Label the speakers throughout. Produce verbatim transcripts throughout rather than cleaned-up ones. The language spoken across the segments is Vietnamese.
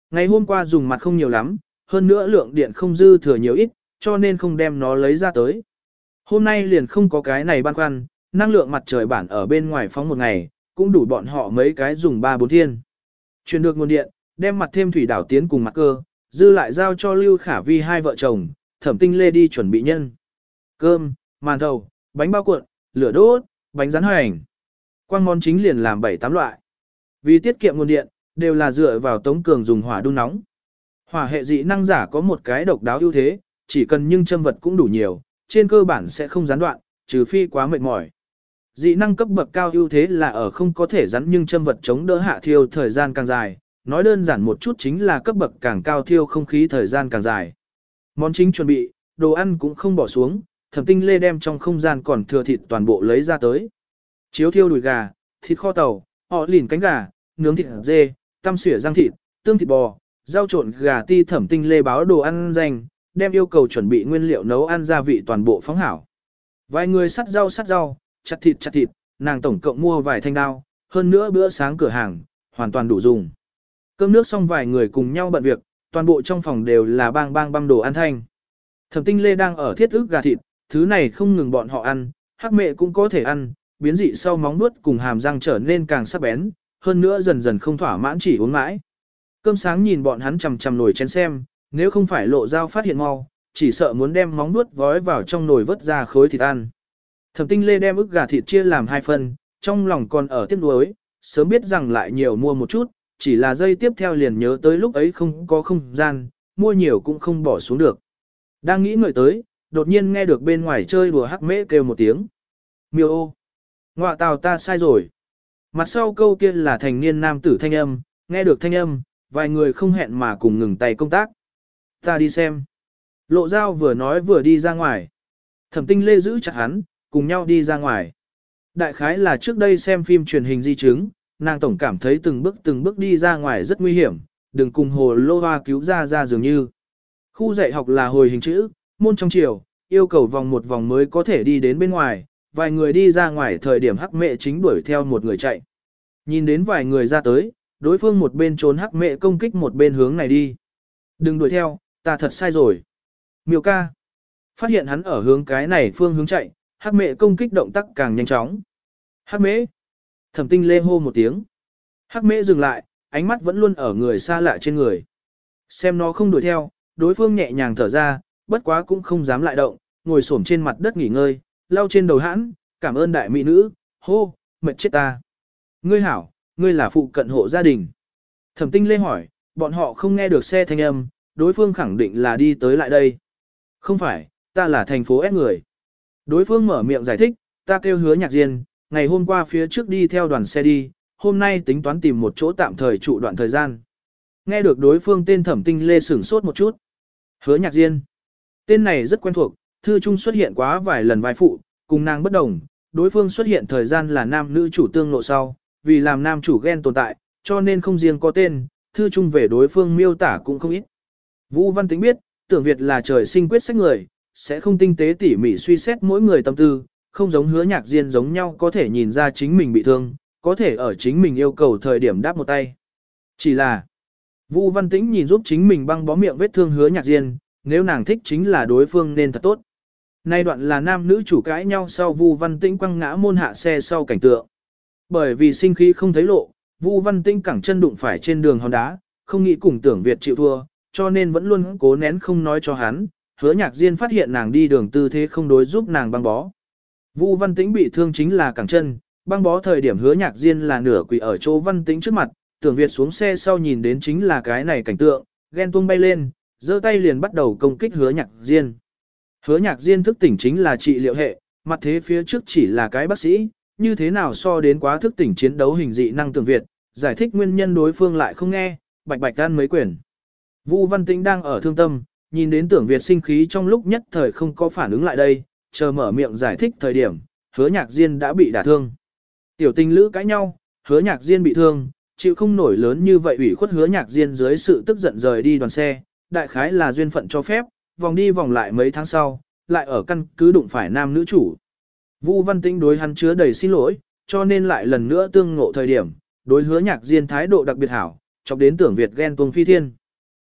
Speaker 1: Ngày hôm qua dùng mặt không nhiều lắm, hơn nữa lượng điện không dư thừa nhiều ít, cho nên không đem nó lấy ra tới. Hôm nay liền không có cái này băn khoăn, năng lượng mặt trời bản ở bên ngoài phóng một ngày, cũng đủ bọn họ mấy cái dùng ba bốn thiên. Chuyển được nguồn điện, đem mặt thêm thủy đảo tiến cùng mặt cơ, dư lại giao cho Lưu Khả Vi hai vợ chồng, Thẩm Tinh Lê đi chuẩn bị nhân. Cơm, màn thầu, bánh bao cuộn, lửa đốt, bánh rán hoành. Quang món chính liền làm bảy tám loại. Vì tiết kiệm nguồn điện, đều là dựa vào Tống Cường dùng hỏa đun nóng. Hỏa hệ dị năng giả có một cái độc đáo ưu thế, chỉ cần nhưng châm vật cũng đủ nhiều, trên cơ bản sẽ không gián đoạn, trừ phi quá mệt mỏi. Dị năng cấp bậc cao ưu thế là ở không có thể rắn nhưng châm vật chống đỡ hạ thiêu thời gian càng dài, nói đơn giản một chút chính là cấp bậc càng cao thiêu không khí thời gian càng dài. Món chính chuẩn bị, đồ ăn cũng không bỏ xuống, Thẩm Tinh Lê đem trong không gian còn thừa thịt toàn bộ lấy ra tới. Chiếu thiêu đùi gà, thịt kho tàu, họ lìn cánh gà, nướng thịt dê, tăm xỉa rang thịt, tương thịt bò, rau trộn gà ti. Thẩm Tinh Lê báo đồ ăn danh, đem yêu cầu chuẩn bị nguyên liệu nấu ăn gia vị toàn bộ phóng hảo. Vài người sắt rau sắt rau, chặt thịt chặt thịt, nàng tổng cộng mua vài thanh đao, hơn nữa bữa sáng cửa hàng, hoàn toàn đủ dùng. Cơm nước xong vài người cùng nhau bận việc, toàn bộ trong phòng đều là bang bang băm đồ ăn thanh. Thẩm Tinh Lê đang ở thiết ức gà thịt, thứ này không ngừng bọn họ ăn, hắc mẹ cũng có thể ăn, biến dị sau móng nuốt cùng hàm răng trở nên càng sắc bén, hơn nữa dần dần không thỏa mãn chỉ uống mãi. Cơm sáng nhìn bọn hắn chằm chằm nồi chén xem, nếu không phải Lộ Dao phát hiện mau, chỉ sợ muốn đem móng nuốt vói vào trong nồi vớt ra khối thịt ăn. Thẩm Tinh Lê đem ức gà thịt chia làm hai phần, trong lòng còn ở tiếc nuối, sớm biết rằng lại nhiều mua một chút, chỉ là giây tiếp theo liền nhớ tới lúc ấy không có không gian, mua nhiều cũng không bỏ xuống được. Đang nghĩ ngợi tới, đột nhiên nghe được bên ngoài chơi đùa hắc mễ kêu một tiếng. Miêu ô! Ngoạ tào ta sai rồi. Mặt sau câu kia là thành niên nam tử thanh âm, nghe được thanh âm, vài người không hẹn mà cùng ngừng tay công tác. Ta đi xem. Lộ Dao vừa nói vừa đi ra ngoài. Thẩm Tinh Lê giữ chặt hắn, cùng nhau đi ra ngoài. Đại khái là trước đây xem phim truyền hình di chứng, nàng tổng cảm thấy từng bước từng bước đi ra ngoài rất nguy hiểm, đừng cùng hồ lô hoa cứu ra ra dường như. Khu dạy học là hồi hình chữ, môn trong chiều, yêu cầu vòng một vòng mới có thể đi đến bên ngoài, vài người đi ra ngoài thời điểm hắc mẹ chính đuổi theo một người chạy. Nhìn đến vài người ra tới, đối phương một bên trốn hắc mẹ công kích một bên hướng này đi. Đừng đuổi theo, ta thật sai rồi. Miêu ca. Phát hiện hắn ở hướng cái này phương hướng chạy, hắc mẹ công kích động tác càng nhanh chóng. Hắc mễ. Thẩm Tinh Lê hô một tiếng. Hắc mễ dừng lại, ánh mắt vẫn luôn ở người xa lạ trên người. Xem nó không đuổi theo, đối phương nhẹ nhàng thở ra, bất quá cũng không dám lại động, ngồi xổm trên mặt đất nghỉ ngơi, lau trên đầu hãn, cảm ơn đại mỹ nữ, hô, mệt chết ta. Ngươi hảo, ngươi là phụ cận hộ gia đình. Thẩm Tinh Lê hỏi, bọn họ không nghe được xe thanh âm, đối phương khẳng định là đi tới lại đây. Không phải, ta là thành phố S người. Đối phương mở miệng giải thích, ta kêu Hứa Nhạc Diên, ngày hôm qua phía trước đi theo đoàn xe đi, hôm nay tính toán tìm một chỗ tạm thời trụ đoạn thời gian. Nghe được đối phương tên Thẩm Tinh Lê sửng sốt một chút. Hứa Nhạc Diên. Tên này rất quen thuộc, thư trung xuất hiện quá vài lần vai phụ, cùng nàng bất đồng, đối phương xuất hiện thời gian là nam nữ chủ tương lộ sau, vì làm nam chủ ghen tồn tại, cho nên không riêng có tên, thư trung về đối phương miêu tả cũng không ít. Vũ Văn Tĩnh biết, Tưởng Việt là trời sinh quyết sách người, sẽ không tinh tế tỉ mỉ suy xét mỗi người tâm tư, không giống Hứa Nhạc Diên giống nhau có thể nhìn ra chính mình bị thương, có thể ở chính mình yêu cầu thời điểm đáp một tay. Chỉ là, Vũ Văn Tĩnh nhìn giúp chính mình băng bó miệng vết thương Hứa Nhạc Diên, nếu nàng thích chính là đối phương nên thật tốt. Nay đoạn là nam nữ chủ cãi nhau sau Vu Văn Tĩnh quăng ngã môn hạ xe sau cảnh tượng. Bởi vì sinh khí không thấy lộ, Vu Văn Tĩnh cẳng chân đụng phải trên đường hòn đá, không nghĩ cùng Tưởng Việt chịu thua, cho nên vẫn luôn cố nén không nói cho hắn. Hứa Nhạc Diên phát hiện nàng đi đường tư thế không đối giúp nàng băng bó. Vu Văn Tĩnh bị thương chính là cẳng chân, băng bó thời điểm Hứa Nhạc Diên là nửa quỳ ở chỗ Văn Tĩnh trước mặt, Tưởng Việt xuống xe sau nhìn đến chính là cái này cảnh tượng, ghen tuông bay lên, giơ tay liền bắt đầu công kích Hứa Nhạc Diên. Hứa Nhạc Diên thức tỉnh chính là trị liệu hệ, mặt thế phía trước chỉ là cái bác sĩ, như thế nào so đến quá thức tỉnh chiến đấu hình dị năng Tưởng Việt, giải thích nguyên nhân đối phương lại không nghe, bạch bạch gan mấy quyển. Vu Văn Tĩnh đang ở thương tâm, nhìn đến Tưởng Việt sinh khí trong lúc nhất thời không có phản ứng lại đây, chờ mở miệng giải thích thời điểm, Hứa Nhạc Diên đã bị đả thương. Tiểu tình lữ cãi nhau, Hứa Nhạc Diên bị thương, chịu không nổi lớn như vậy ủy khuất Hứa Nhạc Diên dưới sự tức giận rời đi đoàn xe, đại khái là duyên phận cho phép, vòng đi vòng lại mấy tháng sau, lại ở căn cứ đụng phải nam nữ chủ. Vu Văn Tĩnh đối hắn chứa đầy xin lỗi, cho nên lại lần nữa tương ngộ thời điểm, đối Hứa Nhạc Diên thái độ đặc biệt hảo, chọc đến Tưởng Việt ghen tuông phi thiên.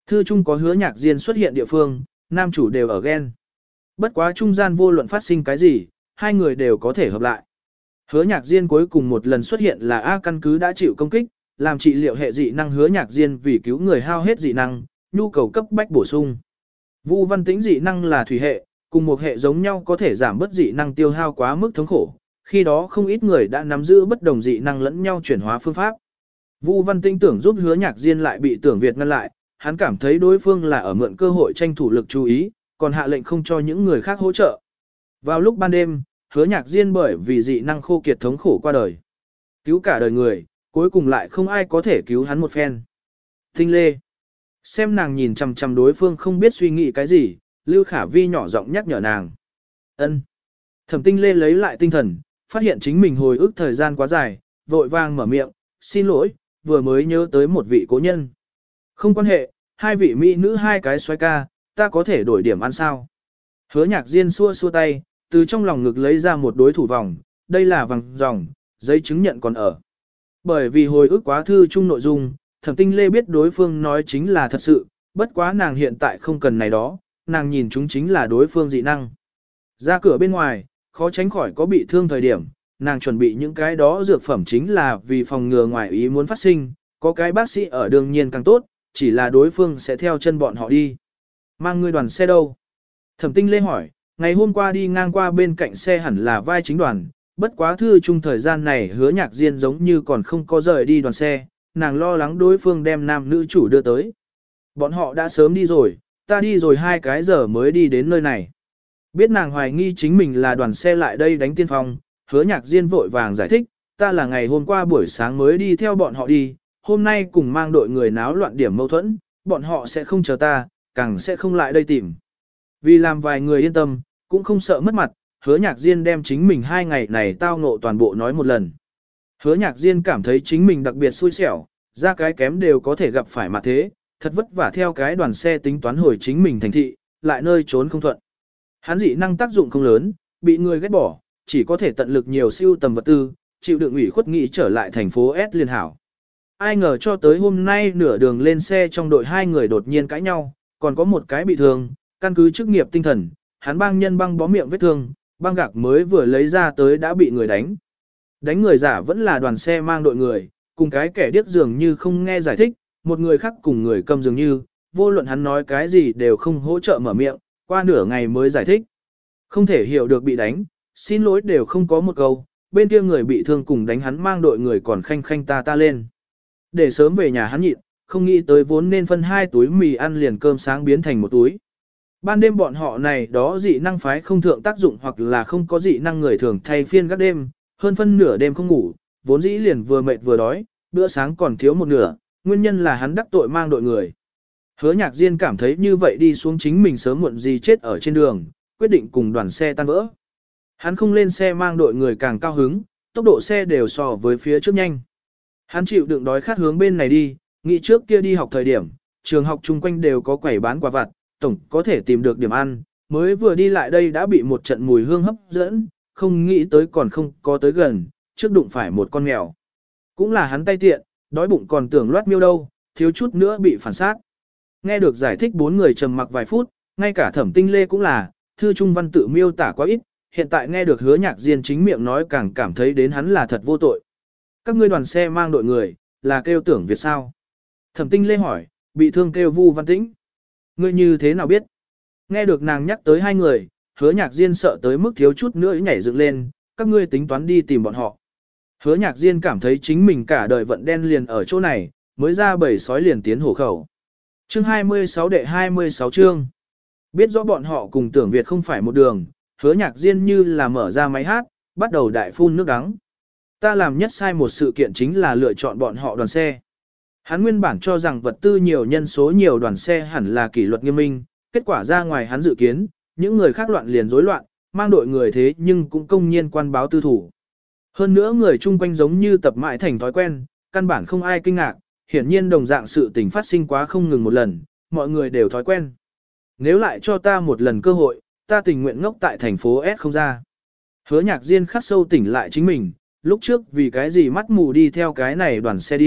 Speaker 1: Thư chung có hứa nhạc diên xuất hiện địa phương, nam chủ đều ở ghen. Bất quá trung gian vô luận phát sinh cái gì, hai người đều có thể hợp lại. Hứa nhạc diên cuối cùng một lần xuất hiện là A căn cứ đã chịu công kích, làm trị liệu hệ dị năng hứa nhạc diên vì cứu người hao hết dị năng, nhu cầu cấp bách bổ sung. Vu Văn Tĩnh dị năng là thủy hệ, cùng một hệ giống nhau có thể giảm bớt dị năng tiêu hao quá mức thống khổ, khi đó không ít người đã nắm giữ bất đồng dị năng lẫn nhau chuyển hóa phương pháp. Vu Văn Tĩnh tưởng giúp hứa nhạc diên lại bị tưởng Việt ngăn lại, hắn cảm thấy đối phương là ở mượn cơ hội tranh thủ lực chú ý, còn hạ lệnh không cho những người khác hỗ trợ. Vào lúc ban đêm, hứa nhạc diên bởi vì dị năng khô kiệt thống khổ qua đời. Cứu cả đời người, cuối cùng lại không ai có thể cứu hắn một phen. Tinh Lê. Xem nàng nhìn chằm chằm đối phương không biết suy nghĩ cái gì, Lưu Khả Vi nhỏ giọng nhắc nhở nàng. Ân. Thẩm Tinh Lê lấy lại tinh thần, phát hiện chính mình hồi ức thời gian quá dài, vội vàng mở miệng, xin lỗi, vừa mới nhớ tới một vị cố nhân. Không quan hệ, hai vị mỹ nữ hai cái xoay ca, ta có thể đổi điểm ăn sao. Hứa nhạc diên xua xua tay, từ trong lòng ngực lấy ra một đối thủ vòng, đây là vòng dòng, giấy chứng nhận còn ở. Bởi vì hồi ức quá thư chung nội dung, Thẩm Tinh Lê biết đối phương nói chính là thật sự, bất quá nàng hiện tại không cần này đó, nàng nhìn chúng chính là đối phương dị năng. Ra cửa bên ngoài, khó tránh khỏi có bị thương thời điểm, nàng chuẩn bị những cái đó dược phẩm chính là vì phòng ngừa ngoài ý muốn phát sinh, có cái bác sĩ ở đương nhiên càng tốt, chỉ là đối phương sẽ theo chân bọn họ đi. Mang người đoàn xe đâu? Thẩm Tinh Lê hỏi, ngày hôm qua đi ngang qua bên cạnh xe hẳn là vai chính đoàn, bất quá thư chung thời gian này hứa nhạc diên giống như còn không có rời đi đoàn xe, nàng lo lắng đối phương đem nam nữ chủ đưa tới. Bọn họ đã sớm đi rồi, ta đi rồi hai cái giờ mới đi đến nơi này. Biết nàng hoài nghi chính mình là đoàn xe lại đây đánh tiên phong, hứa nhạc diên vội vàng giải thích, ta là ngày hôm qua buổi sáng mới đi theo bọn họ đi, hôm nay cùng mang đội người náo loạn điểm mâu thuẫn, bọn họ sẽ không chờ ta, càng sẽ không lại đây tìm. Vì làm vài người yên tâm, cũng không sợ mất mặt, hứa nhạc diên đem chính mình hai ngày này tao ngộ toàn bộ nói một lần. Hứa nhạc diên cảm thấy chính mình đặc biệt xui xẻo, ra cái kém đều có thể gặp phải mặt thế, thật vất vả theo cái đoàn xe tính toán hồi chính mình thành thị, lại nơi trốn không thuận. Hắn dị năng tác dụng không lớn, bị người ghét bỏ, chỉ có thể tận lực nhiều siêu tầm vật tư, chịu đựng ủy khuất nghị trở lại thành phố S liên hảo. Ai ngờ cho tới hôm nay nửa đường lên xe trong đội hai người đột nhiên cãi nhau, còn có một cái bị thương, căn cứ chức nghiệp tinh thần, hắn băng nhân băng bó miệng vết thương, băng gạc mới vừa lấy ra tới đã bị người đánh. Đánh người giả vẫn là đoàn xe mang đội người, cùng cái kẻ điếc dường như không nghe giải thích, một người khác cùng người câm dường như, vô luận hắn nói cái gì đều không hỗ trợ mở miệng, qua nửa ngày mới giải thích. Không thể hiểu được bị đánh, xin lỗi đều không có một câu, bên kia người bị thương cùng đánh hắn mang đội người còn khanh khanh ta ta lên. Để sớm về nhà hắn nhịn, không nghĩ tới vốn nên phân hai túi mì ăn liền cơm sáng biến thành một túi. Ban đêm bọn họ này đó dị năng phái không thượng tác dụng hoặc là không có dị năng người thường thay phiên các đêm, hơn phân nửa đêm không ngủ, vốn dĩ liền vừa mệt vừa đói, bữa sáng còn thiếu một nửa, nguyên nhân là hắn đắc tội mang đội người. Hứa nhạc diên cảm thấy như vậy đi xuống chính mình sớm muộn gì chết ở trên đường, quyết định cùng đoàn xe tan vỡ. Hắn không lên xe mang đội người càng cao hứng, tốc độ xe đều so với phía trước nhanh. Hắn chịu đựng đói khát hướng bên này đi, nghĩ trước kia đi học thời điểm, trường học chung quanh đều có quầy bán quà vặt, tổng có thể tìm được điểm ăn, mới vừa đi lại đây đã bị một trận mùi hương hấp dẫn, không nghĩ tới còn không có tới gần, trước đụng phải một con mèo. Cũng là hắn tay tiện, đói bụng còn tưởng loát miêu đâu, thiếu chút nữa bị phản sát. Nghe được giải thích bốn người trầm mặc vài phút, ngay cả Thẩm Tinh Lê cũng là, thư trung văn tự miêu tả quá ít, hiện tại nghe được hứa nhạc diên chính miệng nói càng cảm thấy đến hắn là thật vô tội. Các ngươi đoàn xe mang đội người, là kêu tưởng Việt sao? Thẩm Tinh Lê hỏi, bị thương kêu Vu Văn Tĩnh. Ngươi như thế nào biết? Nghe được nàng nhắc tới hai người, hứa nhạc diên sợ tới mức thiếu chút nữa nhảy dựng lên, các ngươi tính toán đi tìm bọn họ. Hứa nhạc diên cảm thấy chính mình cả đời vận đen liền ở chỗ này, mới ra bầy sói liền tiến hổ khẩu. Chương hai mươi sáu đệ hai mươi sáu chương. Biết rõ bọn họ cùng tưởng Việt không phải một đường, hứa nhạc diên như là mở ra máy hát, bắt đầu đại phun nước đắng. Ta làm nhất sai một sự kiện chính là lựa chọn bọn họ đoàn xe. Hắn nguyên bản cho rằng vật tư nhiều nhân số nhiều đoàn xe hẳn là kỷ luật nghiêm minh, kết quả ra ngoài hắn dự kiến, những người khác loạn liền rối loạn, mang đội người thế nhưng cũng công nhiên quan báo tư thủ. Hơn nữa người chung quanh giống như tập mãi thành thói quen, căn bản không ai kinh ngạc, hiển nhiên đồng dạng sự tình phát sinh quá không ngừng một lần, mọi người đều thói quen. Nếu lại cho ta một lần cơ hội, ta tình nguyện ngốc tại thành phố S không ra. Hứa nhạc diên khắc sâu tỉnh lại chính mình, lúc trước vì cái gì mắt mù đi theo cái này đoàn xe đi,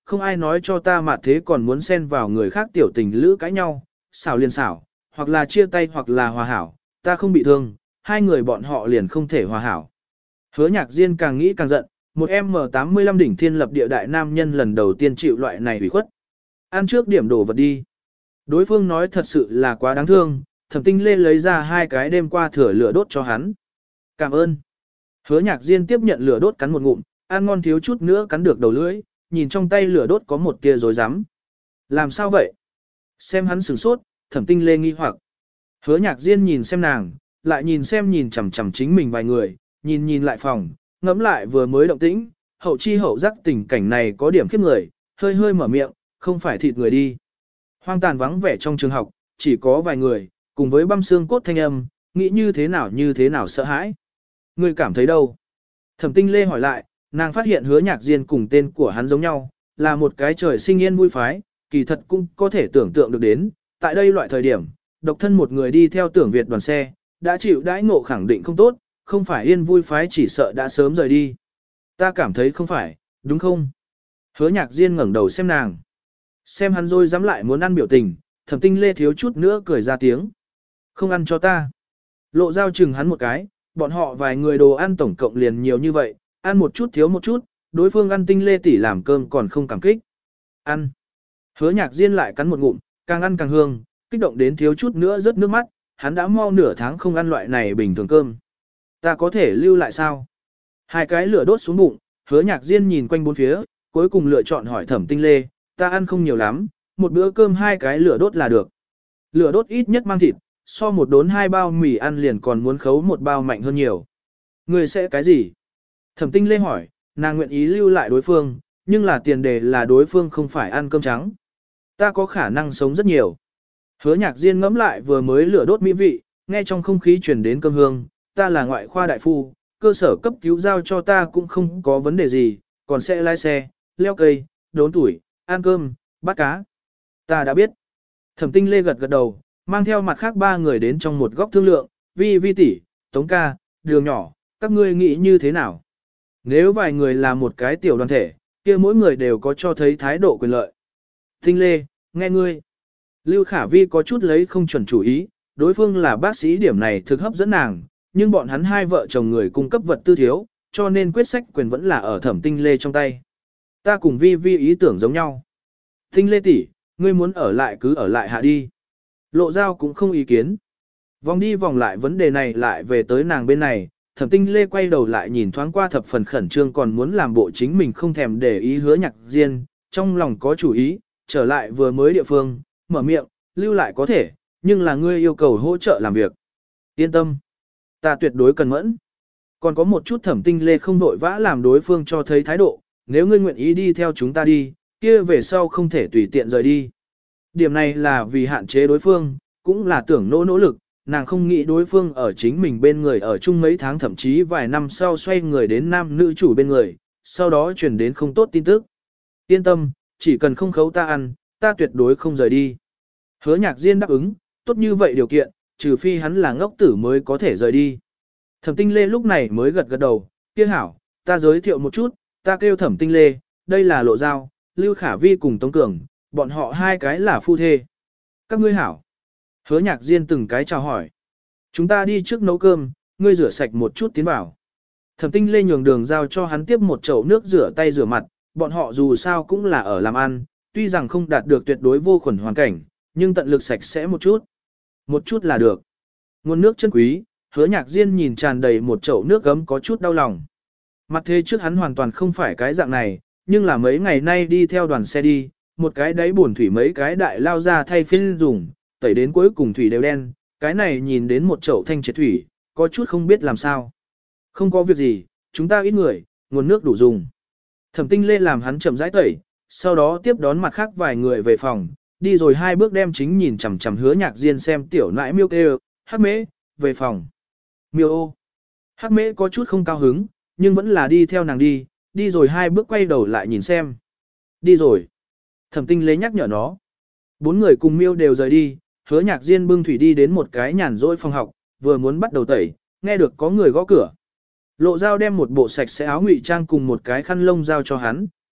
Speaker 1: không ai nói cho ta mà thế còn muốn xen vào người khác tiểu tình lữ cãi nhau, xảo liền xảo, hoặc là chia tay hoặc là hòa hảo, ta không bị thương, hai người bọn họ liền không thể hòa hảo. Hứa nhạc Diên càng nghĩ càng giận, một em em tám mươi lăm đỉnh thiên lập địa đại nam nhân lần đầu tiên chịu loại này ủy khuất. Ăn trước điểm đồ vật đi. Đối phương nói thật sự là quá đáng thương, Thẩm Tinh Lê lấy ra hai cái đêm qua thừa lửa đốt cho hắn. Cảm ơn. Hứa nhạc Diên tiếp nhận lửa đốt cắn một ngụm, ăn ngon thiếu chút nữa cắn được đầu lưỡi, nhìn trong tay lửa đốt có một tia rối rắm. Làm sao vậy? Xem hắn sửng sốt, Thẩm Tinh Lê nghi hoặc. Hứa nhạc Diên nhìn xem nàng, lại nhìn xem nhìn chằm chằm chính mình vài người, nhìn nhìn lại phòng, ngẫm lại vừa mới động tĩnh, hậu chi hậu giác tình cảnh này có điểm khiếp người, hơi hơi mở miệng, không phải thịt người đi. Hoang tàn vắng vẻ trong trường học, chỉ có vài người, cùng với băm xương cốt thanh âm, nghĩ như thế nào như thế nào sợ hãi. Ngươi cảm thấy đâu? Thẩm Tinh Lê hỏi lại, nàng phát hiện Hứa nhạc Diên cùng tên của hắn giống nhau, là một cái trời sinh yên vui phái, kỳ thật cũng có thể tưởng tượng được đến, tại đây loại thời điểm, độc thân một người đi theo tưởng Việt đoàn xe, đã chịu đãi ngộ khẳng định không tốt, không phải yên vui phái chỉ sợ đã sớm rời đi. Ta cảm thấy không phải, đúng không? Hứa nhạc Diên ngẩng đầu xem nàng. Xem hắn rồi dám lại muốn ăn biểu tình, Thẩm Tinh Lê thiếu chút nữa cười ra tiếng. Không ăn cho ta. Lộ Giao chừng hắn một cái, bọn họ vài người đồ ăn tổng cộng liền nhiều như vậy, ăn một chút thiếu một chút, đối phương ăn Tinh Lê tỷ làm cơm còn không cảm kích. Ăn. Hứa nhạc Diên lại cắn một ngụm, càng ăn càng hương, kích động đến thiếu chút nữa rớt nước mắt, hắn đã mau nửa tháng không ăn loại này bình thường cơm. Ta có thể lưu lại sao? Hai cái lửa đốt xuống bụng, Hứa nhạc Diên nhìn quanh bốn phía, cuối cùng lựa chọn hỏi Thẩm Tinh Lê, ta ăn không nhiều lắm, một bữa cơm hai cái lửa đốt là được. Lửa đốt ít nhất mang thịt, so một đốn hai bao mì ăn liền còn muốn khấu một bao mạnh hơn nhiều. Người sẽ cái gì? Thẩm Tinh Lê hỏi, nàng nguyện ý lưu lại đối phương, nhưng là tiền đề là đối phương không phải ăn cơm trắng. Ta có khả năng sống rất nhiều. Hứa nhạc Diên ngẫm lại vừa mới lửa đốt mỹ vị, nghe trong không khí truyền đến cơm hương, ta là ngoại khoa đại phu, cơ sở cấp cứu giao cho ta cũng không có vấn đề gì, còn sẽ lái xe, leo cây, đốn tuổi, ăn cơm, bắt cá. Ta đã biết. Thẩm Tinh Lê gật gật đầu, mang theo mặt khác ba người đến trong một góc thương lượng, vi vi tỷ, Tống ca, Đường nhỏ, các ngươi nghĩ như thế nào? Nếu vài người là một cái tiểu đoàn thể, kia mỗi người đều có cho thấy thái độ quyền lợi. Tinh Lê, nghe ngươi. Lưu Khả Vi có chút lấy không chuẩn chủ ý, đối phương là bác sĩ điểm này thực hấp dẫn nàng, nhưng bọn hắn hai vợ chồng người cung cấp vật tư thiếu, cho nên quyết sách quyền vẫn là ở Thẩm Tinh Lê trong tay. Ta cùng Vi Vi ý tưởng giống nhau. Tinh Lê tỷ, ngươi muốn ở lại cứ ở lại hạ đi. Lộ Giao cũng không ý kiến. Vòng đi vòng lại vấn đề này lại về tới nàng bên này, Thẩm Tinh Lê quay đầu lại nhìn thoáng qua thập phần khẩn trương còn muốn làm bộ chính mình không thèm để ý Hứa nhạc Diên, trong lòng có chủ ý, trở lại vừa mới địa phương, mở miệng, lưu lại có thể, nhưng là ngươi yêu cầu hỗ trợ làm việc. Yên tâm, ta tuyệt đối cần mẫn. Còn có một chút Thẩm Tinh Lê không vội vã làm đối phương cho thấy thái độ, nếu ngươi nguyện ý đi theo chúng ta đi, kia về sau không thể tùy tiện rời đi. Điểm này là vì hạn chế đối phương, cũng là tưởng nỗ nỗ lực, nàng không nghĩ đối phương ở chính mình bên người ở chung mấy tháng thậm chí vài năm sau xoay người đến nam nữ chủ bên người, sau đó chuyển đến không tốt tin tức. Yên tâm, chỉ cần không khấu ta ăn, ta tuyệt đối không rời đi. Hứa nhạc Diên đáp ứng, tốt như vậy điều kiện, trừ phi hắn là ngốc tử mới có thể rời đi. Thẩm Tinh Lê lúc này mới gật gật đầu, kia hảo, ta giới thiệu một chút, ta kêu Thẩm Tinh Lê, đây là Lộ Giao, Lưu Khả Vi cùng Tống Cường, bọn họ hai cái là phu thê. Các ngươi hảo. Hứa nhạc Diên từng cái chào hỏi. Chúng ta đi trước nấu cơm, ngươi rửa sạch một chút tiến vào. Thẩm Tinh Lê nhường đường giao cho hắn tiếp một chậu nước rửa tay rửa mặt, bọn họ dù sao cũng là ở làm ăn, tuy rằng không đạt được tuyệt đối vô khuẩn hoàn cảnh, nhưng tận lực sạch sẽ một chút. Một chút là được. Nguồn nước chân quý, Hứa nhạc Diên nhìn tràn đầy một chậu nước gấm có chút đau lòng. Mặt thế trước hắn hoàn toàn không phải cái dạng này, nhưng là mấy ngày nay đi theo đoàn xe đi, một cái đáy buồn thủy mấy cái đại lao ra thay phiên dùng, tẩy đến cuối cùng thủy đều đen, cái này nhìn đến một chậu thanh triệt thủy, có chút không biết làm sao. Không có việc gì, chúng ta ít người, nguồn nước đủ dùng. Thẩm Tinh Lê làm hắn chậm rãi tẩy, sau đó tiếp đón mặt khác vài người về phòng, đi rồi hai bước đem chính nhìn chằm chằm Hứa nhạc Diên xem tiểu nãi miêu kêu, Hắc Mễ, về phòng. Miêu ô. Hắc Mễ có chút không cao hứng, nhưng vẫn là đi theo nàng đi, đi rồi hai bước quay đầu lại nhìn xem. Đi rồi. Thẩm Tinh Lê nhắc nhở nó. Bốn người cùng miêu đều rời đi, Hứa nhạc Diên bưng thủy đi đến một cái nhàn rỗi phòng học, vừa muốn bắt đầu tẩy, nghe được có người gõ cửa. Lộ Giao đem một bộ sạch sẽ áo ngụy trang cùng một cái khăn lông giao cho hắn,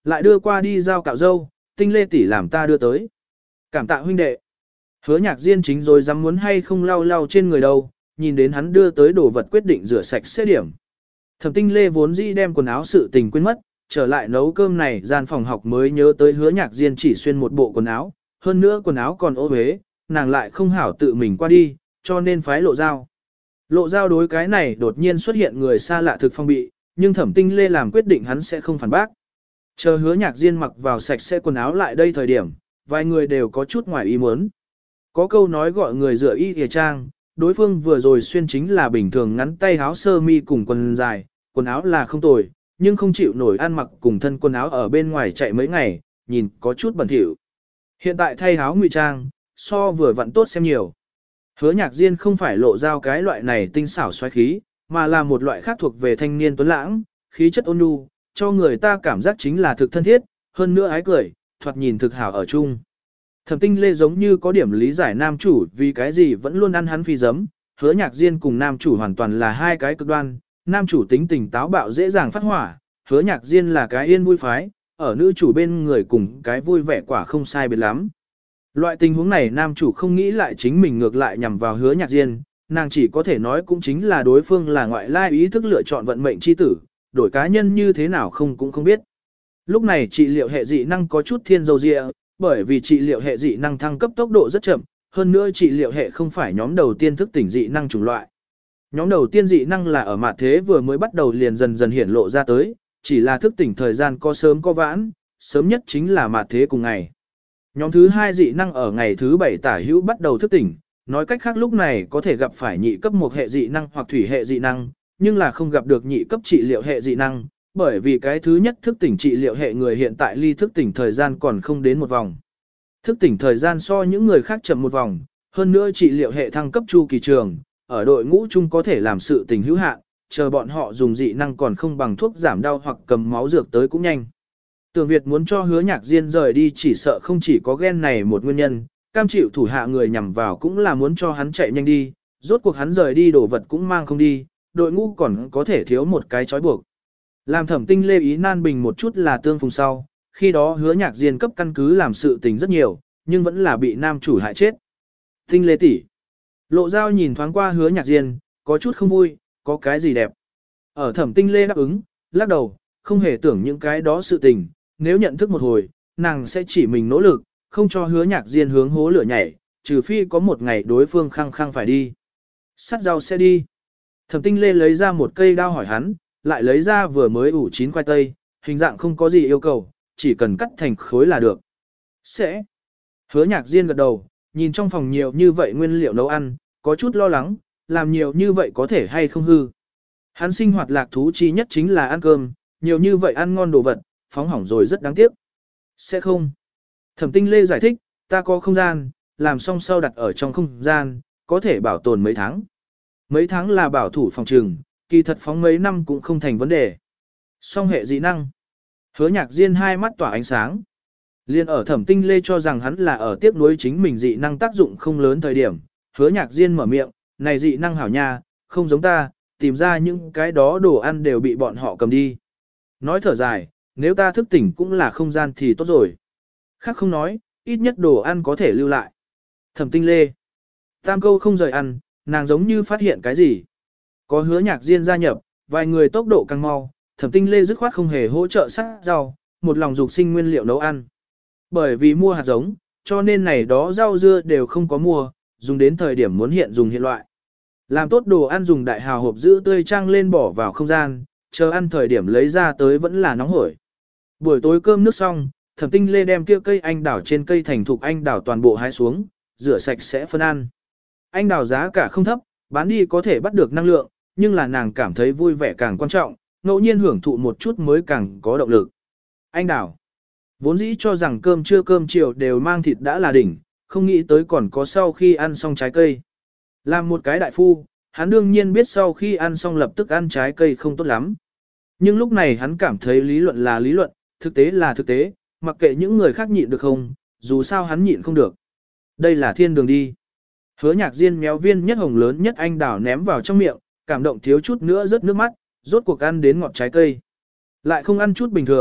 Speaker 1: Lại đưa qua đi giao cạo dâu, Tinh Lê tỷ làm ta đưa tới. Cảm tạ huynh đệ. Hứa Nhạc Diên chính rồi dám muốn hay không lau lau trên người đâu, nhìn đến hắn đưa tới đồ vật quyết định rửa sạch sẽ điểm. Thẩm Tinh Lê vốn dĩ đem quần áo sự tình quên mất, trở lại nấu cơm này gian phòng học mới nhớ tới Hứa Nhạc Diên chỉ xuyên một bộ quần áo, hơn nữa quần áo còn ô uế, nàng lại không hảo tự mình qua đi, cho nên phái Lộ Giao. Lộ Giao đối cái này đột nhiên xuất hiện người xa lạ thực phong bị, nhưng Thẩm Tinh Lê làm quyết định hắn sẽ không phản bác. Chờ Hứa Nhạc Diên mặc vào sạch sẽ quần áo lại đây thời điểm, vài người đều có chút ngoài ý muốn. Có câu nói gọi người rửa y kìa trang, đối phương vừa rồi xuyên chính là bình thường ngắn tay áo sơ mi cùng quần dài, quần áo là không tồi, nhưng không chịu nổi ăn mặc cùng thân quần áo ở bên ngoài chạy mấy ngày, nhìn có chút bẩn thỉu. Hiện tại thay áo ngụy trang, so vừa vặn tốt xem nhiều. Hứa Nhạc Diên không phải Lộ Giao cái loại này tinh xảo xoáy khí, mà là một loại khác thuộc về thanh niên tuấn lãng, khí chất ôn nhu, cho người ta cảm giác chính là thực thân thiết, hơn nữa ái cười, thoạt nhìn thực hảo ở chung. Thẩm Tinh Lê giống như có điểm lý giải nam chủ vì cái gì vẫn luôn ăn hắn phi giấm, Hứa Nhạc Diên cùng nam chủ hoàn toàn là hai cái cực đoan, nam chủ tính tình táo bạo dễ dàng phát hỏa, Hứa Nhạc Diên là cái yên vui phái, ở nữ chủ bên người cùng cái vui vẻ quả không sai biệt lắm. Loại tình huống này nam chủ không nghĩ lại chính mình ngược lại nhằm vào Hứa Nhạc Diên, nàng chỉ có thể nói cũng chính là đối phương là ngoại lai ý thức lựa chọn vận mệnh chi tử, đổi cá nhân như thế nào không cũng không biết. Lúc này trị liệu hệ dị năng có chút thiên dâu dịa, bởi vì trị liệu hệ dị năng thăng cấp tốc độ rất chậm, hơn nữa trị liệu hệ không phải nhóm đầu tiên thức tỉnh dị năng chủng loại. Nhóm đầu tiên dị năng là ở mạt thế vừa mới bắt đầu liền dần dần hiển lộ ra tới, chỉ là thức tỉnh thời gian có sớm có vãn, sớm nhất chính là mạt thế cùng ngày. Nhóm thứ hai dị năng ở ngày thứ bảy tả hữu bắt đầu thức tỉnh, nói cách khác lúc này có thể gặp phải nhị cấp một hệ dị năng hoặc thủy hệ dị năng, nhưng là không gặp được nhị cấp trị liệu hệ dị năng, bởi vì cái thứ nhất thức tỉnh trị liệu hệ người hiện tại ly thức tỉnh thời gian còn không đến một vòng. Thức tỉnh thời gian so những người khác chậm một vòng, hơn nữa trị liệu hệ thăng cấp chu kỳ trường, ở đội ngũ chung có thể làm sự tình hữu hạn, chờ bọn họ dùng dị năng còn không bằng thuốc giảm đau hoặc cầm máu dược tới cũng nhanh. Tưởng Việt muốn cho Hứa Nhạc Diên rời đi chỉ sợ không chỉ có ghen này một nguyên nhân, cam chịu thủ hạ người nhằm vào cũng là muốn cho hắn chạy nhanh đi, rốt cuộc hắn rời đi đồ vật cũng mang không đi, đội ngũ còn có thể thiếu một cái trói buộc. Làm Thẩm Tinh Lê ý nan bình một chút là tương phùng sau, khi đó Hứa Nhạc Diên cấp căn cứ làm sự tình rất nhiều, nhưng vẫn là bị nam chủ hại chết. Tinh Lê tỷ, Lộ Giao nhìn thoáng qua Hứa Nhạc Diên, có chút không vui, có cái gì đẹp. Ở Thẩm Tinh Lê đáp ứng, lắc đầu, không hề tưởng những cái đó sự tình, nếu nhận thức một hồi, nàng sẽ chỉ mình nỗ lực, không cho Hứa Nhạc Diên hướng hố lửa nhảy, trừ phi có một ngày đối phương khăng khăng phải đi. Sắt rau sẽ đi. Thẩm Tinh Lê lấy ra một cây đao hỏi hắn, lại lấy ra vừa mới ủ chín khoai tây, hình dạng không có gì yêu cầu, chỉ cần cắt thành khối là được. Sẽ. Hứa Nhạc Diên gật đầu, nhìn trong phòng nhiều như vậy nguyên liệu nấu ăn, có chút lo lắng, làm nhiều như vậy có thể hay không hư. Hắn sinh hoạt lạc thú chi nhất chính là ăn cơm, nhiều như vậy ăn ngon đồ vật, phóng hỏng rồi rất đáng tiếc. Sẽ không. Thẩm Tinh Lê giải thích, ta có không gian, làm xong sau đặt ở trong không gian, có thể bảo tồn mấy tháng. Mấy tháng là bảo thủ phòng trừng, kỳ thật phóng mấy năm cũng không thành vấn đề. Song hệ dị năng. Hứa Nhạc Diên hai mắt tỏa ánh sáng. Liên ở Thẩm Tinh Lê cho rằng hắn là ở tiếp nối chính mình dị năng tác dụng không lớn thời điểm. Hứa Nhạc Diên mở miệng, này dị năng hảo nha, không giống ta, tìm ra những cái đó đồ ăn đều bị bọn họ cầm đi. Nói thở dài, nếu ta thức tỉnh cũng là không gian thì tốt rồi. Khác không nói, ít nhất đồ ăn có thể lưu lại. Thẩm Tinh Lê. Tam câu không rời ăn, nàng giống như phát hiện cái gì. Có Hứa Nhạc Diên gia nhập, vài người tốc độ càng mau, Thẩm Tinh Lê dứt khoát không hề hỗ trợ sắc rau, một lòng dục sinh nguyên liệu nấu ăn. Bởi vì mua hạt giống, cho nên này đó rau dưa đều không có mua, dùng đến thời điểm muốn hiện dùng hiện loại. Làm tốt đồ ăn dùng đại hào hộp giữ tươi trang lên bỏ vào không gian, chờ ăn thời điểm lấy ra tới vẫn là nóng hổi. Buổi tối cơm nước xong, Thẩm Tinh Lê đem kia cây anh đào trên cây thành thục anh đào toàn bộ hái xuống, rửa sạch sẽ phân ăn. Anh đào giá cả không thấp, bán đi có thể bắt được năng lượng, nhưng là nàng cảm thấy vui vẻ càng quan trọng, ngẫu nhiên hưởng thụ một chút mới càng có động lực. Anh đào. Vốn dĩ cho rằng cơm trưa cơm chiều đều mang thịt đã là đỉnh, không nghĩ tới còn có sau khi ăn xong trái cây. Làm một cái đại phu, hắn đương nhiên biết sau khi ăn xong lập tức ăn trái cây không tốt lắm. Nhưng lúc này hắn cảm thấy lý luận là lý luận, thực tế là thực tế, mặc kệ những người khác nhịn được không, dù sao hắn nhịn không được. Đây là thiên đường đi. Hứa Nhạc Diên méo viên nhất hồng lớn nhất anh đào ném vào trong miệng, cảm động thiếu chút nữa rớt nước mắt, rốt cuộc ăn đến ngọt trái cây. Lại không ăn chút bình thường,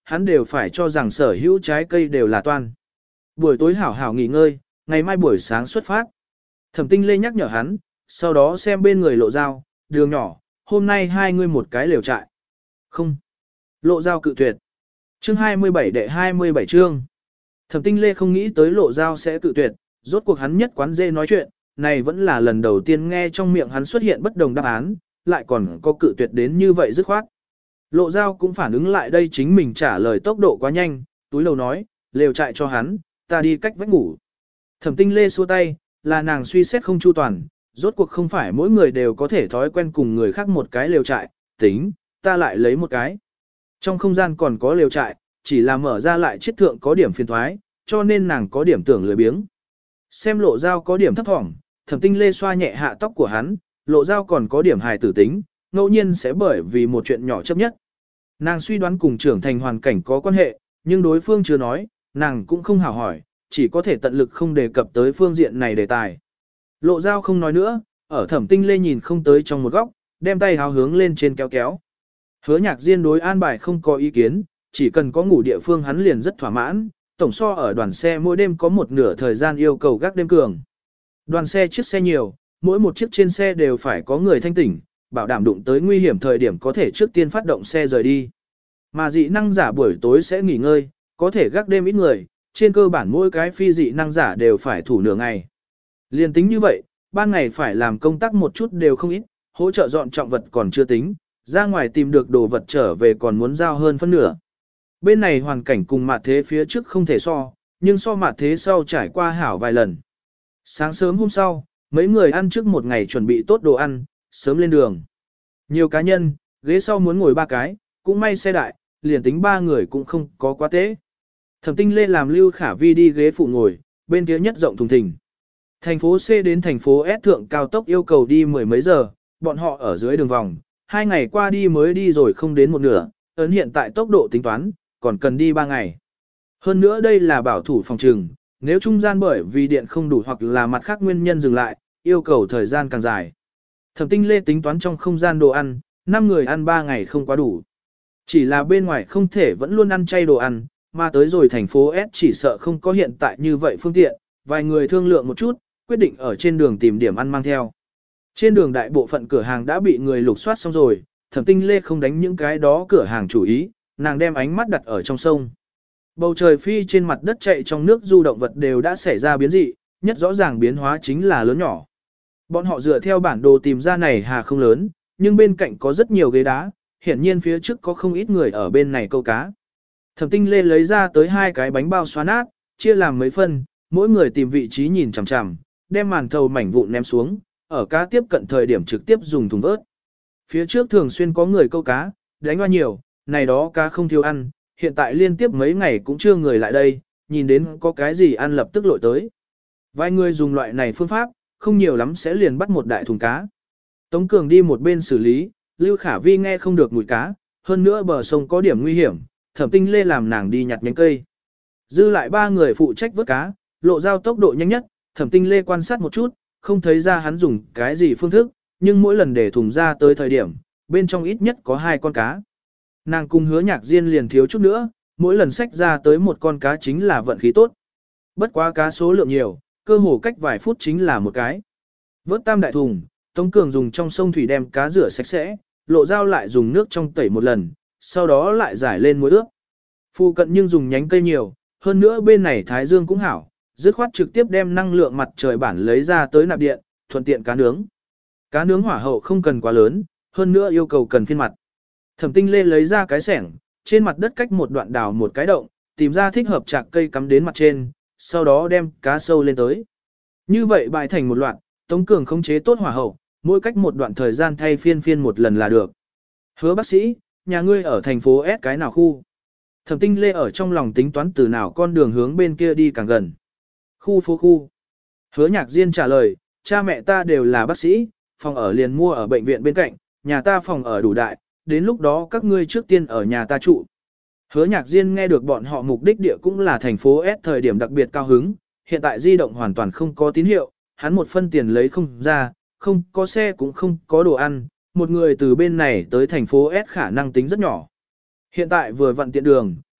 Speaker 1: hắn đều phải cho rằng sở hữu trái cây đều là toan. Buổi tối hảo hảo nghỉ ngơi, ngày mai buổi sáng xuất phát. Thẩm Tinh Lê nhắc nhở hắn, sau đó xem bên người Lộ Giao, đường nhỏ, hôm nay hai ngươi một cái lều trại. Không. Lộ Giao cự tuyệt. Chương hai mươi bảy đệ hai mươi bảy chương. Thẩm Tinh Lê không nghĩ tới Lộ Giao sẽ cự tuyệt, rốt cuộc hắn nhất quán dê nói chuyện, này vẫn là lần đầu tiên nghe trong miệng hắn xuất hiện bất đồng đáp án, lại còn có cự tuyệt đến như vậy dứt khoát. Lộ Giao cũng phản ứng lại đây chính mình trả lời tốc độ quá nhanh, túi lầu nói, lều trại cho hắn, ta đi cách vách ngủ. Thẩm Tinh Lê xua tay, là nàng suy xét không chu toàn, rốt cuộc không phải mỗi người đều có thể thói quen cùng người khác một cái lều trại, tính, ta lại lấy một cái. Trong không gian còn có lều trại, chỉ là mở ra lại chiết thượng có điểm phiền thoái, cho nên nàng có điểm tưởng lười biếng. Xem Lộ Giao có điểm thấp thỏm, Thẩm Tinh Lê xoa nhẹ hạ tóc của hắn, Lộ Giao còn có điểm hài tử tính, ngẫu nhiên sẽ bởi vì một chuyện nhỏ chấp nhất. Nàng suy đoán cùng trưởng thành hoàn cảnh có quan hệ, nhưng đối phương chưa nói, nàng cũng không hào hỏi, chỉ có thể tận lực không đề cập tới phương diện này đề tài. Lộ Giao không nói nữa, ở Thẩm Tinh Lê nhìn không tới trong một góc, đem tay háo hướng lên trên kéo kéo. Hứa Nhạc Diên đối an bài không có ý kiến, chỉ cần có ngủ địa phương hắn liền rất thỏa mãn, tổng so ở đoàn xe mỗi đêm có một nửa thời gian yêu cầu gác đêm cường. Đoàn xe chiếc xe nhiều, mỗi một chiếc trên xe đều phải có người thanh tỉnh, bảo đảm đụng tới nguy hiểm thời điểm có thể trước tiên phát động xe rời đi. Mà dị năng giả buổi tối sẽ nghỉ ngơi, có thể gác đêm ít người, trên cơ bản mỗi cái phi dị năng giả đều phải thủ nửa ngày. Liên tính như vậy, ban ngày phải làm công tác một chút đều không ít, hỗ trợ dọn trọng vật còn chưa tính, ra ngoài tìm được đồ vật trở về còn muốn giao hơn phân nửa. Bên này hoàn cảnh cùng mặt thế phía trước không thể so, nhưng so mặt thế sau trải qua hảo vài lần. Sáng sớm hôm sau, mấy người ăn trước một ngày chuẩn bị tốt đồ ăn, sớm lên đường. Nhiều cá nhân, ghế sau muốn ngồi ba cái, cũng may xe đại, liền tính ba người cũng không có quá tế. Thẩm Tinh Lê làm Lưu Khả Vi đi ghế phụ ngồi, bên kia nhất rộng thùng thình. Thành phố C đến thành phố S thượng cao tốc yêu cầu đi mười mấy giờ, bọn họ ở dưới đường vòng, hai ngày qua đi mới đi rồi không đến một nửa, ấn hiện tại tốc độ tính toán, còn cần đi ba ngày. Hơn nữa đây là bảo thủ phòng trừng, nếu trung gian bởi vì điện không đủ hoặc là mặt khác nguyên nhân dừng lại, yêu cầu thời gian càng dài. Thẩm Tinh Lê tính toán trong không gian đồ ăn, năm người ăn ba ngày không quá đủ. Chỉ là bên ngoài không thể vẫn luôn ăn chay đồ ăn, mà tới rồi thành phố S chỉ sợ không có hiện tại như vậy phương tiện, vài người thương lượng một chút, quyết định ở trên đường tìm điểm ăn mang theo. Trên đường đại bộ phận cửa hàng đã bị người lục soát xong rồi, Thẩm Tinh Lê không đánh những cái đó cửa hàng chủ ý, nàng đem ánh mắt đặt ở trong sông. Bầu trời phi trên mặt đất chạy trong nước du động vật đều đã xảy ra biến dị, nhất rõ ràng biến hóa chính là lớn nhỏ. Bọn họ dựa theo bản đồ tìm ra này hà không lớn, nhưng bên cạnh có rất nhiều ghế đá, hiển nhiên phía trước có không ít người ở bên này câu cá. Thẩm Tinh Lê lấy ra tới hai cái bánh bao xoa nát, chia làm mấy phân, mỗi người tìm vị trí nhìn chằm chằm, đem màn thầu mảnh vụn ném xuống, ở cá tiếp cận thời điểm trực tiếp dùng thùng vớt. Phía trước thường xuyên có người câu cá, đánh hoa nhiều, này đó cá không thiếu ăn, hiện tại liên tiếp mấy ngày cũng chưa người lại đây, nhìn đến có cái gì ăn lập tức lội tới. Vài người dùng loại này phương pháp, không nhiều lắm sẽ liền bắt một đại thùng cá. Tống Cường đi một bên xử lý, Lưu Khả Vi nghe không được mùi cá, hơn nữa bờ sông có điểm nguy hiểm, Thẩm Tinh Lê làm nàng đi nhặt nhánh cây. Dư lại ba người phụ trách vớt cá, Lộ Giao tốc độ nhanh nhất, Thẩm Tinh Lê quan sát một chút, không thấy ra hắn dùng cái gì phương thức, nhưng mỗi lần để thùng ra tới thời điểm, bên trong ít nhất có hai con cá. Nàng cùng Hứa Nhạc Diên liền thiếu chút nữa, mỗi lần xách ra tới một con cá chính là vận khí tốt. Bất quá cá số lượng nhiều, cơ hồ cách vài phút chính là một cái. Vớt tam đại thùng, Tống Cường dùng trong sông thủy đem cá rửa sạch sẽ, Lộ Giao lại dùng nước trong tẩy một lần, sau đó lại giải lên muối ướp. Phụ cận nhưng dùng nhánh cây nhiều, hơn nữa bên này thái dương cũng hảo, dứt khoát trực tiếp đem năng lượng mặt trời bản lấy ra tới nạp điện, thuận tiện cá nướng. Cá nướng hỏa hậu không cần quá lớn, hơn nữa yêu cầu cần phiên mặt. Thẩm Tinh Lê lấy ra cái sẻng, trên mặt đất cách một đoạn đào một cái động, tìm ra thích hợp chạc cây cắm đến mặt trên, sau đó đem cá sâu lên tới. Như vậy bài thành một loạt, Tống Cường khống chế tốt hỏa hậu, mỗi cách một đoạn thời gian thay phiên phiên một lần là được. Hứa bác sĩ, nhà ngươi ở thành phố S cái nào khu? Thẩm Tinh Lê ở trong lòng tính toán từ nào con đường hướng bên kia đi càng gần. Khu phố khu. Hứa Nhạc Diên trả lời, cha mẹ ta đều là bác sĩ, phòng ở liền mua ở bệnh viện bên cạnh, nhà ta phòng ở đủ đại, đến lúc đó các ngươi trước tiên ở nhà ta trụ. Hứa Nhạc Diên nghe được bọn họ mục đích địa cũng là thành phố S thời điểm đặc biệt cao hứng, hiện tại di động hoàn toàn không có tín hiệu, hắn một phân tiền lấy không ra, không có xe cũng không có đồ ăn, một người từ bên này tới thành phố S khả năng tính rất nhỏ. Hiện tại vừa vặn tiện đường,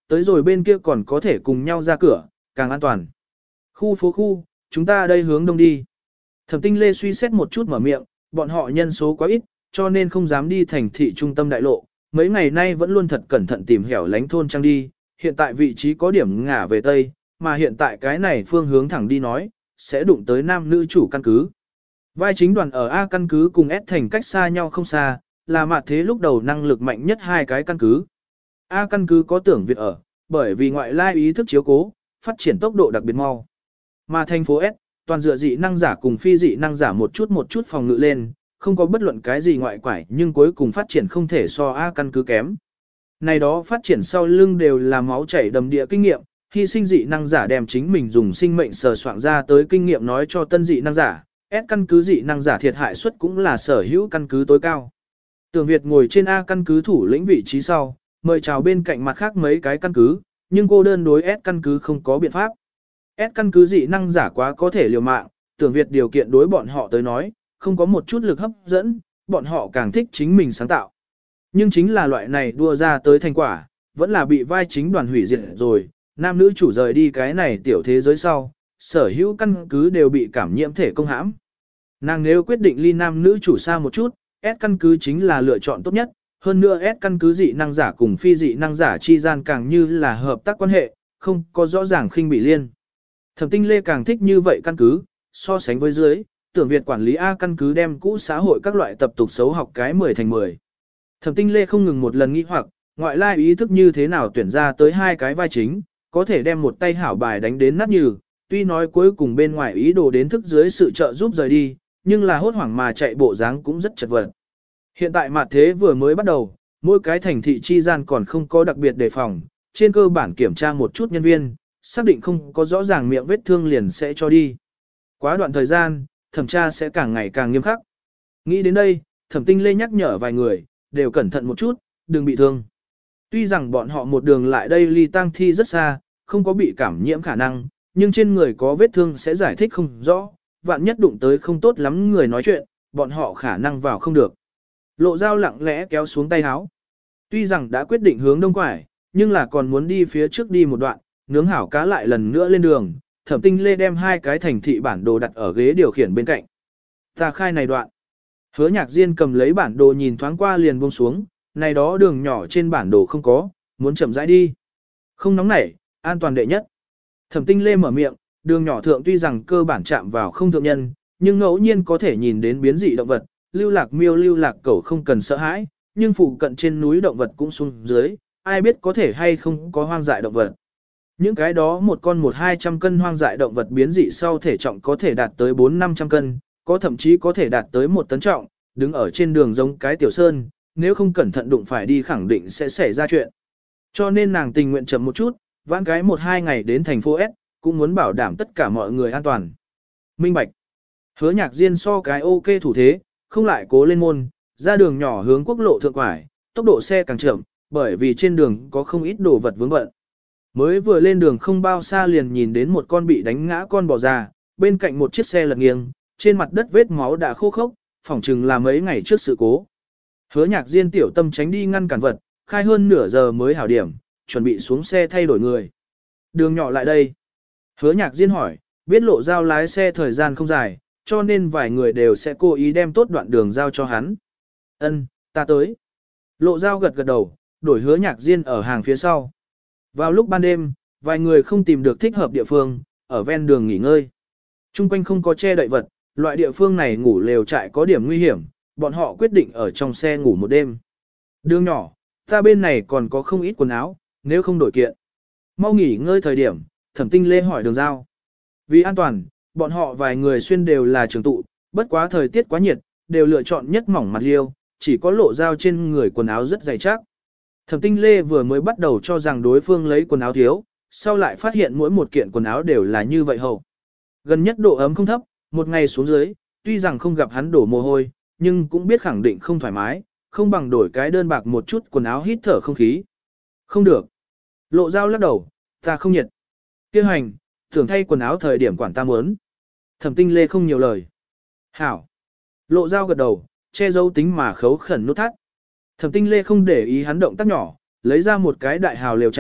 Speaker 1: tới rồi bên kia còn có thể cùng nhau ra cửa, càng an toàn. Khu phố khu, chúng ta đây hướng đông đi. Thẩm Tinh Lê suy xét một chút mở miệng, bọn họ nhân số quá ít, cho nên không dám đi thành thị trung tâm đại lộ. Mấy ngày nay vẫn luôn thật cẩn thận tìm hẻo lánh thôn trang đi, hiện tại vị trí có điểm ngả về Tây, mà hiện tại cái này phương hướng thẳng đi nói, sẽ đụng tới nam nữ chủ căn cứ. Vai chính đoàn ở A căn cứ cùng S thành cách xa nhau không xa, là mặt thế lúc đầu năng lực mạnh nhất hai cái căn cứ. A căn cứ có tưởng Việt ở, bởi vì ngoại lai ý thức chiếu cố, phát triển tốc độ đặc biệt mau. Mà thành phố S, toàn dựa dị năng giả cùng phi dị năng giả một chút một chút phòng ngự lên, không có bất luận cái gì ngoại quải nhưng cuối cùng phát triển không thể so A căn cứ kém. Này đó phát triển sau lưng đều là máu chảy đầm địa kinh nghiệm, hy sinh dị năng giả đem chính mình dùng sinh mệnh sờ soạn ra tới kinh nghiệm nói cho tân dị năng giả, S căn cứ dị năng giả thiệt hại suất cũng là sở hữu căn cứ tối cao. Tưởng Việt ngồi trên A căn cứ thủ lĩnh vị trí sau, mời chào bên cạnh mặt khác mấy cái căn cứ, nhưng cô đơn đối S căn cứ không có biện pháp. S căn cứ dị năng giả quá có thể liều mạng, Tưởng Việt điều kiện đối bọn họ tới nói, không có một chút lực hấp dẫn, bọn họ càng thích chính mình sáng tạo. Nhưng chính là loại này đua ra tới thành quả, vẫn là bị vai chính đoàn hủy diệt rồi, nam nữ chủ rời đi cái này tiểu thế giới sau, sở hữu căn cứ đều bị cảm nhiễm thể công hãm. Nàng nếu quyết định ly nam nữ chủ xa một chút, S căn cứ chính là lựa chọn tốt nhất, hơn nữa S căn cứ dị năng giả cùng phi dị năng giả chi gian càng như là hợp tác quan hệ, không có rõ ràng khinh bị liên. Thẩm Tinh Lê càng thích như vậy căn cứ, so sánh với dưới, Tưởng Việt quản lý A căn cứ đem cũ xã hội các loại tập tục xấu học cái mười thành mười. Thẩm Tinh Lê không ngừng một lần nghĩ hoặc, ngoại lai ý thức như thế nào tuyển ra tới hai cái vai chính, có thể đem một tay hảo bài đánh đến nát nhừ, tuy nói cuối cùng bên ngoài ý đồ đến thức dưới sự trợ giúp rời đi, nhưng là hốt hoảng mà chạy bộ dáng cũng rất chật vật. Hiện tại mặt thế vừa mới bắt đầu, mỗi cái thành thị chi gian còn không có đặc biệt đề phòng, trên cơ bản kiểm tra một chút nhân viên, xác định không có rõ ràng miệng vết thương liền sẽ cho đi. Quá đoạn thời gian, thẩm tra sẽ càng ngày càng nghiêm khắc. Nghĩ đến đây, Thẩm Tinh Lê nhắc nhở vài người, đều cẩn thận một chút, đừng bị thương. Tuy rằng bọn họ một đường lại đây ly tang thi rất xa, không có bị cảm nhiễm khả năng, nhưng trên người có vết thương sẽ giải thích không rõ, vạn nhất đụng tới không tốt lắm người nói chuyện, bọn họ khả năng vào không được. Lộ Dao lặng lẽ kéo xuống tay áo. Tuy rằng đã quyết định hướng đông quải, nhưng là còn muốn đi phía trước đi một đoạn, nướng hảo cá lại lần nữa lên đường. Thẩm Tinh Lê đem hai cái thành thị bản đồ đặt ở ghế điều khiển bên cạnh. Ta khai này đoạn. Hứa Nhạc Diên cầm lấy bản đồ nhìn thoáng qua liền buông xuống, này đó đường nhỏ trên bản đồ không có, muốn chậm rãi đi. Không nóng nảy, an toàn đệ nhất. Thẩm Tinh Lê mở miệng, đường nhỏ thượng tuy rằng cơ bản chạm vào không thượng nhân, nhưng ngẫu nhiên có thể nhìn đến biến dị động vật, lưu lạc miêu lưu lạc cẩu không cần sợ hãi, nhưng phụ cận trên núi động vật cũng xuống dưới, ai biết có thể hay không có hoang dại động vật. Những cái đó một con một hai trăm cân hoang dại động vật biến dị sau thể trọng có thể đạt tới bốn năm trăm cân, có thậm chí có thể đạt tới một tấn trọng, đứng ở trên đường giống cái tiểu sơn, nếu không cẩn thận đụng phải đi khẳng định sẽ xảy ra chuyện. Cho nên nàng tình nguyện chậm một chút, vãn cái một hai ngày đến thành phố S, cũng muốn bảo đảm tất cả mọi người an toàn. Minh bạch. Hứa Nhạc Diên so cái ok thủ thế, không lại cố lên môn, ra đường nhỏ hướng quốc lộ thượng quải, tốc độ xe càng chậm, bởi vì trên đường có không ít đồ vật vướng bận. Mới vừa lên đường không bao xa liền nhìn đến một con bị đánh ngã con bò già, bên cạnh một chiếc xe lật nghiêng, trên mặt đất vết máu đã khô khốc, phỏng chừng là mấy ngày trước sự cố. Hứa Nhạc Diên tiểu tâm tránh đi ngăn cản vật, khai hơn nửa giờ mới hảo điểm, chuẩn bị xuống xe thay đổi người. Đường nhỏ lại đây. Hứa Nhạc Diên hỏi, biết Lộ Dao lái xe thời gian không dài, cho nên vài người đều sẽ cố ý đem tốt đoạn đường giao cho hắn. Ân, ta tới. Lộ Dao gật gật đầu, đổi Hứa Nhạc Diên ở hàng phía sau. Vào lúc ban đêm, vài người không tìm được thích hợp địa phương, ở ven đường nghỉ ngơi. Trung quanh không có che đậy vật, loại địa phương này ngủ lều trại có điểm nguy hiểm, bọn họ quyết định ở trong xe ngủ một đêm. Đường nhỏ, ta bên này còn có không ít quần áo, nếu không đổi kiện. Mau nghỉ ngơi thời điểm, Thẩm Tinh Lê hỏi Đường Giao. Vì an toàn, bọn họ vài người xuyên đều là trường tụ, bất quá thời tiết quá nhiệt, đều lựa chọn nhất mỏng mặt liêu, chỉ có Lộ Dao trên người quần áo rất dày chắc. Thẩm Tinh Lê vừa mới bắt đầu cho rằng đối phương lấy quần áo thiếu, sau lại phát hiện mỗi một kiện quần áo đều là như vậy hậu. Gần nhất độ ấm không thấp, một ngày xuống dưới, tuy rằng không gặp hắn đổ mồ hôi, nhưng cũng biết khẳng định không thoải mái, không bằng đổi cái đơn bạc một chút quần áo hít thở không khí. Không được. Lộ Dao lắc đầu, ta không nhiệt. Kêu hành, thường thay quần áo thời điểm quản ta muốn. Thẩm Tinh Lê không nhiều lời. Hảo. Lộ Dao gật đầu, che giấu tính mà khấu khẩn nút thắt. Thẩm Tinh Lê không để ý hắn động tác nhỏ, lấy ra một cái đại hào lều trại,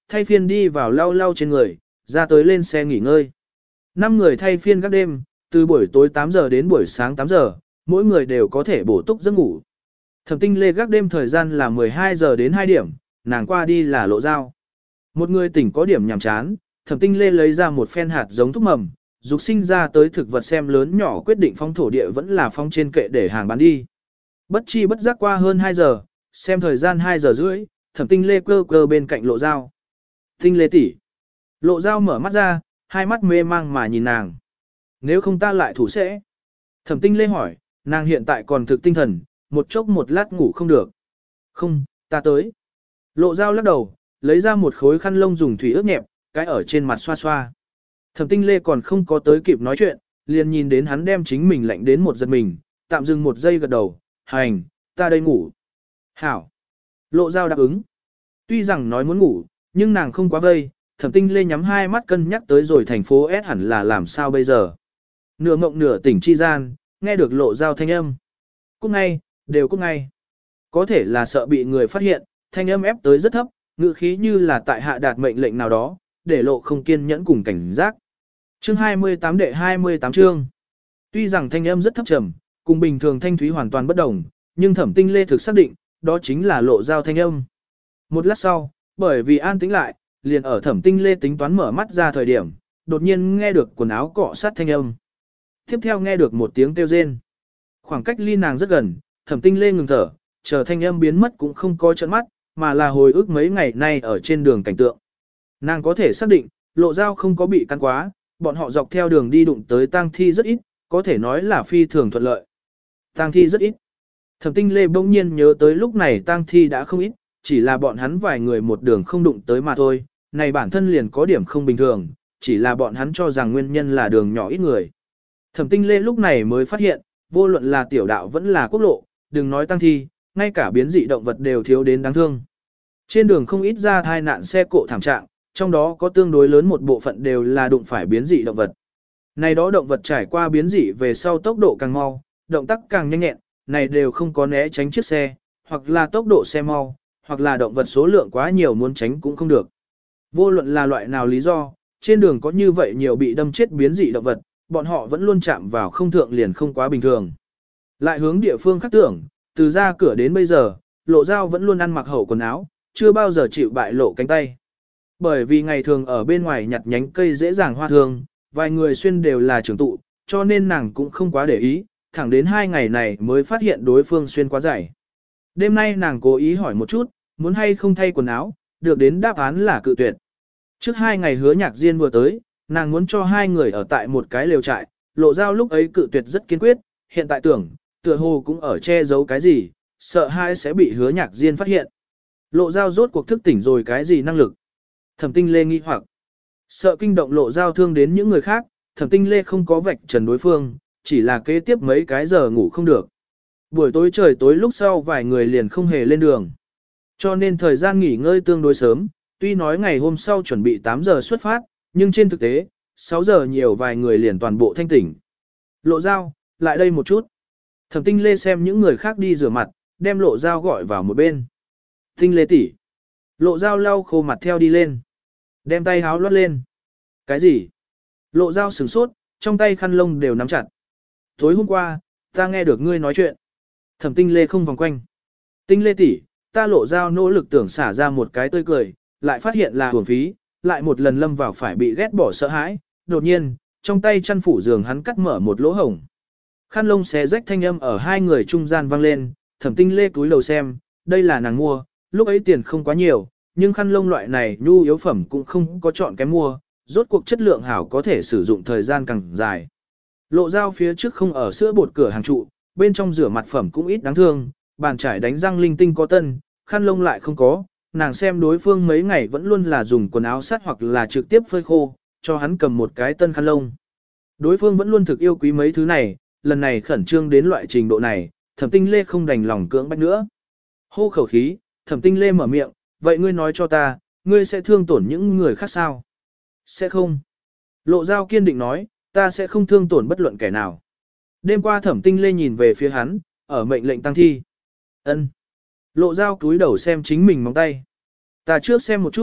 Speaker 1: thay phiên đi vào lau lau trên người, ra tới lên xe nghỉ ngơi. Năm người thay phiên các đêm, từ buổi tối tám giờ đến buổi sáng tám giờ, mỗi người đều có thể bổ túc giấc ngủ. Thẩm Tinh Lê gác đêm thời gian là mười hai giờ đến hai điểm, nàng qua đi là Lộ Dao. Một người tỉnh có điểm nhàm chán, Thẩm Tinh Lê lấy ra một phen hạt giống thuốc mầm, dục sinh ra tới thực vật xem lớn nhỏ quyết định phong thổ địa vẫn là phong trên kệ để hàng bán đi. Bất chi bất giác qua hơn hai giờ, xem thời gian hai giờ rưỡi, Thẩm Tinh Lê cơ cơ bên cạnh Lộ Dao. Tinh Lê tỷ. Lộ Dao mở mắt ra, hai mắt mê mang mà nhìn nàng. Nếu không ta lại thủ sẽ. Thẩm Tinh Lê hỏi, nàng hiện tại còn thực tinh thần, một chốc một lát ngủ không được. Không, ta tới. Lộ Dao lắc đầu, lấy ra một khối khăn lông dùng thủy ướt nhẹp, cái ở trên mặt xoa xoa. Thẩm Tinh Lê còn không có tới kịp nói chuyện, liền nhìn đến hắn đem chính mình lạnh đến một giật mình, tạm dừng một giây gật đầu, hành, ta đây ngủ. Hảo. Lộ Dao đáp ứng. Tuy rằng nói muốn ngủ, nhưng nàng không quá vây, Thẩm Tinh Lê nhắm hai mắt cân nhắc tới rồi thành phố S hẳn là làm sao bây giờ. Nửa mộng nửa tỉnh chi gian, nghe được Lộ Dao thanh âm. Cút ngay, đều cút ngay. Có thể là sợ bị người phát hiện, thanh âm ép tới rất thấp, ngữ khí như là tại hạ đạt mệnh lệnh nào đó, để Lộ không kiên nhẫn cùng cảnh giác. Chương hai mươi tám đệ hai mươi tám chương. Tuy rằng thanh âm rất thấp trầm, cùng bình thường thanh thúy hoàn toàn bất đồng, nhưng Thẩm Tinh Lê thực xác định, đó chính là Lộ Dao thanh âm. Một lát sau, bởi vì an tĩnh lại, liền ở Thẩm Tinh Lê tính toán mở mắt ra thời điểm, đột nhiên nghe được quần áo cọ sát thanh âm. Tiếp theo nghe được một tiếng kêu rên. Khoảng cách ly nàng rất gần, Thẩm Tinh Lê ngừng thở, chờ thanh âm biến mất cũng không có trận mắt, mà là hồi ức mấy ngày nay ở trên đường cảnh tượng. Nàng có thể xác định, Lộ Dao không có bị căn quá, bọn họ dọc theo đường đi đụng tới tang thi rất ít, có thể nói là phi thường thuận lợi. Tang thi rất ít. Thẩm Tinh Lê bỗng nhiên nhớ tới lúc này tang thi đã không ít, chỉ là bọn hắn vài người một đường không đụng tới mà thôi, này bản thân liền có điểm không bình thường, chỉ là bọn hắn cho rằng nguyên nhân là đường nhỏ ít người. Thẩm Tinh Lê lúc này mới phát hiện, vô luận là tiểu đạo vẫn là quốc lộ, đừng nói tang thi, ngay cả biến dị động vật đều thiếu đến đáng thương. Trên đường không ít ra tai nạn xe cộ thảm trạng, trong đó có tương đối lớn một bộ phận đều là đụng phải biến dị động vật. Này đó động vật trải qua biến dị về sau tốc độ càng mau, động tác càng nhanh nhẹn, này đều không có né tránh chiếc xe, hoặc là tốc độ xe mau, hoặc là động vật số lượng quá nhiều muốn tránh cũng không được. Vô luận là loại nào lý do, trên đường có như vậy nhiều bị đâm chết biến dị động vật, bọn họ vẫn luôn chạm vào không thượng liền không quá bình thường. Lại hướng địa phương khác tưởng, từ ra cửa đến bây giờ, Lộ Dao vẫn luôn ăn mặc hậu quần áo, chưa bao giờ chịu bại lộ cánh tay. Bởi vì ngày thường ở bên ngoài nhặt nhánh cây dễ dàng hoa thương, vài người xuyên đều là trưởng tụ, cho nên nàng cũng không quá để ý, thẳng đến hai ngày này mới phát hiện đối phương xuyên quá dày. Đêm nay nàng cố ý hỏi một chút, muốn hay không thay quần áo, được đến đáp án là cự tuyệt. Trước hai ngày Hứa Nhạc Diên vừa tới, nàng muốn cho hai người ở tại một cái lều trại, Lộ Dao lúc ấy cự tuyệt rất kiên quyết, hiện tại tưởng, tựa hồ cũng ở che giấu cái gì, sợ hai sẽ bị Hứa Nhạc Diên phát hiện. Lộ Dao rốt cuộc thức tỉnh rồi cái gì năng lực? Thẩm Tinh Lê nghi hoặc, sợ kinh động Lộ Dao thương đến những người khác, Thẩm Tinh Lê không có vạch trần đối phương, chỉ là kế tiếp mấy cái giờ ngủ không được. Buổi tối trời tối lúc sau vài người liền không hề lên đường. Cho nên thời gian nghỉ ngơi tương đối sớm, tuy nói ngày hôm sau chuẩn bị tám giờ xuất phát, nhưng trên thực tế, sáu giờ nhiều vài người liền toàn bộ thanh tỉnh. Lộ Dao, lại đây một chút. Thẩm Tinh Lê xem những người khác đi rửa mặt, đem Lộ Dao gọi vào một bên. Tinh Lê tỷ. Lộ Dao lau khô mặt theo đi lên. Đem tay háo lót lên. Cái gì? Lộ Dao sửng sốt, trong tay khăn lông đều nắm chặt. Tối hôm qua, ta nghe được ngươi nói chuyện. Thẩm Tinh Lê không vòng quanh. Tinh Lê tỷ, ta Lộ Dao nỗ lực tưởng xả ra một cái tươi cười, lại phát hiện là hưởng phí, lại một lần lâm vào phải bị ghét bỏ sợ hãi. Đột nhiên, trong tay chăn phủ giường hắn cắt mở một lỗ hổng. Khăn lông xé rách thanh âm ở hai người trung gian vang lên, Thẩm Tinh Lê cúi đầu xem, đây là nàng mua, lúc ấy tiền không quá nhiều, nhưng khăn lông loại này nhu yếu phẩm cũng không có chọn cái mua, rốt cuộc chất lượng hảo có thể sử dụng thời gian càng dài. Lộ Dao phía trước không ở sữa bột cửa hàng trụ, bên trong rửa mặt phẩm cũng ít đáng thương, bàn chải đánh răng linh tinh có tân, khăn lông lại không có, nàng xem đối phương mấy ngày vẫn luôn là dùng quần áo sắt hoặc là trực tiếp phơi khô, cho hắn cầm một cái tân khăn lông. Đối phương vẫn luôn thực yêu quý mấy thứ này, lần này khẩn trương đến loại trình độ này, Thẩm Tinh Lê không đành lòng cưỡng bách nữa. Hô khẩu khí, Thẩm Tinh Lê mở miệng, vậy ngươi nói cho ta, ngươi sẽ thương tổn những người khác sao? Sẽ không. Lộ Dao kiên định nói, ta sẽ không thương tổn bất luận kẻ nào. Đêm qua Thẩm Tinh Lê nhìn về phía hắn, ở mệnh lệnh tăng thi. Ân. Lộ Dao cúi đầu xem chính mình móng tay. Ta trước xem một chút,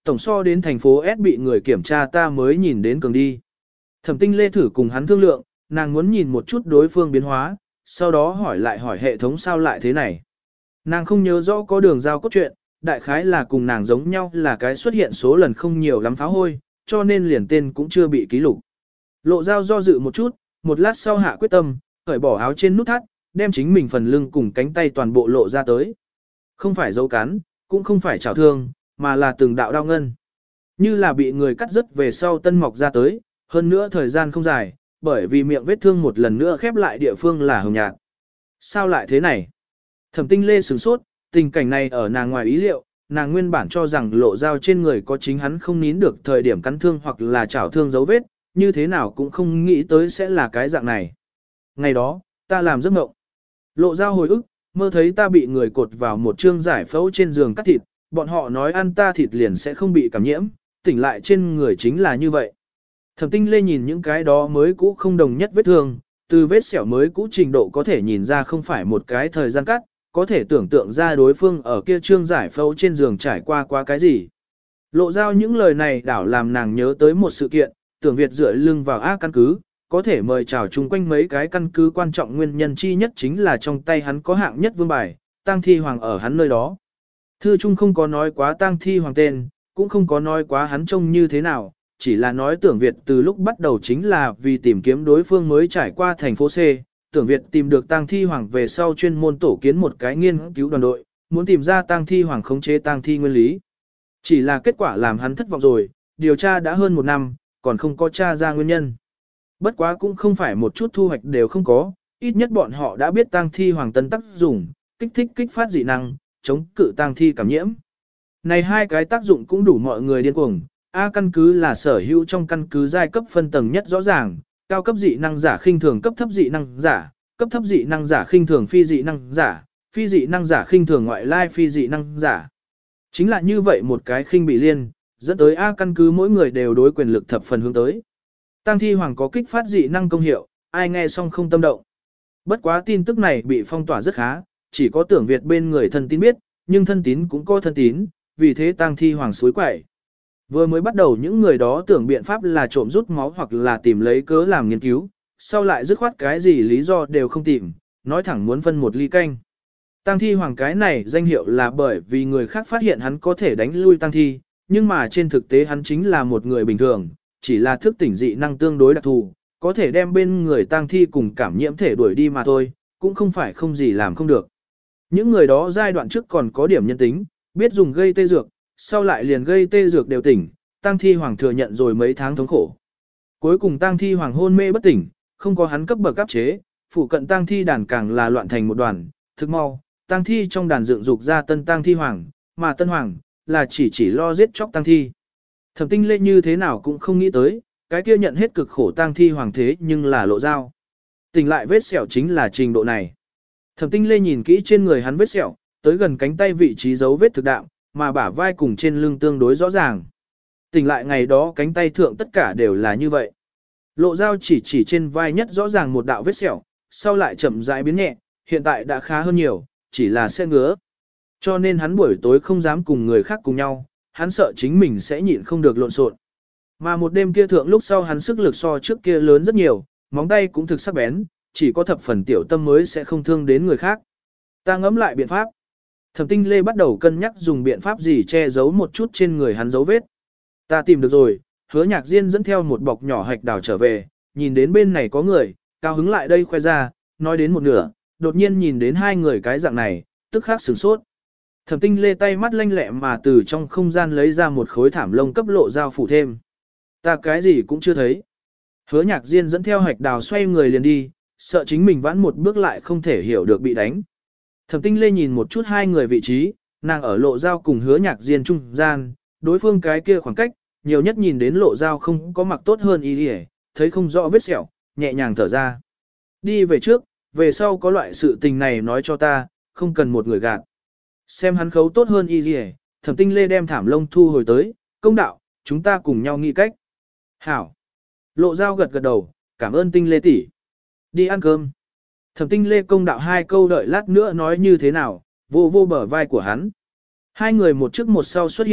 Speaker 1: tổng so đến thành phố S bị người kiểm tra ta mới nhìn đến cường đi. Thẩm Tinh Lê thử cùng hắn thương lượng, nàng muốn nhìn một chút đối phương biến hóa, sau đó hỏi lại hỏi hệ thống sao lại thế này. Nàng không nhớ rõ có đường giao cốt truyện, đại khái là cùng nàng giống nhau là cái xuất hiện số lần không nhiều lắm phá hôi, cho nên liền tên cũng chưa bị ký lục. Lộ Giao do dự một chút, một lát sau hạ quyết tâm, cởi bỏ áo trên nút thắt, đem chính mình phần lưng cùng cánh tay toàn bộ lộ ra tới. Không phải dấu cắn, cũng không phải chảo thương, mà là từng đạo đao ngân. Như là bị người cắt rứt về sau tân mọc ra tới, hơn nữa thời gian không dài, bởi vì miệng vết thương một lần nữa khép lại địa phương là hồng nhạt. Sao lại thế này? Thẩm Tinh Lê sửng sốt, tình cảnh này ở nàng ngoài ý liệu, nàng nguyên bản cho rằng Lộ Giao trên người có chính hắn không nín được thời điểm cắn thương hoặc là chảo thương dấu vết, như thế nào cũng không nghĩ tới sẽ là cái dạng này. Ngày đó, ta làm giấc mộng. Lộ Giao hồi ức, mơ thấy ta bị người cột vào một chương giải phẫu trên giường cắt thịt, bọn họ nói ăn ta thịt liền sẽ không bị cảm nhiễm, tỉnh lại trên người chính là như vậy. Thẩm Tinh Lê nhìn những cái đó mới cũ không đồng nhất vết thương, từ vết sẹo mới cũ trình độ có thể nhìn ra không phải một cái thời gian cắt, có thể tưởng tượng ra đối phương ở kia trương giải phẫu trên giường trải qua qua cái gì. Lộ Giao những lời này đảo làm nàng nhớ tới một sự kiện, tưởng Việt dựa lưng vào A căn cứ, có thể mời chào chung quanh mấy cái căn cứ quan trọng nguyên nhân chi nhất chính là trong tay hắn có hạng nhất vương bài, tang thi hoàng ở hắn nơi đó. Thư Trung không có nói quá tang thi hoàng tên, cũng không có nói quá hắn trông như thế nào, chỉ là nói tưởng Việt từ lúc bắt đầu chính là vì tìm kiếm đối phương mới trải qua thành phố C. Tưởng Việt tìm được tang thi hoàng về sau chuyên môn tổ kiến một cái nghiên cứu đoàn đội, muốn tìm ra tang thi hoàng khống chế tang thi nguyên lý. Chỉ là kết quả làm hắn thất vọng rồi, điều tra đã hơn một năm, còn không có tra ra nguyên nhân. Bất quá cũng không phải một chút thu hoạch đều không có, ít nhất bọn họ đã biết tang thi hoàng tân tác dụng, kích thích kích phát dị năng, chống cự tang thi cảm nhiễm. Này hai cái tác dụng cũng đủ mọi người điên cuồng. A căn cứ là sở hữu trong căn cứ giai cấp phân tầng nhất rõ ràng, cao cấp dị năng giả khinh thường cấp thấp dị năng giả, cấp thấp dị năng giả khinh thường phi dị năng giả, phi dị năng giả khinh thường ngoại lai phi dị năng giả. Chính là như vậy một cái khinh bị liên, dẫn tới A căn cứ mỗi người đều đối quyền lực thập phần hướng tới. Tang thi hoàng có kích phát dị năng công hiệu, ai nghe xong không tâm động. Bất quá tin tức này bị phong tỏa rất khá, chỉ có tưởng Việt bên người thân tín biết, nhưng thân tín cũng có thân tín, vì thế tang thi hoàng suối quẩy. Vừa mới bắt đầu những người đó tưởng biện pháp là trộm rút máu hoặc là tìm lấy cớ làm nghiên cứu, sau lại dứt khoát cái gì lý do đều không tìm, nói thẳng muốn phân một ly canh. Tang thi hoàng cái này danh hiệu là bởi vì người khác phát hiện hắn có thể đánh lui tang thi, nhưng mà trên thực tế hắn chính là một người bình thường, chỉ là thức tỉnh dị năng tương đối đặc thù, có thể đem bên người tang thi cùng cảm nhiễm thể đuổi đi mà thôi, cũng không phải không gì làm không được. Những người đó giai đoạn trước còn có điểm nhân tính, biết dùng gây tê dược, sau lại liền gây tê dược đều tỉnh, tang thi hoàng thừa nhận rồi mấy tháng thống khổ. Cuối cùng tang thi hoàng hôn mê bất tỉnh, không có hắn cấp bậc áp chế, phụ cận tang thi đàn càng là loạn thành một đoàn, thực mau, tang thi trong đàn dựng dục ra tân tang thi hoàng, mà tân hoàng là chỉ chỉ lo giết chóc tang thi. Thẩm Tinh Lê như thế nào cũng không nghĩ tới, cái kia nhận hết cực khổ tang thi hoàng thế nhưng là Lộ Giao. Tỉnh lại vết sẹo chính là trình độ này. Thẩm Tinh Lê nhìn kỹ trên người hắn vết sẹo, tới gần cánh tay vị trí dấu vết thực đạo, mà bả vai cùng trên lưng tương đối rõ ràng. Tỉnh lại ngày đó cánh tay thượng tất cả đều là như vậy. Lộ Giao chỉ chỉ trên vai nhất rõ ràng một đạo vết sẹo, sau lại chậm rãi biến nhẹ, hiện tại đã khá hơn nhiều, chỉ là sẽ ngứa. Cho nên hắn buổi tối không dám cùng người khác cùng nhau, hắn sợ chính mình sẽ nhịn không được lộn xộn. Mà một đêm kia thượng lúc sau hắn sức lực so trước kia lớn rất nhiều, móng tay cũng thực sắc bén, chỉ có thập phần tiểu tâm mới sẽ không thương đến người khác. Ta ngẫm lại biện pháp. Thẩm Tinh Lê bắt đầu cân nhắc dùng biện pháp gì che giấu một chút trên người hắn dấu vết. Ta tìm được rồi, Hứa Nhạc Diên dẫn theo một bọc nhỏ hạch đào trở về, nhìn đến bên này có người, cao hứng lại đây khoe ra, nói đến một nửa, đột nhiên nhìn đến hai người cái dạng này, tức khắc sửng sốt. Thẩm Tinh Lê tay mắt lanh lẹ mà từ trong không gian lấy ra một khối thảm lông cấp Lộ Giao phủ thêm. Ta cái gì cũng chưa thấy. Hứa Nhạc Diên dẫn theo hạch đào xoay người liền đi, sợ chính mình vãn một bước lại không thể hiểu được bị đánh. Thẩm Tinh Lê nhìn một chút hai người vị trí, nàng ở Lộ Giao cùng Hứa Nhạc Diên trung gian, đối phương cái kia khoảng cách, nhiều nhất nhìn đến Lộ Giao không có mặc tốt hơn y đi, thấy không rõ vết sẹo, nhẹ nhàng thở ra. Đi về trước, về sau có loại sự tình này nói cho ta, không cần một người gạt. Xem hắn khấu tốt hơn y đi, Thẩm Tinh Lê đem thảm lông thu hồi tới, công đạo, chúng ta cùng nhau nghĩ cách. Hảo. Lộ Giao gật gật đầu, cảm ơn Tinh Lê tỷ. Đi ăn cơm. Thẩm Tinh Lê công đạo hai câu đợi lát nữa nói như thế nào, vô vô bờ vai của hắn. Hai người một trước một sau xuất hiện,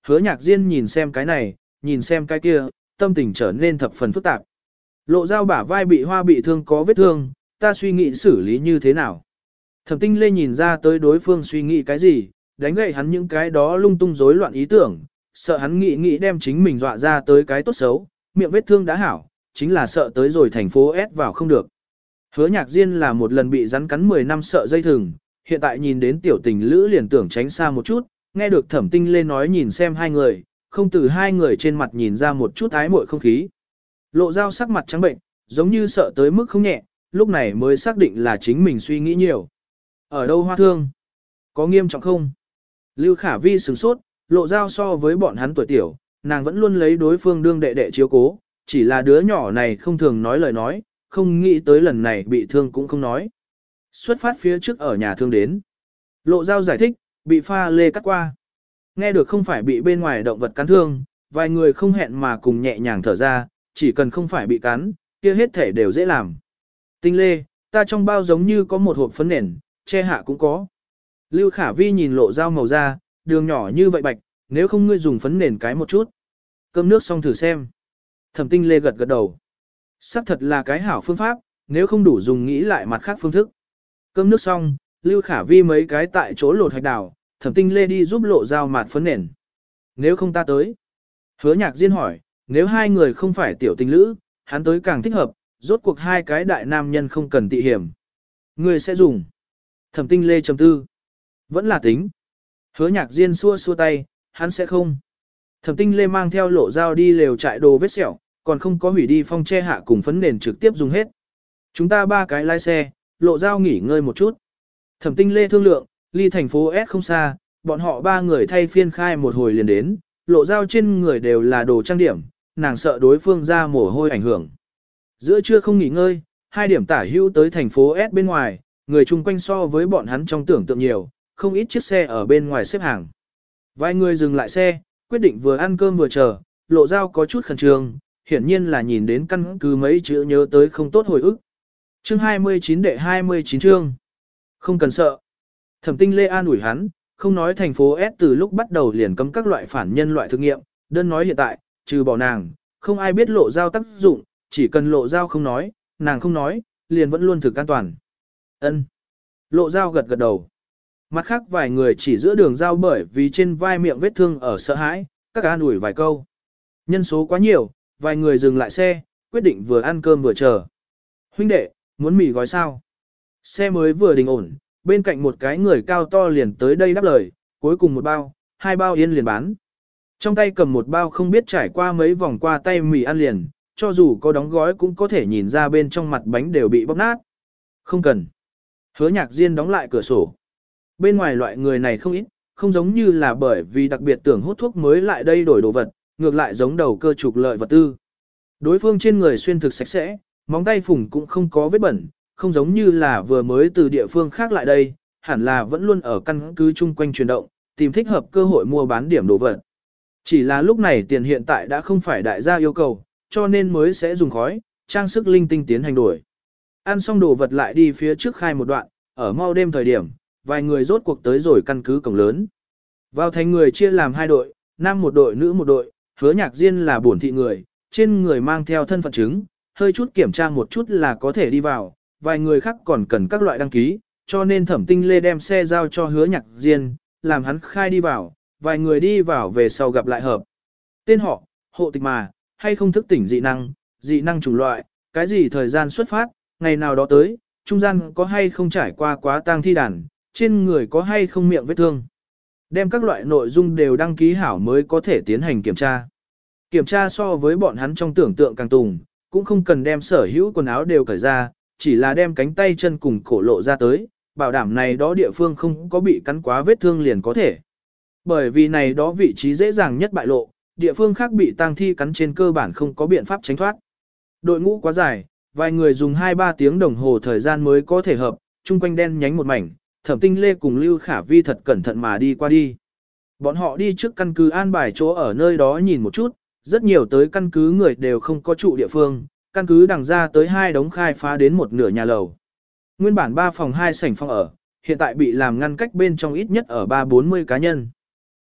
Speaker 1: hứa nhạc diên nhìn xem cái này, nhìn xem cái kia, tâm tình trở nên thập phần phức tạp. Lộ dao bả vai bị hoa bị thương có vết thương, ta suy nghĩ xử lý như thế nào. Thẩm Tinh Lê nhìn ra tới đối phương suy nghĩ cái gì, đánh gậy hắn những cái đó lung tung rối loạn ý tưởng, sợ hắn nghĩ nghĩ đem chính mình dọa ra tới cái tốt xấu, miệng vết thương đã hảo, chính là sợ tới rồi thành phố S vào không được. Hứa nhạc diên là một lần bị rắn cắn mười năm sợ dây thừng, hiện tại nhìn đến tiểu tình lữ liền tưởng tránh xa một chút, nghe được Thẩm Tinh Lê nói nhìn xem hai người, không từ hai người trên mặt nhìn ra một chút ái muội không khí. Lộ dao sắc mặt trắng bệnh, giống như sợ tới mức không nhẹ, lúc này mới xác định là chính mình suy nghĩ nhiều. Ở đâu hoa thương? Có nghiêm trọng không? Lưu Khả Vi sửng sốt, lộ dao so với bọn hắn tuổi tiểu, nàng vẫn luôn lấy đối phương đương đệ đệ chiếu cố, chỉ là đứa nhỏ này không thường nói lời nói, không nghĩ tới lần này bị thương cũng không nói. Xuất phát phía trước ở nhà thương đến. Lộ dao giải thích, bị pha lê cắt qua. Nghe được không phải bị bên ngoài động vật cắn thương, vài người không hẹn mà cùng nhẹ nhàng thở ra, chỉ cần không phải bị cắn, kia hết thể đều dễ làm. Tinh Lê, ta trong bao giống như có một hộp phấn nền, che hạ cũng có. Lưu Khả Vi nhìn lộ dao màu da, đường nhỏ như vậy bạch, nếu không ngươi dùng phấn nền cái một chút. Cơm nước xong thử xem. Thẩm Tinh Lê gật gật đầu. Sắc thật là cái hảo phương pháp, nếu không đủ dùng nghĩ lại mặt khác phương thức. Cơm nước xong, Lưu Khả Vi mấy cái tại chỗ lột hạch đào, Thẩm Tinh Lê đi giúp lộ dao mạt phấn nền. Nếu không ta tới. Hứa nhạc diên hỏi, nếu hai người không phải tiểu tình lữ, hắn tới càng thích hợp, rốt cuộc hai cái đại nam nhân không cần tị hiểm. Người sẽ dùng. Thẩm Tinh Lê trầm tư. Vẫn là tính. Hứa nhạc diên xua xua tay, hắn sẽ không. Thẩm Tinh Lê mang theo lộ dao đi lều trại đồ vết sẹo, còn không có hủy đi phong che hạ cùng phấn nền trực tiếp dùng hết. Chúng ta ba cái lái xe, lộ dao nghỉ ngơi một chút. Thẩm Tinh Lê thương lượng, ly thành phố S không xa, bọn họ ba người thay phiên khai một hồi liền đến, lộ dao trên người đều là đồ trang điểm, nàng sợ đối phương ra mồ hôi ảnh hưởng. Giữa trưa không nghỉ ngơi, hai điểm tả hữu tới thành phố S bên ngoài, người chung quanh so với bọn hắn trong tưởng tượng nhiều, không ít chiếc xe ở bên ngoài xếp hàng. Vài người dừng lại xe, quyết định vừa ăn cơm vừa chờ, lộ dao có chút khẩn trương, hiển nhiên là nhìn đến căn cứ mấy chữ nhớ tới không tốt hồi ức. Chương hai mươi chín đệ hai mươi chín chương. Không cần sợ. Thẩm Tinh Lê an ủi hắn, không nói thành phố S từ lúc bắt đầu liền cấm các loại phản nhân loại thực nghiệm, đơn nói hiện tại, trừ bỏ nàng, không ai biết lộ dao tác dụng, chỉ cần lộ dao không nói, nàng không nói, liền vẫn luôn thực an toàn. Ân. Lộ dao gật gật đầu. Mặt khác vài người chỉ giữa đường giao bởi vì trên vai miệng vết thương ở sợ hãi, các an ủi vài câu. Nhân số quá nhiều, vài người dừng lại xe, quyết định vừa ăn cơm vừa chờ. Huynh đệ, muốn mì gói sao? Xe mới vừa đình ổn, bên cạnh một cái người cao to liền tới đây đáp lời, cuối cùng một bao, hai bao yên liền bán. Trong tay cầm một bao không biết trải qua mấy vòng qua tay mì ăn liền, cho dù có đóng gói cũng có thể nhìn ra bên trong mặt bánh đều bị bóc nát. Không cần. Hứa nhạc diên đóng lại cửa sổ. Bên ngoài loại người này không ít, không giống như là bởi vì đặc biệt tưởng hút thuốc mới lại đây đổi đồ vật, ngược lại giống đầu cơ trục lợi vật tư. Đối phương trên người xuyên thực sạch sẽ, móng tay phùng cũng không có vết bẩn, không giống như là vừa mới từ địa phương khác lại đây, hẳn là vẫn luôn ở căn cứ chung quanh chuyển động, tìm thích hợp cơ hội mua bán điểm đồ vật. Chỉ là lúc này tiền hiện tại đã không phải đại gia yêu cầu, cho nên mới sẽ dùng khói, trang sức linh tinh tiến hành đổi. Ăn xong đồ vật lại đi phía trước khai một đoạn, ở mau đêm thời điểm, vài người rốt cuộc tới rồi căn cứ cổng lớn. Vào thành người chia làm hai đội, nam một đội nữ một đội, hứa nhạc diên là bổn thị người, trên người mang theo thân phận chứng, hơi chút kiểm tra một chút là có thể đi vào, vài người khác còn cần các loại đăng ký, cho nên Thẩm Tinh Lê đem xe giao cho hứa nhạc diên, làm hắn khai đi vào, vài người đi vào về sau gặp lại hợp. Tên họ, hộ tịch mà, hay không thức tỉnh dị năng, dị năng chủng loại, cái gì thời gian xuất phát, ngày nào đó tới, trung gian có hay không trải qua quá tang thi đàn, trên người có hay không miệng vết thương. Đem các loại nội dung đều đăng ký hảo mới có thể tiến hành kiểm tra. Kiểm tra so với bọn hắn trong tưởng tượng càng tùng, cũng không cần đem sở hữu quần áo đều cởi ra, chỉ là đem cánh tay chân cùng cổ lộ ra tới, bảo đảm này đó địa phương không có bị cắn quá vết thương liền có thể. Bởi vì này đó vị trí dễ dàng nhất bại lộ, địa phương khác bị tang thi cắn trên cơ bản không có biện pháp tránh thoát. Đội ngũ quá dài, vài người dùng hai ba tiếng đồng hồ thời gian mới có thể hợp, chung quanh đen nhánh một mảnh, Thẩm Tinh Lê cùng Lưu Khả Vi thật cẩn thận mà đi qua đi. Bọn họ đi trước căn cứ an bài chỗ ở nơi đó nhìn một chút, rất nhiều tới căn cứ người đều không có trụ địa phương, căn cứ đằng ra tới hai đống khai phá đến một nửa nhà lầu. Nguyên bản ba phòng hai sảnh phòng ở, hiện tại bị làm ngăn cách bên trong ít nhất ở ba bốn mươi cá nhân.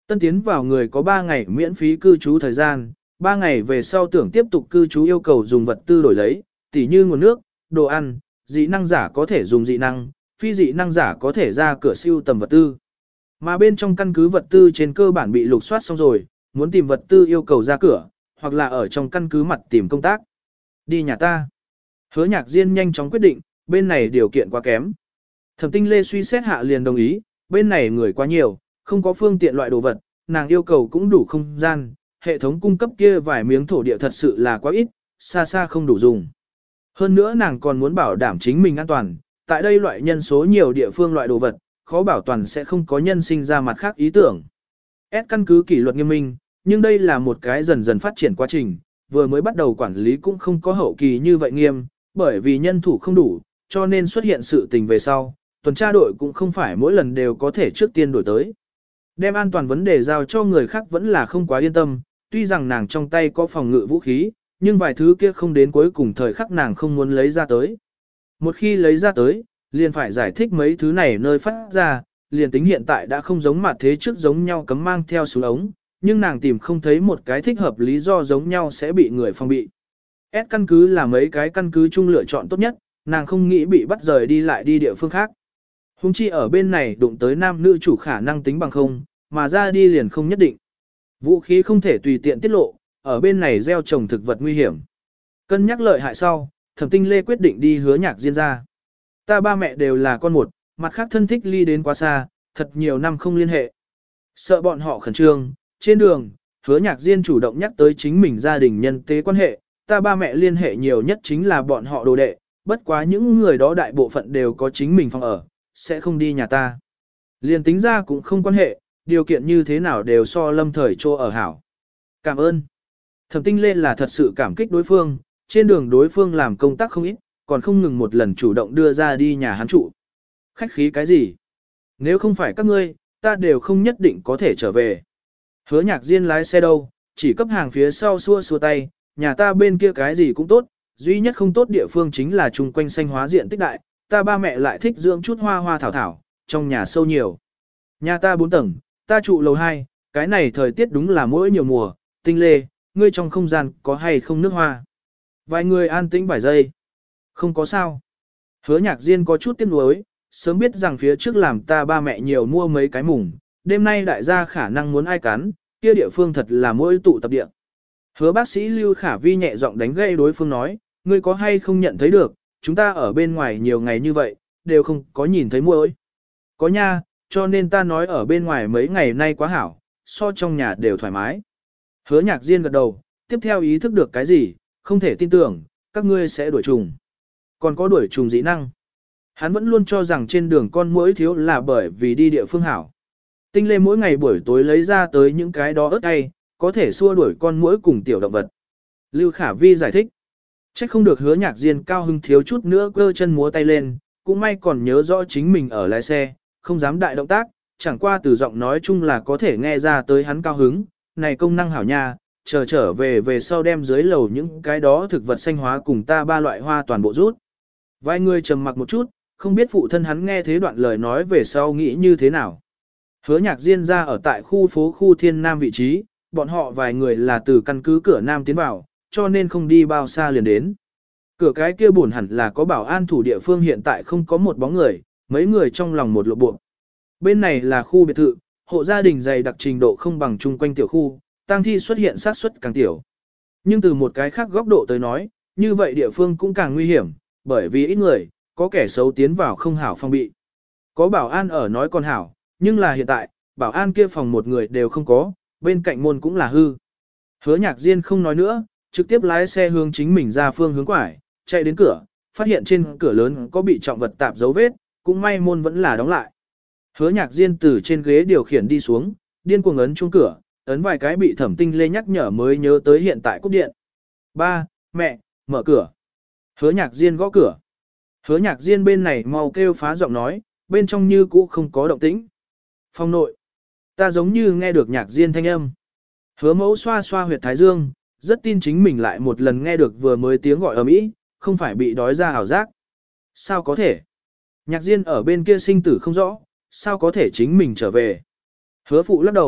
Speaker 1: Tân tiến vào người có ba ngày miễn phí cư trú thời gian, ba ngày về sau tưởng tiếp tục cư trú yêu cầu dùng vật tư đổi lấy, tỉ như nguồn nước, đồ ăn, dị năng giả có thể dùng dị năng, phi dị năng giả có thể ra cửa siêu tầm vật tư. Mà bên trong căn cứ vật tư trên cơ bản bị lục soát xong rồi, muốn tìm vật tư yêu cầu ra cửa, hoặc là ở trong căn cứ mặt tìm công tác. Đi nhà ta. Hứa Nhạc Diên nhanh chóng quyết định, bên này điều kiện quá kém. Thẩm Tinh Lê suy xét hạ liền đồng ý, bên này người quá nhiều, không có phương tiện loại đồ vật, nàng yêu cầu cũng đủ không gian, hệ thống cung cấp kia vài miếng thổ địa thật sự là quá ít, xa xa không đủ dùng. Hơn nữa nàng còn muốn bảo đảm chính mình an toàn, tại đây loại nhân số nhiều địa phương loại đồ vật, khó bảo toàn sẽ không có nhân sinh ra mặt khác ý tưởng. S căn cứ kỷ luật nghiêm minh, nhưng đây là một cái dần dần phát triển quá trình, vừa mới bắt đầu quản lý cũng không có hậu kỳ như vậy nghiêm, bởi vì nhân thủ không đủ, cho nên xuất hiện sự tình về sau, tuần tra đội cũng không phải mỗi lần đều có thể trước tiên đổi tới. Đem an toàn vấn đề giao cho người khác vẫn là không quá yên tâm, tuy rằng nàng trong tay có phòng ngự vũ khí, nhưng vài thứ kia không đến cuối cùng thời khắc nàng không muốn lấy ra tới. Một khi lấy ra tới, liền phải giải thích mấy thứ này nơi phát ra, liền tính hiện tại đã không giống mặt thế trước giống nhau cấm mang theo súng ống, nhưng nàng tìm không thấy một cái thích hợp lý do giống nhau sẽ bị người phòng bị. S căn cứ là mấy cái căn cứ chung lựa chọn tốt nhất, nàng không nghĩ bị bắt rời đi lại đi địa phương khác. Hùng chi ở bên này đụng tới nam nữ chủ khả năng tính bằng không, mà ra đi liền không nhất định. Vũ khí không thể tùy tiện tiết lộ, ở bên này gieo trồng thực vật nguy hiểm. Cân nhắc lợi hại sau, Thẩm Tinh Lê quyết định đi Hứa Nhạc Diên ra. Ta ba mẹ đều là con một, mặt khác thân thích ly đến quá xa, thật nhiều năm không liên hệ. Sợ bọn họ khẩn trương, trên đường, Hứa Nhạc Diên chủ động nhắc tới chính mình gia đình nhân tế quan hệ, ta ba mẹ liên hệ nhiều nhất chính là bọn họ đồ đệ, bất quá những người đó đại bộ phận đều có chính mình phòng ở, sẽ không đi nhà ta. Liên tính ra cũng không quan hệ, điều kiện như thế nào đều so lâm thời chỗ ở hảo. Cảm ơn. Thẩm Tinh Lê là thật sự cảm kích đối phương, trên đường đối phương làm công tác không ít, còn không ngừng một lần chủ động đưa ra đi nhà hắn trụ. Khách khí cái gì? Nếu không phải các ngươi, ta đều không nhất định có thể trở về. Hứa Nhạc Diên lái xe đâu, chỉ cấp hàng phía sau xua xua tay, nhà ta bên kia cái gì cũng tốt, duy nhất không tốt địa phương chính là chung quanh xanh hóa diện tích đại, ta ba mẹ lại thích dưỡng chút hoa hoa thảo thảo, trong nhà sâu nhiều. Nhà ta bốn tầng, ta trụ lầu hai, cái này thời tiết đúng là mỗi nhiều mùa, Tinh Lê, ngươi trong không gian có hay không nước hoa? Vài người an tĩnh vài giây. Không có sao. Hứa Nhạc Diên có chút tiếc nuối, sớm biết rằng phía trước làm ta ba mẹ nhiều mua mấy cái mùng, đêm nay đại gia khả năng muốn ai cắn, kia địa phương thật là mỗi tụ tập địa. Hứa bác sĩ Lưu Khả Vi nhẹ giọng đánh gãy đối phương nói, ngươi có hay không nhận thấy được, chúng ta ở bên ngoài nhiều ngày như vậy, đều không có nhìn thấy muỗi. Có nha, cho nên ta nói ở bên ngoài mấy ngày nay quá hảo, so trong nhà đều thoải mái. Hứa Nhạc Diên gật đầu, tiếp theo ý thức được cái gì, không thể tin tưởng, các ngươi sẽ đuổi trùng. Còn có đuổi trùng dị năng. Hắn vẫn luôn cho rằng trên đường con muỗi thiếu là bởi vì đi địa phương hảo. Tinh Lê mỗi ngày buổi tối lấy ra tới những cái đó ớt cay, có thể xua đuổi con muỗi cùng tiểu động vật. Lưu Khả Vi giải thích. Trách không được Hứa Nhạc Diên cao hưng thiếu chút nữa cơ chân múa tay lên, cũng may còn nhớ rõ chính mình ở lái xe, không dám đại động tác, chẳng qua từ giọng nói chung là có thể nghe ra tới hắn cao hứng, này công năng hảo nha, chờ trở về về sau đem dưới lầu những cái đó thực vật xanh hóa cùng ta ba loại hoa toàn bộ rút. Vài người trầm mặc một chút, không biết phụ thân hắn nghe thế đoạn lời nói về sau nghĩ như thế nào. Hứa Nhạc Diên ra ở tại khu phố khu Thiên Nam vị trí, bọn họ vài người là từ căn cứ cửa Nam tiến vào, cho nên không đi bao xa liền đến. Cửa cái kia buồn hẳn là có bảo an thủ địa phương hiện tại không có một bóng người, mấy người trong lòng một lộ bộ. Bên này là khu biệt thự, hộ gia đình dày đặc trình độ không bằng chung quanh tiểu khu, tang thi xuất hiện sát suất càng tiểu. Nhưng từ một cái khác góc độ tới nói, như vậy địa phương cũng càng nguy hiểm, bởi vì ít người, có kẻ xấu tiến vào không hảo phòng bị. Có bảo an ở nói còn hảo, nhưng là hiện tại, bảo an kia phòng một người đều không có, bên cạnh môn cũng là hư. Hứa Nhạc Diên không nói nữa, trực tiếp lái xe hướng chính mình ra phương hướng quải, chạy đến cửa, phát hiện trên cửa lớn có bị trọng vật tạp dấu vết, cũng may môn vẫn là đóng lại. Hứa Nhạc Diên từ trên ghế điều khiển đi xuống, điên cuồng ấn chuông cửa, ấn vài cái bị Thẩm Tinh Lê nhắc nhở mới nhớ tới hiện tại cúp điện. Ba, mẹ, mở cửa. Hứa Nhạc Diên gõ cửa. Hứa Nhạc Diên bên này mau kêu phá giọng nói, bên trong như cũ không có động tĩnh. Phòng nội. Ta giống như nghe được Nhạc Diên thanh âm. Hứa mẫu xoa xoa huyệt thái dương, rất tin chính mình lại một lần nghe được vừa mới tiếng gọi ầm ĩ, không phải bị đói ra ảo giác. Sao có thể? Nhạc Diên ở bên kia sinh tử không rõ, sao có thể chính mình trở về? Hứa phụ lắc đầu,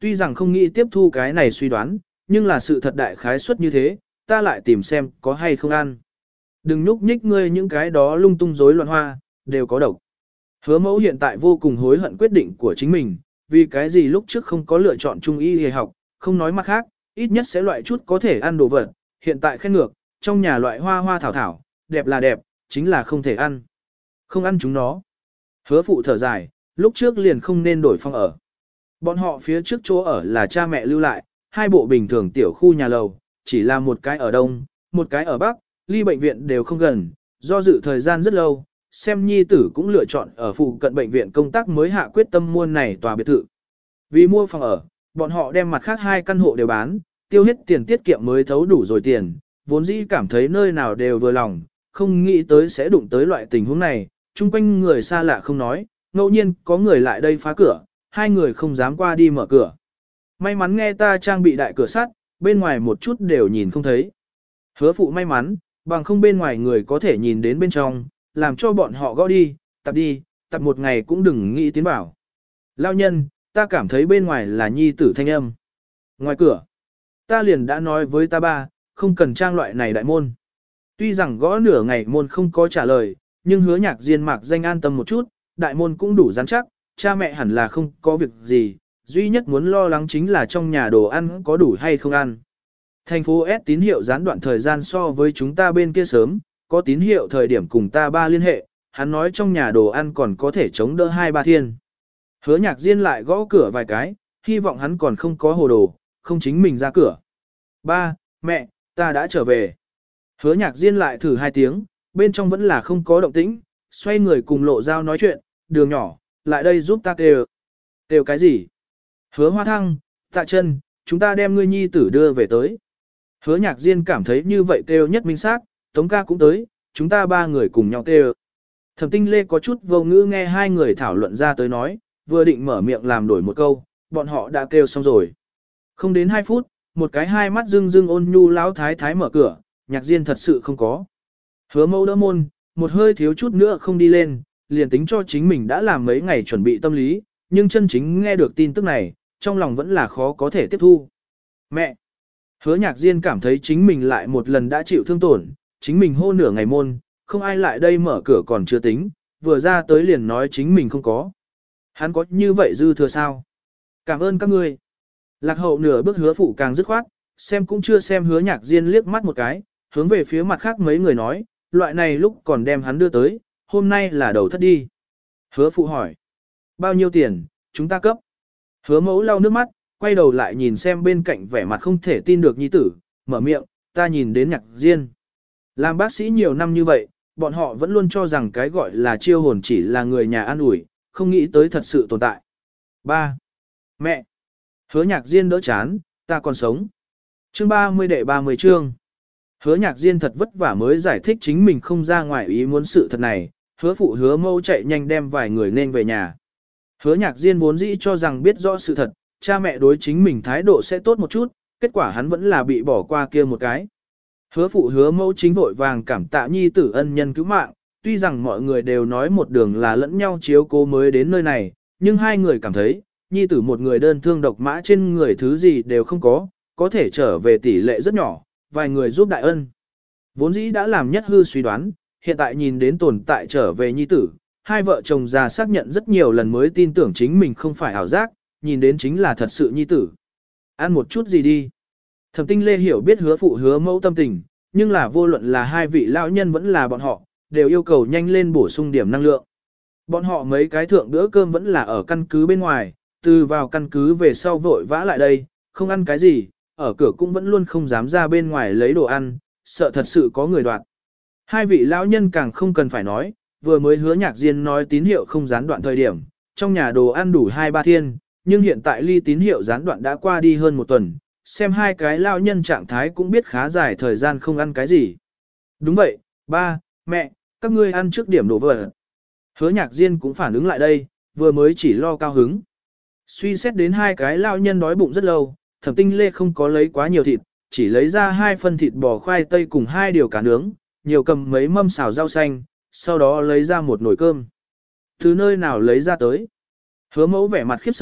Speaker 1: Tuy rằng không nghĩ tiếp thu cái này suy đoán, nhưng là sự thật đại khái suất như thế, ta lại tìm xem có hay không ăn. Đừng nhúc nhích ngươi những cái đó lung tung rối loạn hoa, đều có độc. Hứa mẫu hiện tại vô cùng hối hận quyết định của chính mình, vì cái gì lúc trước không có lựa chọn trung y y học, không nói mặt khác, ít nhất sẽ loại chút có thể ăn đồ vật, hiện tại khen ngược, trong nhà loại hoa hoa thảo thảo, đẹp là đẹp, chính là không thể ăn. Không ăn chúng nó. Hứa phụ thở dài, lúc trước liền không nên đổi phòng ở. Bọn họ phía trước chỗ ở là cha mẹ lưu lại, hai bộ bình thường tiểu khu nhà lầu, chỉ là một cái ở đông, một cái ở bắc, ly bệnh viện đều không gần, do dự thời gian rất lâu, xem nhi tử cũng lựa chọn ở phụ cận bệnh viện công tác mới hạ quyết tâm mua này tòa biệt thự. Vì mua phòng ở, bọn họ đem mặt khác hai căn hộ đều bán, tiêu hết tiền tiết kiệm mới thấu đủ rồi tiền, vốn dĩ cảm thấy nơi nào đều vừa lòng, không nghĩ tới sẽ đụng tới loại tình huống này, chung quanh người xa lạ không nói, ngẫu nhiên có người lại đây phá cửa, hai người không dám qua đi mở cửa. May mắn nghe ta trang bị đại cửa sắt, bên ngoài một chút đều nhìn không thấy. Hứa phụ may mắn, bằng không bên ngoài người có thể nhìn đến bên trong, làm cho bọn họ gõ đi, tập đi, tập một ngày cũng đừng nghĩ tiến bảo. Lao nhân, ta cảm thấy bên ngoài là nhi tử thanh âm. Ngoài cửa, ta liền đã nói với ta ba, không cần trang loại này đại môn. Tuy rằng gõ nửa ngày môn không có trả lời, nhưng hứa nhạc diên mạc danh an tâm một chút, đại môn cũng đủ rắn chắc, cha mẹ hẳn là không có việc gì, duy nhất muốn lo lắng chính là trong nhà đồ ăn có đủ hay không ăn. Thành phố S tín hiệu gián đoạn thời gian so với chúng ta bên kia sớm, có tín hiệu thời điểm cùng ta ba liên hệ, hắn nói trong nhà đồ ăn còn có thể chống đỡ hai ba thiên. Hứa nhạc diên lại gõ cửa vài cái, hy vọng hắn còn không có hồ đồ, không chính mình ra cửa. Ba, mẹ, ta đã trở về. Hứa nhạc diên lại thử hai tiếng, bên trong vẫn là không có động tĩnh, xoay người cùng Lộ Giao nói chuyện, đường nhỏ, lại đây giúp ta kêu. Kêu cái gì? Hứa Hoa Thăng, Tạ Chân, chúng ta đem ngươi nhi tử đưa về tới. Hứa nhạc diên cảm thấy như vậy kêu nhất minh xác, Tống ca cũng tới, chúng ta ba người cùng nhau kêu. Thẩm Tinh Lê có chút vô ngữ nghe hai người thảo luận ra tới nói, vừa định mở miệng làm đổi một câu, bọn họ đã kêu xong rồi. Không đến hai phút, một cái hai mắt rưng rưng ôn nhu lão thái thái mở cửa, nhạc diên thật sự không có. Hứa mẫu đỡ môn, một hơi thiếu chút nữa không đi lên, liền tính cho chính mình đã làm mấy ngày chuẩn bị tâm lý, nhưng chân chính nghe được tin tức này, trong lòng vẫn là khó có thể tiếp thu. Mẹ! Hứa nhạc diên cảm thấy chính mình lại một lần đã chịu thương tổn, chính mình hô nửa ngày môn, không ai lại đây mở cửa còn chưa tính, vừa ra tới liền nói chính mình không có. Hắn có như vậy dư thừa sao? Cảm ơn các ngươi. Lạc hậu nửa bước hứa phụ càng dứt khoát, xem cũng chưa xem hứa nhạc diên liếc mắt một cái, hướng về phía mặt khác mấy người nói, loại này lúc còn đem hắn đưa tới, hôm nay là đầu thất đi. Hứa phụ hỏi, bao nhiêu tiền, chúng ta cấp. Hứa mẫu lau nước mắt, quay đầu lại nhìn xem bên cạnh vẻ mặt không thể tin được nhi tử, mở miệng, ta nhìn đến nhạc diên. Làm bác sĩ nhiều năm như vậy, bọn họ vẫn luôn cho rằng cái gọi là chiêu hồn chỉ là người nhà an ủi, không nghĩ tới thật sự tồn tại. Ba, mẹ, hứa nhạc diên đỡ chán, ta còn sống. Chương ba mươi đệ ba mươi chương. Hứa nhạc diên thật vất vả mới giải thích chính mình không ra ngoài ý muốn sự thật này, hứa phụ hứa mâu chạy nhanh đem vài người nên về nhà. Hứa nhạc diên vốn dĩ cho rằng biết rõ sự thật, cha mẹ đối chính mình thái độ sẽ tốt một chút, kết quả hắn vẫn là bị bỏ qua kia một cái. Hứa phụ hứa mẫu chính vội vàng cảm tạ nhi tử ân nhân cứu mạng, tuy rằng mọi người đều nói một đường là lẫn nhau chiếu cố mới đến nơi này, nhưng hai người cảm thấy, nhi tử một người đơn thương độc mã trên người thứ gì đều không có, có thể trở về tỷ lệ rất nhỏ, vài người giúp đại ân. Vốn dĩ đã làm nhất hư suy đoán, hiện tại nhìn đến tồn tại trở về nhi tử, hai vợ chồng già xác nhận rất nhiều lần mới tin tưởng chính mình không phải ảo giác, nhìn đến chính là thật sự nhi tử. Ăn một chút gì đi. Thẩm Tinh Lê hiểu biết hứa phụ hứa mẫu tâm tình, nhưng là vô luận là hai vị lão nhân vẫn là bọn họ, đều yêu cầu nhanh lên bổ sung điểm năng lượng. Bọn họ mấy cái thượng bữa cơm vẫn là ở căn cứ bên ngoài, từ vào căn cứ về sau vội vã lại đây, không ăn cái gì, ở cửa cũng vẫn luôn không dám ra bên ngoài lấy đồ ăn, sợ thật sự có người đoạt. Hai vị lão nhân càng không cần phải nói, vừa mới hứa nhạc diên nói tín hiệu không gián đoạn thời điểm, trong nhà đồ ăn đủ hai ba thiên, nhưng hiện tại ly tín hiệu gián đoạn đã qua đi hơn một tuần, xem hai cái lão nhân trạng thái cũng biết khá dài thời gian không ăn cái gì. Đúng vậy, ba, mẹ, các ngươi ăn trước điểm đồ vật. Hứa nhạc diên cũng phản ứng lại đây, vừa mới chỉ lo cao hứng. Suy xét đến hai cái lão nhân đói bụng rất lâu, Thẩm Tinh Lê không có lấy quá nhiều thịt, chỉ lấy ra hai phân thịt bò khoai tây cùng hai điều cá nướng, nhiều cầm mấy mâm xào rau xanh, sau đó lấy ra một nồi cơm. Từ nơi nào lấy ra tới? Hứa mẫu vẻ mặt khiếp sợ,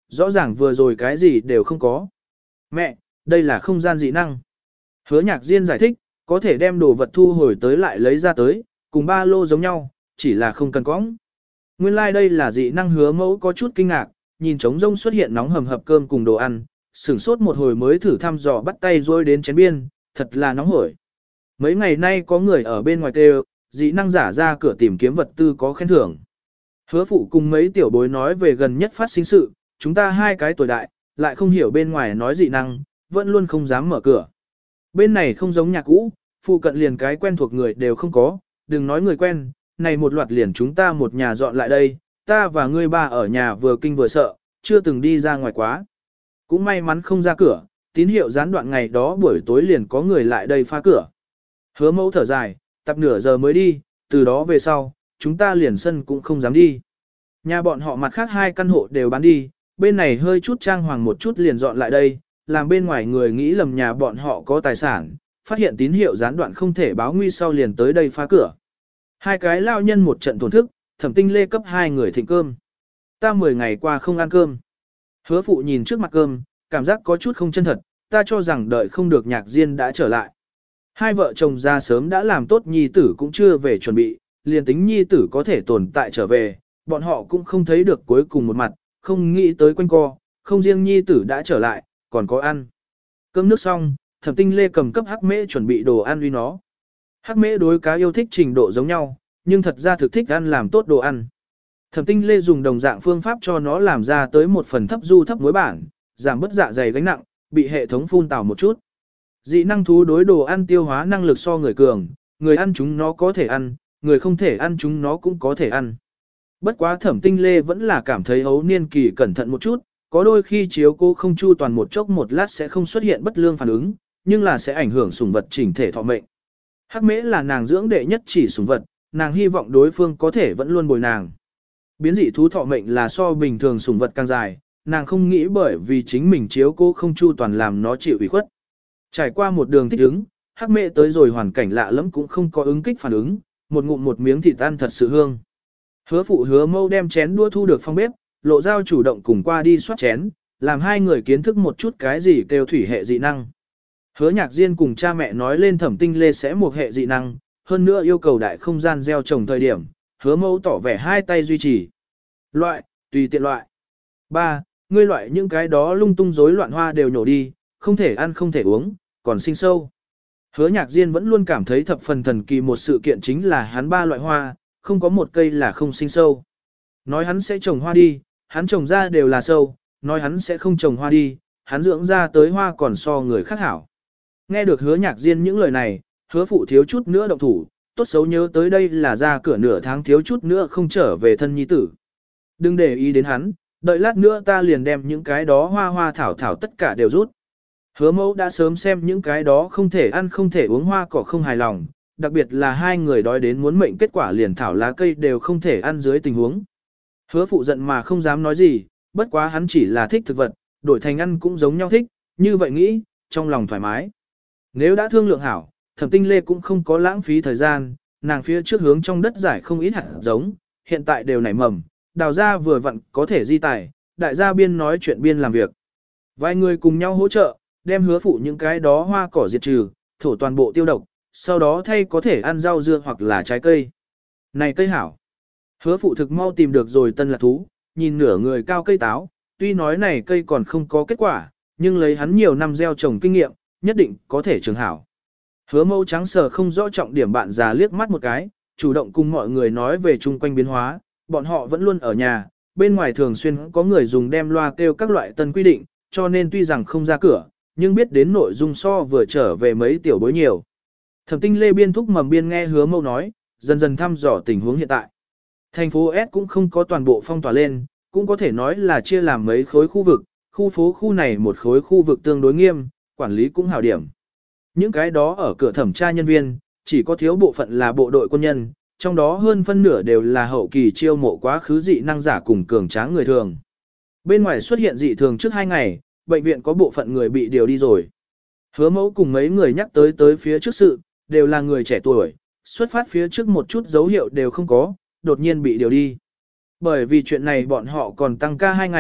Speaker 1: rõ ràng vừa rồi cái gì đều không có. Mẹ, đây là không gian dị năng. Hứa nhạc Diên giải thích, có thể đem đồ vật thu hồi tới lại lấy ra tới, cùng ba lô giống nhau, chỉ là không cần cõng. Nguyên lai like đây là dị năng. Hứa mẫu có chút kinh ngạc, nhìn trống rông xuất hiện nóng hầm hập cơm cùng đồ ăn, sửng sốt một hồi mới thử thăm dò bắt tay rồi đến chén biên, thật là nóng hổi. Mấy ngày nay có người ở bên ngoài kêu, dị năng giả ra cửa tìm kiếm vật tư có khen thưởng. Hứa phụ cùng mấy tiểu bối nói về gần nhất phát sinh sự, chúng ta hai cái tuổi đại, lại không hiểu bên ngoài nói dị năng, vẫn luôn không dám mở cửa. Bên này không giống nhà cũ, phụ cận liền cái quen thuộc người đều không có, đừng nói người quen, này một loạt liền chúng ta một nhà dọn lại đây, ta và ngươi ba ở nhà vừa kinh vừa sợ, chưa từng đi ra ngoài quá. Cũng may mắn không ra cửa, tín hiệu gián đoạn ngày đó buổi tối liền có người lại đây phá cửa. Hứa mẫu thở dài, tập nửa giờ mới đi, từ đó về sau, chúng ta liền sân cũng không dám đi. Nhà bọn họ mặt khác hai căn hộ đều bán đi, bên này hơi chút trang hoàng một chút liền dọn lại đây, làm bên ngoài người nghĩ lầm nhà bọn họ có tài sản, phát hiện tín hiệu gián đoạn không thể báo nguy sau liền tới đây phá cửa. Hai cái lao nhân một trận tổn thức, Thẩm Tinh Lê cấp hai người thịnh cơm. Ta mười ngày qua không ăn cơm. Hứa phụ nhìn trước mặt cơm, cảm giác có chút không chân thật, ta cho rằng đợi không được nhạc Diên đã trở lại. Hai vợ chồng ra sớm đã làm tốt nhi tử cũng chưa về chuẩn bị, liền tính nhi tử có thể tồn tại trở về, bọn họ cũng không thấy được cuối cùng một mặt, không nghĩ tới quanh co, không riêng nhi tử đã trở lại, còn có ăn. Cơm nước xong, Thẩm Tinh Lê cầm cấp Hắc Mễ chuẩn bị đồ ăn uy nó. Hắc Mễ đối cá yêu thích trình độ giống nhau, nhưng thật ra thực thích ăn làm tốt đồ ăn. Thẩm Tinh Lê dùng đồng dạng phương pháp cho nó làm ra tới một phần thấp du thấp muối bản, giảm bớt dạ dày gánh nặng, bị hệ thống phun tào một chút. Dị năng thú đối đồ ăn tiêu hóa năng lực so người cường, người ăn chúng nó có thể ăn, người không thể ăn chúng nó cũng có thể ăn. Bất quá Thẩm Tinh Lê vẫn là cảm thấy ấu niên kỳ cẩn thận một chút, có đôi khi chiếu cô không chu toàn một chốc một lát sẽ không xuất hiện bất lương phản ứng, nhưng là sẽ ảnh hưởng sủng vật chỉnh thể thọ mệnh. Hắc Mễ là nàng dưỡng đệ nhất chỉ sủng vật, nàng hy vọng đối phương có thể vẫn luôn bồi nàng. Biến dị thú thọ mệnh là so bình thường sủng vật càng dài, nàng không nghĩ bởi vì chính mình chiếu cô không chu toàn làm nó chịu ủy khuất. Trải qua một đường thích ứng, Hắc Mễ tới rồi hoàn cảnh lạ lẫm cũng không có ứng kích phản ứng, một ngụm một miếng thịt ăn thật sự hương. Hứa phụ hứa mâu đem chén đũa thu được phong bếp, Lộ Dao chủ động cùng qua đi soát chén, làm hai người kiến thức một chút cái gì kêu thủy hệ dị năng. Hứa nhạc Diên cùng cha mẹ nói lên Thẩm Tinh Lê sẽ một hệ dị năng, hơn nữa yêu cầu đại không gian gieo trồng thời điểm, hứa mâu tỏ vẻ hai tay duy trì. Loại, tùy tiện loại. Ba, ngươi loại những cái đó lung tung rối loạn hoa đều nhổ đi, không thể ăn không thể uống, còn sinh sâu. Hứa nhạc Diên vẫn luôn cảm thấy thập phần thần kỳ một sự kiện chính là hắn ba loại hoa, không có một cây là không sinh sâu. Nói hắn sẽ trồng hoa đi, hắn trồng ra đều là sâu, nói hắn sẽ không trồng hoa đi, hắn dưỡng ra tới hoa còn so người khác hảo. Nghe được hứa nhạc Diên những lời này, hứa phụ thiếu chút nữa động thủ, tốt xấu nhớ tới đây là ra cửa nửa tháng thiếu chút nữa không trở về thân nhi tử. Đừng để ý đến hắn, đợi lát nữa ta liền đem những cái đó hoa hoa thảo thảo tất cả đều rút. Hứa mẫu đã sớm xem những cái đó không thể ăn không thể uống hoa cỏ không hài lòng, đặc biệt là hai người đói đến muốn mệnh kết quả liền thảo lá cây đều không thể ăn dưới tình huống. Hứa phụ giận mà không dám nói gì, bất quá hắn chỉ là thích thực vật, đổi thành ăn cũng giống nhau thích, như vậy nghĩ, trong lòng thoải mái. Nếu đã thương lượng hảo, Thẩm Tinh Lê cũng không có lãng phí thời gian, nàng phía trước hướng trong đất giải không ít hạt giống, hiện tại đều nảy mầm, đào ra vừa vặn có thể di tài, đại gia biên nói chuyện biên làm việc. Vài người cùng nhau hỗ trợ, đem hứa phụ những cái đó hoa cỏ diệt trừ, thổ toàn bộ tiêu độc, sau đó thay có thể ăn rau dưa hoặc là trái cây. Này cây hảo! Hứa phụ thực mau tìm được rồi tân lạc thú, nhìn nửa người cao cây táo, tuy nói này cây còn không có kết quả, nhưng lấy hắn nhiều năm gieo trồng kinh nghiệm, nhất định có thể trường hảo. Hứa mâu trắng sờ không rõ trọng điểm bạn già liếc mắt một cái, chủ động cùng mọi người nói về chung quanh biến hóa, bọn họ vẫn luôn ở nhà, bên ngoài thường xuyên có người dùng đem loa kêu các loại tân quy định, cho nên tuy rằng không ra cửa, nhưng biết đến nội dung so vừa trở về mấy tiểu bối nhiều. Thẩm Tinh Lê biên thúc mầm biên nghe hứa mâu nói, dần dần thăm dò tình huống hiện tại. Thành phố S cũng không có toàn bộ phong tỏa lên, cũng có thể nói là chia làm mấy khối khu vực, khu phố khu này một khối khu vực tương đối nghiêm, quản lý cũng hảo điểm. Những cái đó ở cửa thẩm tra nhân viên, chỉ có thiếu bộ phận là bộ đội quân nhân, trong đó hơn phân nửa đều là hậu kỳ chiêu mộ quá khứ dị năng giả cùng cường tráng người thường. Bên ngoài xuất hiện dị thường trước hai ngày, bệnh viện có bộ phận người bị điều đi rồi. Hứa mẫu cùng mấy người nhắc tới tới phía trước sự, đều là người trẻ tuổi, xuất phát phía trước một chút dấu hiệu đều không có, đột nhiên bị điều đi. Bởi vì chuyện này bọn họ còn tăng ca hai ngày,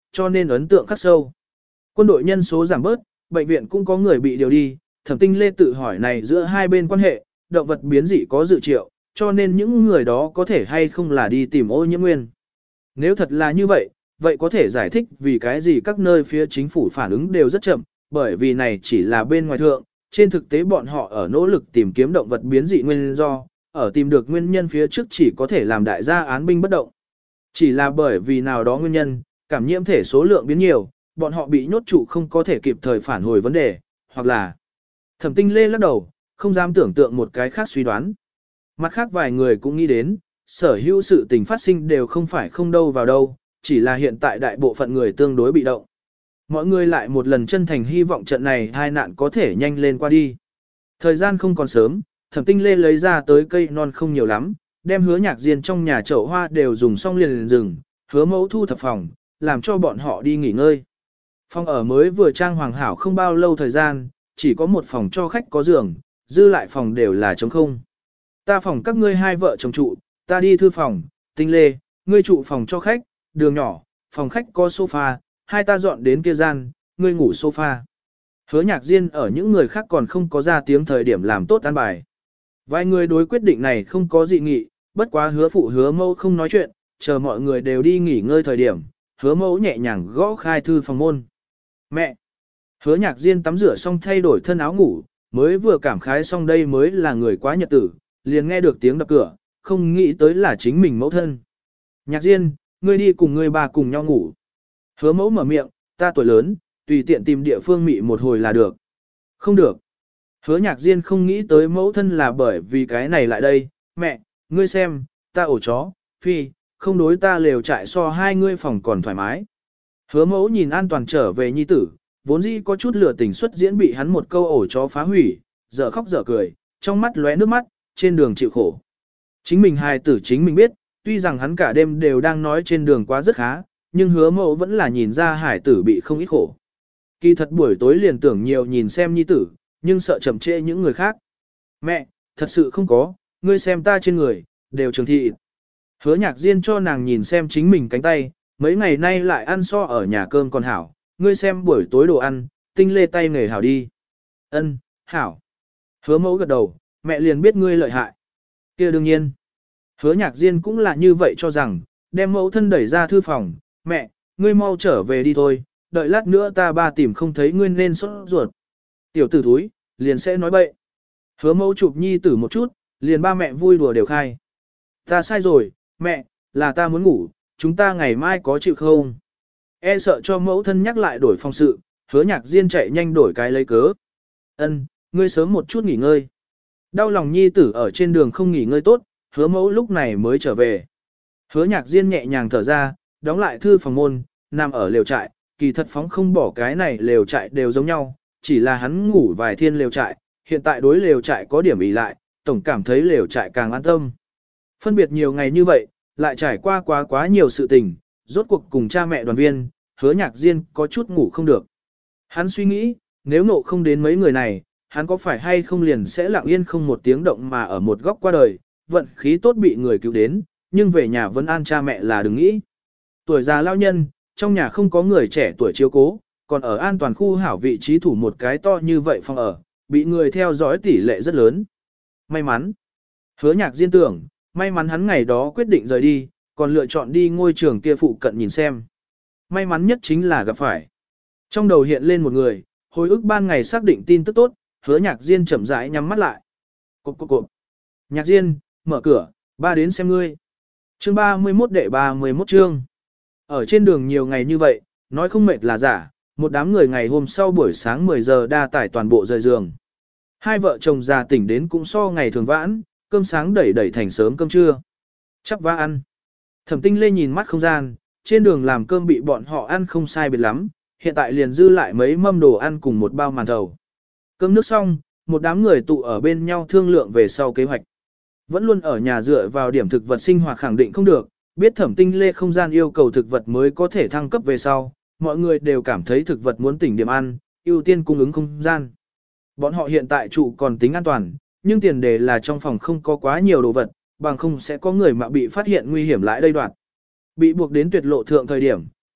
Speaker 1: cho nên ấn tượng khắc sâu. Quân đội nhân số giảm bớt, bệnh viện cũng có người bị điều đi, Thẩm Tinh Lê tự hỏi này giữa hai bên quan hệ, động vật biến dị có dự triệu, cho nên những người đó có thể hay không là đi tìm ô nhiễm nguyên. Nếu thật là như vậy, vậy có thể giải thích vì cái gì các nơi phía chính phủ phản ứng đều rất chậm, bởi vì này chỉ là bên ngoài thượng, trên thực tế bọn họ ở nỗ lực tìm kiếm động vật biến dị nguyên do, ở tìm được nguyên nhân phía trước chỉ có thể làm đại gia án binh bất động. Chỉ là bởi vì nào đó nguyên nhân, cảm nhiễm thể số lượng biến nhiều, bọn họ bị nhốt trụ không có thể kịp thời phản hồi vấn đề, hoặc là Thẩm Tinh Lê lắc đầu, không dám tưởng tượng một cái khác suy đoán. Mặt khác vài người cũng nghĩ đến, sở hữu sự tình phát sinh đều không phải không đâu vào đâu, chỉ là hiện tại đại bộ phận người tương đối bị động. Mọi người lại một lần chân thành hy vọng trận này hai nạn có thể nhanh lên qua đi. Thời gian không còn sớm, Thẩm Tinh Lê lấy ra tới cây non không nhiều lắm, đem Hứa Nhạc Diên trong nhà chậu hoa đều dùng xong liền liền dừng, Hứa Mẫu thu thập phòng, làm cho bọn họ đi nghỉ ngơi. Phòng ở mới vừa trang hoàng hảo không bao lâu thời gian, chỉ có một phòng cho khách có giường, dư lại phòng đều là trống không. Ta phòng các ngươi hai vợ chồng trụ, ta đi thư phòng, Tinh Lê, ngươi trụ phòng cho khách, đường nhỏ, phòng khách có sofa, hai ta dọn đến kia gian, ngươi ngủ sofa. Hứa Nhạc Diên ở những người khác còn không có ra tiếng thời điểm làm tốt an bài. Vài người đối quyết định này không có dị nghị, bất quá Hứa phụ Hứa Mẫu không nói chuyện, chờ mọi người đều đi nghỉ ngơi thời điểm, Hứa Mẫu nhẹ nhàng gõ khai thư phòng môn. Mẹ! Hứa Nhạc Diên tắm rửa xong thay đổi thân áo ngủ, mới vừa cảm khái xong đây mới là người quá nhật tử, liền nghe được tiếng đập cửa, không nghĩ tới là chính mình mẫu thân. Nhạc Diên, ngươi đi cùng ngươi bà cùng nhau ngủ. Hứa Mẫu mở miệng, ta tuổi lớn, tùy tiện tìm địa phương mị một hồi là được. Không được. Hứa Nhạc Diên không nghĩ tới mẫu thân là bởi vì cái này lại đây, mẹ, ngươi xem, ta ổ chó, phi, không đối ta lều trại so hai ngươi phòng còn thoải mái. Hứa Mẫu nhìn an toàn trở về nhi tử, vốn dĩ có chút lửa tình xuất diễn bị hắn một câu ổ chó phá hủy, dở khóc dở cười, trong mắt lóe nước mắt, trên đường chịu khổ. Chính mình hài tử chính mình biết, tuy rằng hắn cả đêm đều đang nói trên đường quá rất khá, nhưng Hứa Mẫu vẫn là nhìn ra hải tử bị không ít khổ. Kỳ thật buổi tối liền tưởng nhiều nhìn xem nhi tử, nhưng sợ chậm trễ những người khác. Mẹ, thật sự không có, ngươi xem ta trên người, đều trường thị. Hứa Nhạc Diên cho nàng nhìn xem chính mình cánh tay, mấy ngày nay lại ăn so ở nhà cơm còn hảo, ngươi xem buổi tối đồ ăn, Tinh Lê tay nghề hảo đi. Ân, hảo. Hứa Mẫu gật đầu, mẹ liền biết ngươi lợi hại. Kia đương nhiên. Hứa Nhạc Diên cũng là như vậy cho rằng, đem mẫu thân đẩy ra thư phòng, mẹ, ngươi mau trở về đi thôi, đợi lát nữa ta ba tìm không thấy ngươi nên sốt ruột. Tiểu tử thúi, liền sẽ nói bậy. Hứa Mẫu chụp nhi tử một chút, liền ba mẹ vui đùa đều khai. Ta sai rồi, mẹ, là ta muốn ngủ, chúng ta ngày mai có chịu không? E sợ cho mẫu thân nhắc lại đổi phong sự, Hứa Nhạc Diên chạy nhanh đổi cái lấy cớ. Ân, ngươi sớm một chút nghỉ ngơi. Đau lòng nhi tử ở trên đường không nghỉ ngơi tốt, Hứa Mẫu lúc này mới trở về. Hứa Nhạc Diên nhẹ nhàng thở ra, đóng lại thư phòng môn, nằm ở lều trại, kỳ thật phóng không bỏ cái này lều trại đều giống nhau, chỉ là hắn ngủ vài thiên lều trại, hiện tại đối lều trại có điểm ý lại, tổng cảm thấy lều trại càng an tâm. Phân biệt nhiều ngày như vậy, lại trải qua quá quá nhiều sự tình, rốt cuộc cùng cha mẹ đoàn viên, Hứa Nhạc Diên có chút ngủ không được. Hắn suy nghĩ, nếu nộ không đến mấy người này, hắn có phải hay không liền sẽ lặng yên không một tiếng động mà ở một góc qua đời, vận khí tốt bị người cứu đến, nhưng về nhà vẫn an cha mẹ là đừng nghĩ. Tuổi già lao nhân, trong nhà không có người trẻ tuổi chiếu cố, còn ở an toàn khu hảo vị trí thủ một cái to như vậy phòng ở, bị người theo dõi tỷ lệ rất lớn. May mắn. Hứa Nhạc Diên tưởng, may mắn hắn ngày đó quyết định rời đi, còn lựa chọn đi ngôi trường kia phụ cận nhìn xem. May mắn nhất chính là gặp phải. Trong đầu hiện lên một người, hồi ức ban ngày xác định tin tức tốt, Hứa Nhạc Diên chậm rãi nhắm mắt lại. Cộp cộp cộp. Nhạc Diên, mở cửa, ba đến xem ngươi. Chương ba mươi mốt đệ ba mươi mốt chương. Ở trên đường nhiều ngày như vậy, nói không mệt là giả, một đám người ngày hôm sau buổi sáng mười giờ đa tải toàn bộ rời giường. Hai vợ chồng già tỉnh đến cũng so ngày thường vãn, cơm sáng đẩy đẩy thành sớm cơm trưa. Chắp vá ăn. Thẩm Tinh Lê nhìn mắt không gian, trên đường làm cơm bị bọn họ ăn không sai biệt lắm, hiện tại liền dư lại mấy mâm đồ ăn cùng một bao màn thầu. Cơm nước xong, một đám người tụ ở bên nhau thương lượng về sau kế hoạch. Vẫn luôn ở nhà dựa vào điểm thực vật sinh hoạt khẳng định không được, biết Thẩm Tinh Lê không gian yêu cầu thực vật mới có thể thăng cấp về sau, mọi người đều cảm thấy thực vật muốn tỉnh điểm ăn, ưu tiên cung ứng không gian. Bọn họ hiện tại trụ còn tính an toàn, nhưng tiền đề là trong phòng không có quá nhiều đồ vật, bằng không sẽ có người mà bị phát hiện nguy hiểm lại đây đoạn. Bị buộc đến tuyệt lộ thượng thời điểm,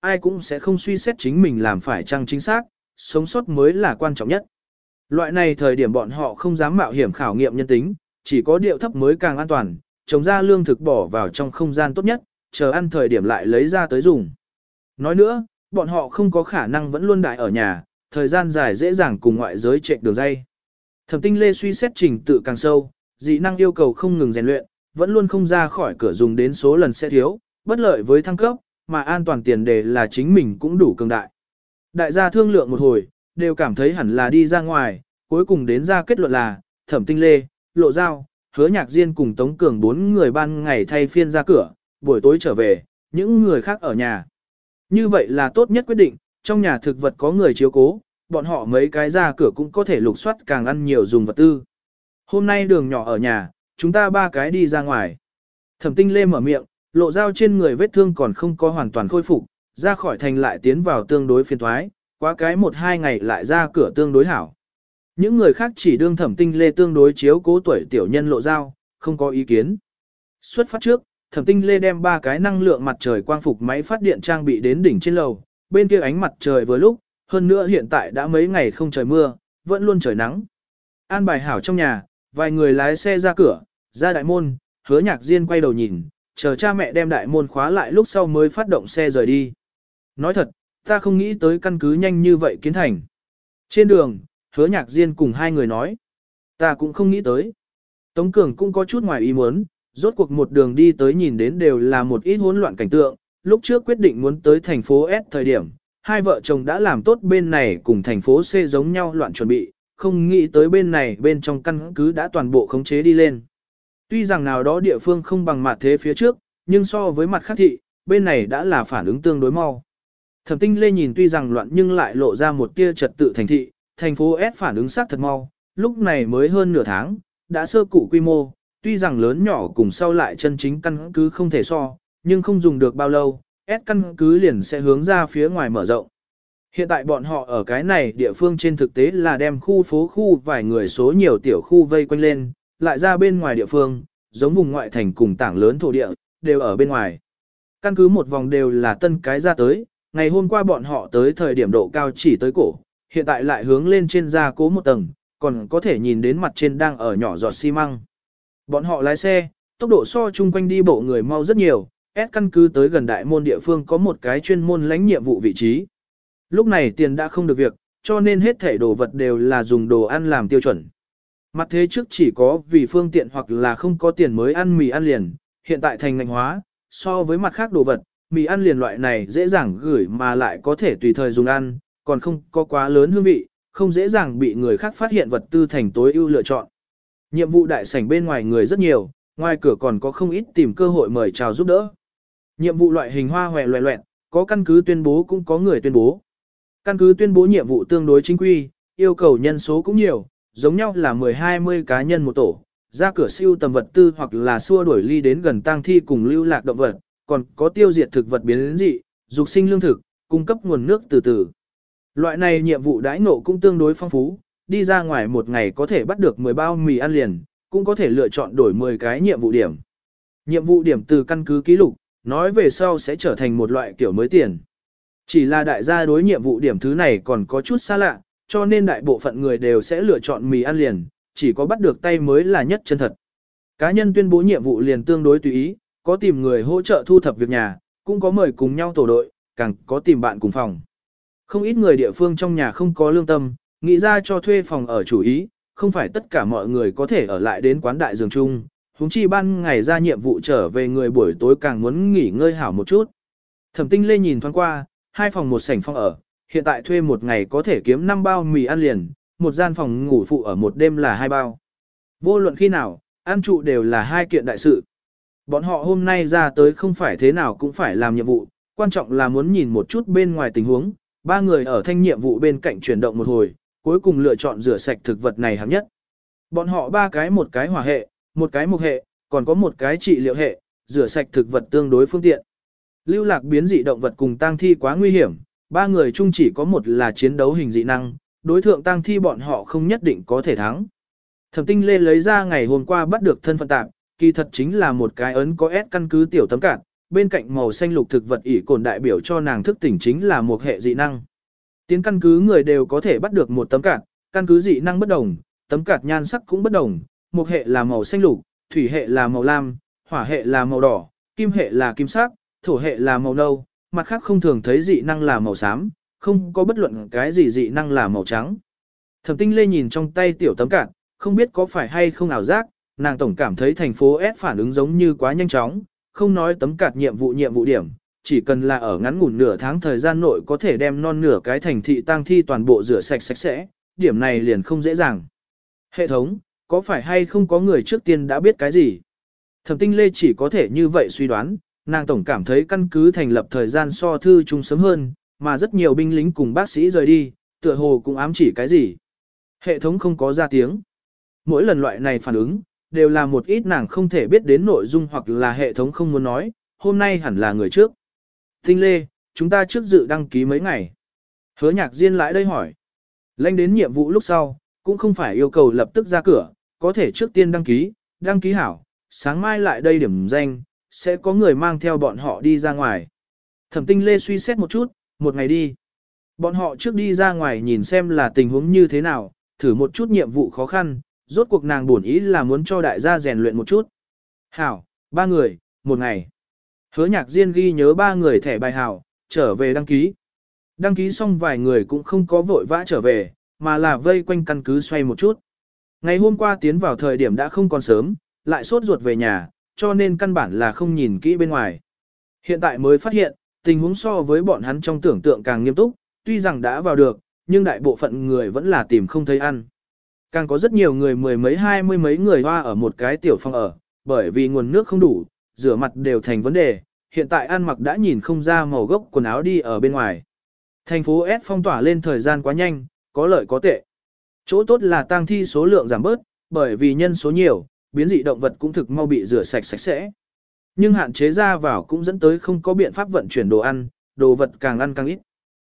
Speaker 1: ai cũng sẽ không suy xét chính mình làm phải chăng chính xác, sống sót mới là quan trọng nhất. Loại này thời điểm bọn họ không dám mạo hiểm khảo nghiệm nhân tính, chỉ có điệu thấp mới càng an toàn, trồng ra lương thực bỏ vào trong không gian tốt nhất, chờ ăn thời điểm lại lấy ra tới dùng. Nói nữa, bọn họ không có khả năng vẫn luôn đại ở nhà, thời gian dài dễ dàng cùng ngoại giới chệch đường dây. Thẩm Tinh Lê suy xét trình tự càng sâu, dị năng yêu cầu không ngừng rèn luyện, vẫn luôn không ra khỏi cửa dùng đến số lần sẽ thiếu, bất lợi với thăng cấp, mà an toàn tiền đề là chính mình cũng đủ cường đại. Đại gia thương lượng một hồi, đều cảm thấy hẳn là đi ra ngoài, cuối cùng đến ra kết luận là, Thẩm Tinh Lê, Lộ Giao, Hứa Nhạc Diên cùng Tống Cường bốn người ban ngày thay phiên ra cửa, buổi tối trở về, những người khác ở nhà. Như vậy là tốt nhất quyết định, trong nhà thực vật có người chiếu cố, bọn họ mấy cái ra cửa cũng có thể lục soát càng ăn nhiều dùng vật tư. Hôm nay đường nhỏ ở nhà, chúng ta ba cái đi ra ngoài. Thẩm Tinh Lê mở miệng, Lộ Giao trên người vết thương còn không có hoàn toàn khôi phục, ra khỏi thành lại tiến vào tương đối phiền thoái, quá cái một hai ngày lại ra cửa tương đối hảo. Những người khác chỉ đương Thẩm Tinh Lê tương đối chiếu cố tuổi tiểu nhân Lộ Giao, không có ý kiến. Xuất phát trước, Thẩm Tinh Lê đem ba cái năng lượng mặt trời quang phục máy phát điện trang bị đến đỉnh trên lầu, bên kia ánh mặt trời vừa lúc, hơn nữa hiện tại đã mấy ngày không trời mưa, vẫn luôn trời nắng. An bài hảo trong nhà, vài người lái xe ra cửa, ra đại môn, Hứa Nhạc Diên quay đầu nhìn, chờ cha mẹ đem đại môn khóa lại lúc sau mới phát động xe rời đi. Nói thật, ta không nghĩ tới căn cứ nhanh như vậy kiến thành. Trên đường, Hứa Nhạc Diên cùng hai người nói, ta cũng không nghĩ tới. Tống Cường cũng có chút ngoài ý muốn, rốt cuộc một đường đi tới nhìn đến đều là một ít hỗn loạn cảnh tượng, lúc trước quyết định muốn tới thành phố S thời điểm, hai vợ chồng đã làm tốt bên này cùng thành phố C giống nhau loạn chuẩn bị, không nghĩ tới bên này bên trong căn cứ đã toàn bộ khống chế đi lên. Tuy rằng nào đó địa phương không bằng mặt thế phía trước, nhưng so với mặt khác thị, bên này đã là phản ứng tương đối mau. Thẩm Tinh Lê nhìn tuy rằng loạn nhưng lại lộ ra một tia trật tự thành thị, thành phố S phản ứng sắc thật mau, lúc này mới hơn nửa tháng, đã sơ cụ quy mô, tuy rằng lớn nhỏ cùng sau lại chân chính căn cứ không thể so, nhưng không dùng được bao lâu, S căn cứ liền sẽ hướng ra phía ngoài mở rộng. Hiện tại bọn họ ở cái này địa phương trên thực tế là đem khu phố khu vài người số nhiều tiểu khu vây quanh lên, lại ra bên ngoài địa phương, giống vùng ngoại thành cùng tảng lớn thổ địa, đều ở bên ngoài. Căn cứ một vòng đều là tân cái ra tới, ngày hôm qua bọn họ tới thời điểm độ cao chỉ tới cổ, hiện tại lại hướng lên trên ra cố một tầng, còn có thể nhìn đến mặt trên đang ở nhỏ giọt xi măng. Bọn họ lái xe, tốc độ so chung quanh đi bộ người mau rất nhiều, S căn cứ tới gần đại môn địa phương có một cái chuyên môn lãnh nhiệm vụ vị trí. Lúc này tiền đã không được việc, cho nên hết thảy đồ vật đều là dùng đồ ăn làm tiêu chuẩn. Mặt thế trước chỉ có vì phương tiện hoặc là không có tiền mới ăn mì ăn liền, hiện tại thành ngành hóa, so với mặt khác đồ vật, mì ăn liền loại này dễ dàng gửi mà lại có thể tùy thời dùng ăn, còn không có quá lớn hương vị, không dễ dàng bị người khác phát hiện vật tư thành tối ưu lựa chọn. Nhiệm vụ đại sảnh bên ngoài người rất nhiều, ngoài cửa còn có không ít tìm cơ hội mời chào giúp đỡ. Nhiệm vụ loại hình hoa hòe loẹ loẹt, có căn cứ tuyên bố cũng có người tuyên bố. Căn cứ tuyên bố nhiệm vụ tương đối chính quy, yêu cầu nhân số cũng nhiều, giống nhau là mười hai mươi cá nhân một tổ, ra cửa siêu tầm vật tư hoặc là xua đuổi ly đến gần tang thi cùng lưu lạc động vật, còn có tiêu diệt thực vật biến dị, dục sinh lương thực, cung cấp nguồn nước từ từ. Loại này nhiệm vụ đãi ngộ cũng tương đối phong phú, đi ra ngoài một ngày có thể bắt được mười bao mì ăn liền, cũng có thể lựa chọn đổi mười cái nhiệm vụ điểm. Nhiệm vụ điểm từ căn cứ ký lục, nói về sau sẽ trở thành một loại kiểu mới tiền. Chỉ là đại gia đối nhiệm vụ điểm thứ này còn có chút xa lạ, cho nên đại bộ phận người đều sẽ lựa chọn mì ăn liền, chỉ có bắt được tay mới là nhất chân thật. Cá nhân tuyên bố nhiệm vụ liền tương đối tùy ý, có tìm người hỗ trợ thu thập việc nhà, cũng có mời cùng nhau tổ đội, càng có tìm bạn cùng phòng. Không ít người địa phương trong nhà không có lương tâm, nghĩ ra cho thuê phòng ở chủ ý, không phải tất cả mọi người có thể ở lại đến quán đại giường chung, huống chi ban ngày ra nhiệm vụ trở về người buổi tối càng muốn nghỉ ngơi hảo một chút. Thẩm Tinh Lê nhìn thoáng qua, hai phòng một sảnh phòng ở, hiện tại thuê một ngày có thể kiếm năm bao mì ăn liền, một gian phòng ngủ phụ ở một đêm là hai bao. Vô luận khi nào, ăn trụ đều là hai kiện đại sự. Bọn họ hôm nay ra tới không phải thế nào cũng phải làm nhiệm vụ, quan trọng là muốn nhìn một chút bên ngoài tình huống, ba người ở thanh nhiệm vụ bên cạnh chuyển động một hồi, cuối cùng lựa chọn rửa sạch thực vật này hạng nhất. Bọn họ ba cái một cái hỏa hệ, một cái mục hệ, còn có một cái trị liệu hệ, rửa sạch thực vật tương đối phương tiện. Lưu lạc biến dị động vật cùng tang thi quá nguy hiểm, ba người chung chỉ có một là chiến đấu hình dị năng, đối thượng tang thi bọn họ không nhất định có thể thắng. Thẩm Tinh Lê lấy ra ngày hôm qua bắt được thân phận tạm, kỳ thật chính là một cái ấn có S căn cứ tiểu tấm cản, bên cạnh màu xanh lục thực vật ỉ cồn đại biểu cho nàng thức tỉnh chính là một hệ dị năng. Tiến căn cứ người đều có thể bắt được một tấm cạt, căn cứ dị năng bất đồng, tấm cạt nhan sắc cũng bất đồng, một hệ là màu xanh lục, thủy hệ là màu lam, hỏa hệ là màu đỏ, kim hệ là kim sắc, thổ hệ là màu nâu, mặt khác không thường thấy dị năng là màu xám, không có bất luận cái gì dị năng là màu trắng. Thẩm Tinh Lê nhìn trong tay tiểu tấm cạt, không biết có phải hay không ảo giác, nàng tổng cảm thấy thành phố S phản ứng giống như quá nhanh chóng, không nói tấm cạt nhiệm vụ nhiệm vụ điểm, chỉ cần là ở ngắn ngủn nửa tháng thời gian nội có thể đem non nửa cái thành thị tang thi toàn bộ rửa sạch sạch sẽ, điểm này liền không dễ dàng. Hệ thống, có phải hay không có người trước tiên đã biết cái gì? Thẩm Tinh Lê chỉ có thể như vậy suy đoán, nàng tổng cảm thấy căn cứ thành lập thời gian so thư chung sớm hơn, mà rất nhiều binh lính cùng bác sĩ rời đi, tựa hồ cũng ám chỉ cái gì. Hệ thống không có ra tiếng. Mỗi lần loại này phản ứng, đều là một ít nàng không thể biết đến nội dung hoặc là hệ thống không muốn nói, hôm nay hẳn là người trước. Tinh Lê, chúng ta trước dự đăng ký mấy ngày. Hứa Nhạc Diên lại đây hỏi. Lãnh đến nhiệm vụ lúc sau, cũng không phải yêu cầu lập tức ra cửa, có thể trước tiên đăng ký, đăng ký hảo, sáng mai lại đây điểm danh, sẽ có người mang theo bọn họ đi ra ngoài. Thẩm Tinh Lê suy xét một chút, một ngày đi. Bọn họ trước đi ra ngoài nhìn xem là tình huống như thế nào, thử một chút nhiệm vụ khó khăn, rốt cuộc nàng buồn ý là muốn cho đại gia rèn luyện một chút. Hảo, ba người, một ngày. Hứa Nhạc Diên ghi nhớ ba người thẻ bài hảo, trở về đăng ký. Đăng ký xong vài người cũng không có vội vã trở về, mà là vây quanh căn cứ xoay một chút. Ngày hôm qua tiến vào thời điểm đã không còn sớm, lại sốt ruột về nhà, cho nên căn bản là không nhìn kỹ bên ngoài. Hiện tại mới phát hiện, tình huống so với bọn hắn trong tưởng tượng càng nghiêm túc, tuy rằng đã vào được, nhưng đại bộ phận người vẫn là tìm không thấy ăn. Càng có rất nhiều người mười mấy hai mươi mấy người hoa ở một cái tiểu phòng ở, bởi vì nguồn nước không đủ, rửa mặt đều thành vấn đề, hiện tại ăn mặc đã nhìn không ra màu gốc quần áo đi ở bên ngoài. Thành phố S phong tỏa lên thời gian quá nhanh, có lợi có tệ. Chỗ tốt là tang thi số lượng giảm bớt, bởi vì nhân số nhiều, biến dị động vật cũng thực mau bị rửa sạch sạch sẽ. Nhưng hạn chế ra vào cũng dẫn tới không có biện pháp vận chuyển đồ ăn, đồ vật càng ăn càng ít.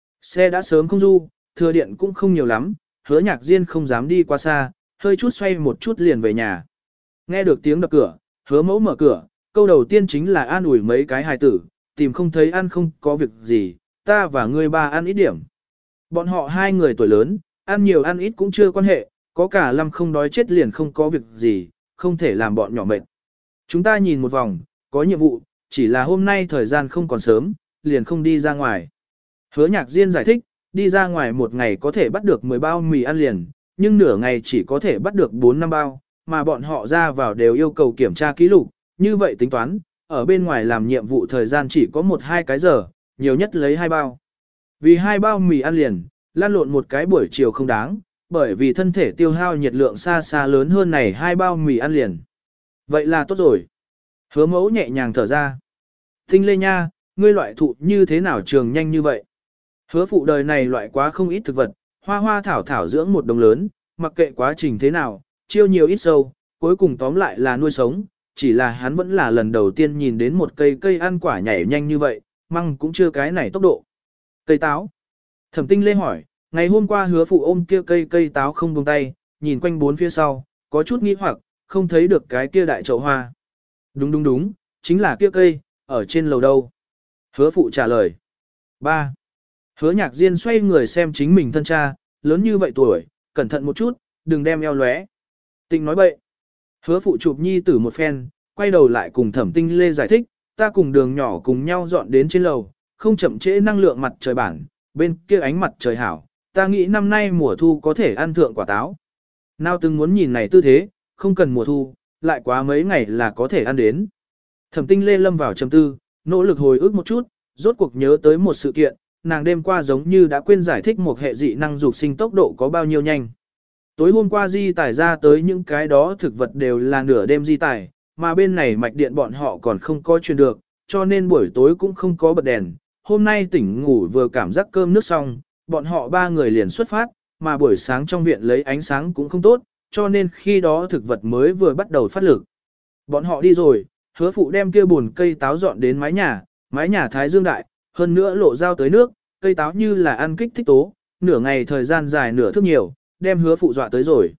Speaker 1: Xe đã sớm không du, thừa điện cũng không nhiều lắm, Hứa Nhạc Diên không dám đi qua xa, hơi chút xoay một chút liền về nhà. Nghe được tiếng đập cửa, Hứa Mẫu mở cửa, câu đầu tiên chính là an ủi mấy cái hài tử, tìm không thấy ăn không có việc gì, ta và ngươi ba ăn ít điểm. Bọn họ hai người tuổi lớn, ăn nhiều ăn ít cũng chưa quan hệ, có cả lâm không đói chết liền không có việc gì, không thể làm bọn nhỏ mệt. Chúng ta nhìn một vòng, có nhiệm vụ, chỉ là hôm nay thời gian không còn sớm, liền không đi ra ngoài. Hứa Nhạc Diên giải thích, đi ra ngoài một ngày có thể bắt được mười bao mì ăn liền, nhưng nửa ngày chỉ có thể bắt được bốn năm bao, mà bọn họ ra vào đều yêu cầu kiểm tra ký lục, như vậy tính toán, ở bên ngoài làm nhiệm vụ thời gian chỉ có một hai cái giờ, nhiều nhất lấy hai bao. Vì hai bao mì ăn liền, lan lộn một cái buổi chiều không đáng, bởi vì thân thể tiêu hao nhiệt lượng xa xa lớn hơn này hai bao mì ăn liền. Vậy là tốt rồi. Hứa Mẫu nhẹ nhàng thở ra. Tinh Lê nha, ngươi loại thụ như thế nào trường nhanh như vậy? Hứa phụ đời này loại quá không ít thực vật, hoa hoa thảo thảo dưỡng một đồng lớn, mặc kệ quá trình thế nào, chiêu nhiều ít sâu, cuối cùng tóm lại là nuôi sống, chỉ là hắn vẫn là lần đầu tiên nhìn đến một cây cây ăn quả nhảy nhanh như vậy, măng cũng chưa cái này tốc độ. Cây táo. Thẩm Tinh Lê hỏi, ngày hôm qua Hứa phụ ôm kia cây cây táo không buông tay, nhìn quanh bốn phía sau, có chút nghi hoặc, không thấy được cái kia đại chậu hoa. Đúng đúng đúng, chính là kia cây, ở trên lầu đâu. Hứa phụ trả lời. ba. Hứa Nhạc Diên xoay người xem chính mình thân cha, lớn như vậy tuổi, cẩn thận một chút, đừng đem eo lóe. Tịnh nói bậy. Hứa phụ chụp nhi tử một phen, quay đầu lại cùng Thẩm Tinh Lê giải thích, ta cùng đường nhỏ cùng nhau dọn đến trên lầu, không chậm trễ năng lượng mặt trời bản, bên kia ánh mặt trời hảo, ta nghĩ năm nay mùa thu có thể ăn thượng quả táo. Nào từng muốn nhìn này tư thế, không cần mùa thu, lại quá mấy ngày là có thể ăn đến. Thẩm Tinh Lê lâm vào trầm tư, nỗ lực hồi ức một chút, rốt cuộc nhớ tới một sự kiện, nàng đêm qua giống như đã quên giải thích một hệ dị năng dục sinh tốc độ có bao nhiêu nhanh. Tối hôm qua di tải ra tới những cái đó thực vật đều là nửa đêm di tải, mà bên này mạch điện bọn họ còn không có truyền được, cho nên buổi tối cũng không có bật đèn. Hôm nay tỉnh ngủ vừa cảm giác cơm nước xong, bọn họ ba người liền xuất phát, mà buổi sáng trong viện lấy ánh sáng cũng không tốt, cho nên khi đó thực vật mới vừa bắt đầu phát lực. Bọn họ đi rồi, Hứa phụ đem kia buồn cây táo dọn đến mái nhà, mái nhà thái dương đại, hơn nữa lộ dao tới nước, cây táo như là ăn kích thích tố, nửa ngày thời gian dài nửa thức nhiều, đem Hứa phụ dọa tới rồi.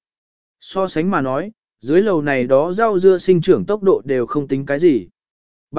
Speaker 1: So sánh mà nói, dưới lầu này đó rau dưa sinh trưởng tốc độ đều không tính cái gì. Ba,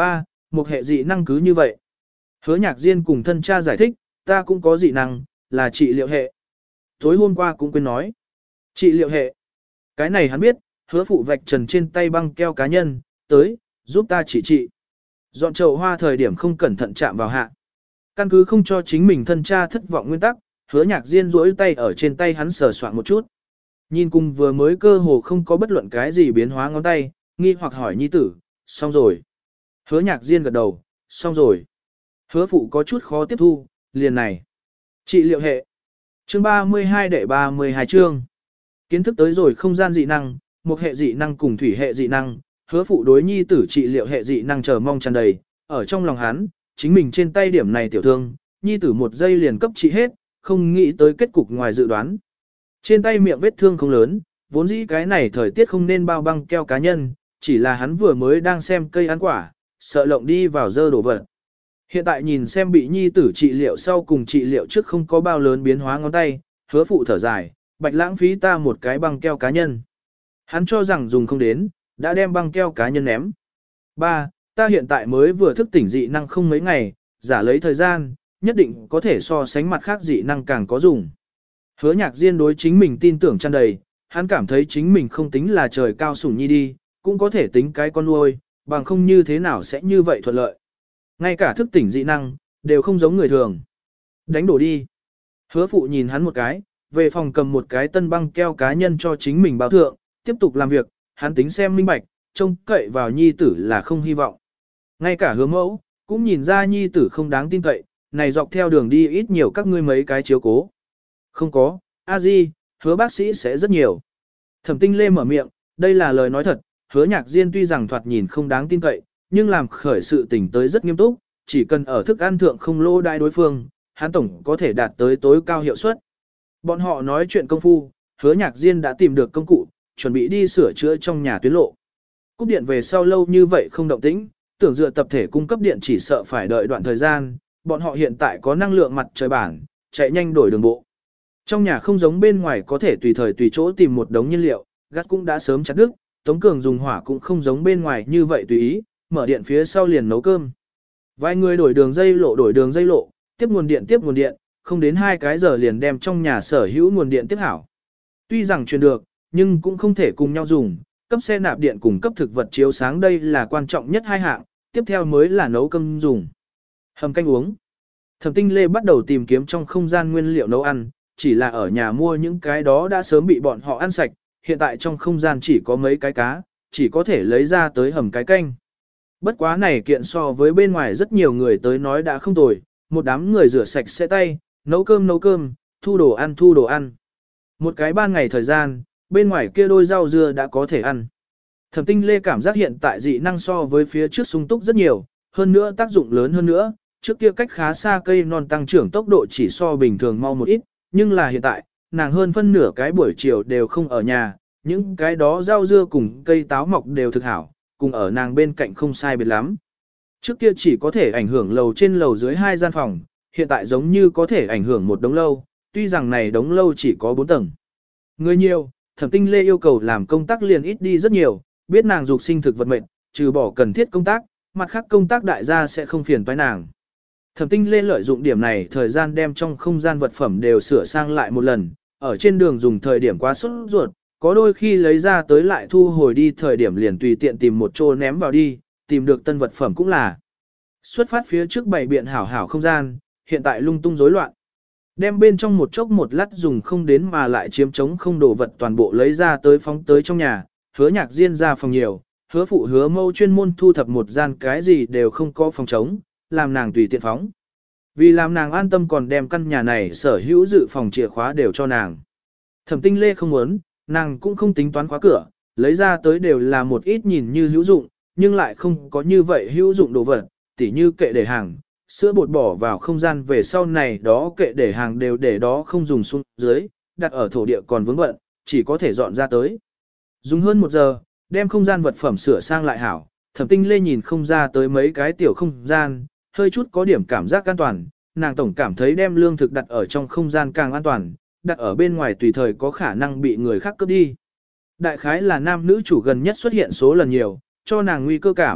Speaker 1: một hệ dị năng cứ như vậy. Hứa Nhạc Diên cùng thân cha giải thích, ta cũng có dị năng, là trị liệu hệ. Tối hôm qua cũng quên nói. Trị liệu hệ. Cái này hắn biết, hứa phụ vạch trần trên tay băng keo cá nhân, tới, giúp ta chỉ trị. Dọn chậu hoa thời điểm không cẩn thận chạm vào hạ. Căn cứ không cho chính mình thân cha thất vọng nguyên tắc, Hứa Nhạc Diên duỗi tay ở trên tay hắn sờ soạn một chút. Nhìn cùng vừa mới cơ hồ không có bất luận cái gì biến hóa ngón tay, nghi hoặc hỏi nhi tử, xong rồi. Hứa Nhạc Diên gật đầu, xong rồi. Hứa phụ có chút khó tiếp thu, liền này. Trị liệu hệ. Chương ba mươi hai đệ ba mươi hai chương. Kiến thức tới rồi không gian dị năng, một hệ dị năng cùng thủy hệ dị năng, hứa phụ đối nhi tử trị liệu hệ dị năng chờ mong tràn đầy, ở trong lòng hắn, chính mình trên tay điểm này tiểu thương, nhi tử một giây liền cấp trị hết, không nghĩ tới kết cục ngoài dự đoán. Trên tay miệng vết thương không lớn, vốn dĩ cái này thời tiết không nên bao băng keo cá nhân, chỉ là hắn vừa mới đang xem cây ăn quả, sợ lộng đi vào dơ đổ vật. Hiện tại nhìn xem bị nhi tử trị liệu sau cùng trị liệu trước không có bao lớn biến hóa ngón tay, hứa phụ thở dài, bạch lãng phí ta một cái băng keo cá nhân. Hắn cho rằng dùng không đến, đã đem băng keo cá nhân ném. Ba, ta hiện tại mới vừa thức tỉnh dị năng không mấy ngày, giả lấy thời gian, nhất định có thể so sánh mặt khác dị năng càng có dùng. Hứa Nhạc Diên đối chính mình tin tưởng tràn đầy, hắn cảm thấy chính mình không tính là trời cao sủng nhi đi, cũng có thể tính cái con nuôi, bằng không như thế nào sẽ như vậy thuận lợi. Ngay cả thức tỉnh dị năng, đều không giống người thường. Đánh đổ đi. Hứa phụ nhìn hắn một cái, về phòng cầm một cái tân băng keo cá nhân cho chính mình báo thượng, tiếp tục làm việc, hắn tính xem minh bạch, trông cậy vào nhi tử là không hy vọng. Ngay cả hứa mẫu, cũng nhìn ra nhi tử không đáng tin cậy, này dọc theo đường đi ít nhiều các ngươi mấy cái chiếu cố. Không có, a di, hứa bác sĩ sẽ rất nhiều. Thẩm Tinh Lê mở miệng, đây là lời nói thật, Hứa Nhạc Diên tuy rằng thoạt nhìn không đáng tin cậy, nhưng làm khởi sự tình tới rất nghiêm túc, chỉ cần ở thức ăn thượng không lỗ đại đối phương, hắn tổng có thể đạt tới tối cao hiệu suất. Bọn họ nói chuyện công phu, Hứa Nhạc Diên đã tìm được công cụ, chuẩn bị đi sửa chữa trong nhà tuyến lộ. Cúp điện về sau lâu như vậy không động tĩnh, tưởng dựa tập thể cung cấp điện chỉ sợ phải đợi đoạn thời gian, bọn họ hiện tại có năng lượng mặt trời bản, chạy nhanh đổi đường bộ. Trong nhà không giống bên ngoài có thể tùy thời tùy chỗ tìm một đống nhiên liệu, gắt cũng đã sớm chặt đứt, Tống Cường dùng hỏa cũng không giống bên ngoài như vậy tùy ý, mở điện phía sau liền nấu cơm. Vài người đổi đường dây lộ đổi đường dây lộ, tiếp nguồn điện tiếp nguồn điện, không đến hai cái giờ liền đem trong nhà sở hữu nguồn điện tiếp hảo. Tuy rằng truyền được, nhưng cũng không thể cùng nhau dùng, cấp xe nạp điện cùng cấp thực vật chiếu sáng đây là quan trọng nhất hai hạng, tiếp theo mới là nấu cơm dùng. Hầm canh uống. Thẩm Tinh Lê bắt đầu tìm kiếm trong không gian nguyên liệu nấu ăn, chỉ là ở nhà mua những cái đó đã sớm bị bọn họ ăn sạch, hiện tại trong không gian chỉ có mấy cái cá, chỉ có thể lấy ra tới hầm cái canh. Bất quá này kiện so với bên ngoài rất nhiều người tới nói đã không tồi, một đám người rửa sạch sẽ tay, nấu cơm nấu cơm, thu đồ ăn thu đồ ăn. Một cái ban ngày thời gian, bên ngoài kia đôi rau dưa đã có thể ăn. Thẩm Tinh Lê cảm giác hiện tại dị năng so với phía trước sung túc rất nhiều, hơn nữa tác dụng lớn hơn nữa, trước kia cách khá xa cây non tăng trưởng tốc độ chỉ so bình thường mau một ít, nhưng là hiện tại, nàng hơn phân nửa cái buổi chiều đều không ở nhà, những cái đó rau dưa cùng cây táo mọc đều thực hảo, cùng ở nàng bên cạnh không sai biệt lắm. Trước kia chỉ có thể ảnh hưởng lầu trên lầu dưới hai gian phòng, hiện tại giống như có thể ảnh hưởng một đống lâu, tuy rằng này đống lâu chỉ có bốn tầng. Người nhiều, Thẩm Tinh Lê yêu cầu làm công tác liền ít đi rất nhiều, biết nàng dục sinh thực vật mệnh, trừ bỏ cần thiết công tác, mặt khác công tác đại gia sẽ không phiền toái nàng. Thẩm Tinh Lê lợi dụng điểm này thời gian đem trong không gian vật phẩm đều sửa sang lại một lần, ở trên đường dùng thời điểm quá sốt ruột, có đôi khi lấy ra tới lại thu hồi đi thời điểm liền tùy tiện tìm một chỗ ném vào đi, tìm được tân vật phẩm cũng là. Xuất phát phía trước bảy biện hảo hảo không gian, hiện tại lung tung rối loạn. Đem bên trong một chốc một lát dùng không đến mà lại chiếm trống không đồ vật toàn bộ lấy ra tới phóng tới trong nhà, Hứa Nhạc Diên ra phòng nhiều, hứa phụ hứa mâu chuyên môn thu thập một gian cái gì đều không có phòng trống, làm nàng tùy tiện phóng. Vì làm nàng an tâm còn đem căn nhà này sở hữu dự phòng chìa khóa đều cho nàng. Thẩm Tinh Lê không muốn, nàng cũng không tính toán khóa cửa, lấy ra tới đều là một ít nhìn như hữu dụng, nhưng lại không có như vậy hữu dụng đồ vật, tỉ như kệ để hàng, sữa bột bỏ vào không gian về sau này đó kệ để hàng đều để đó không dùng xuống dưới, đặt ở thổ địa còn vướng bận, chỉ có thể dọn ra tới. Dùng hơn một giờ, đem không gian vật phẩm sửa sang lại hảo, Thẩm Tinh Lê nhìn không ra tới mấy cái tiểu không gian, hơi chút có điểm cảm giác an toàn, nàng tổng cảm thấy đem lương thực đặt ở trong không gian càng an toàn, đặt ở bên ngoài tùy thời có khả năng bị người khác cướp đi. Đại khái là nam nữ chủ gần nhất xuất hiện số lần nhiều, cho nàng nguy cơ cảm,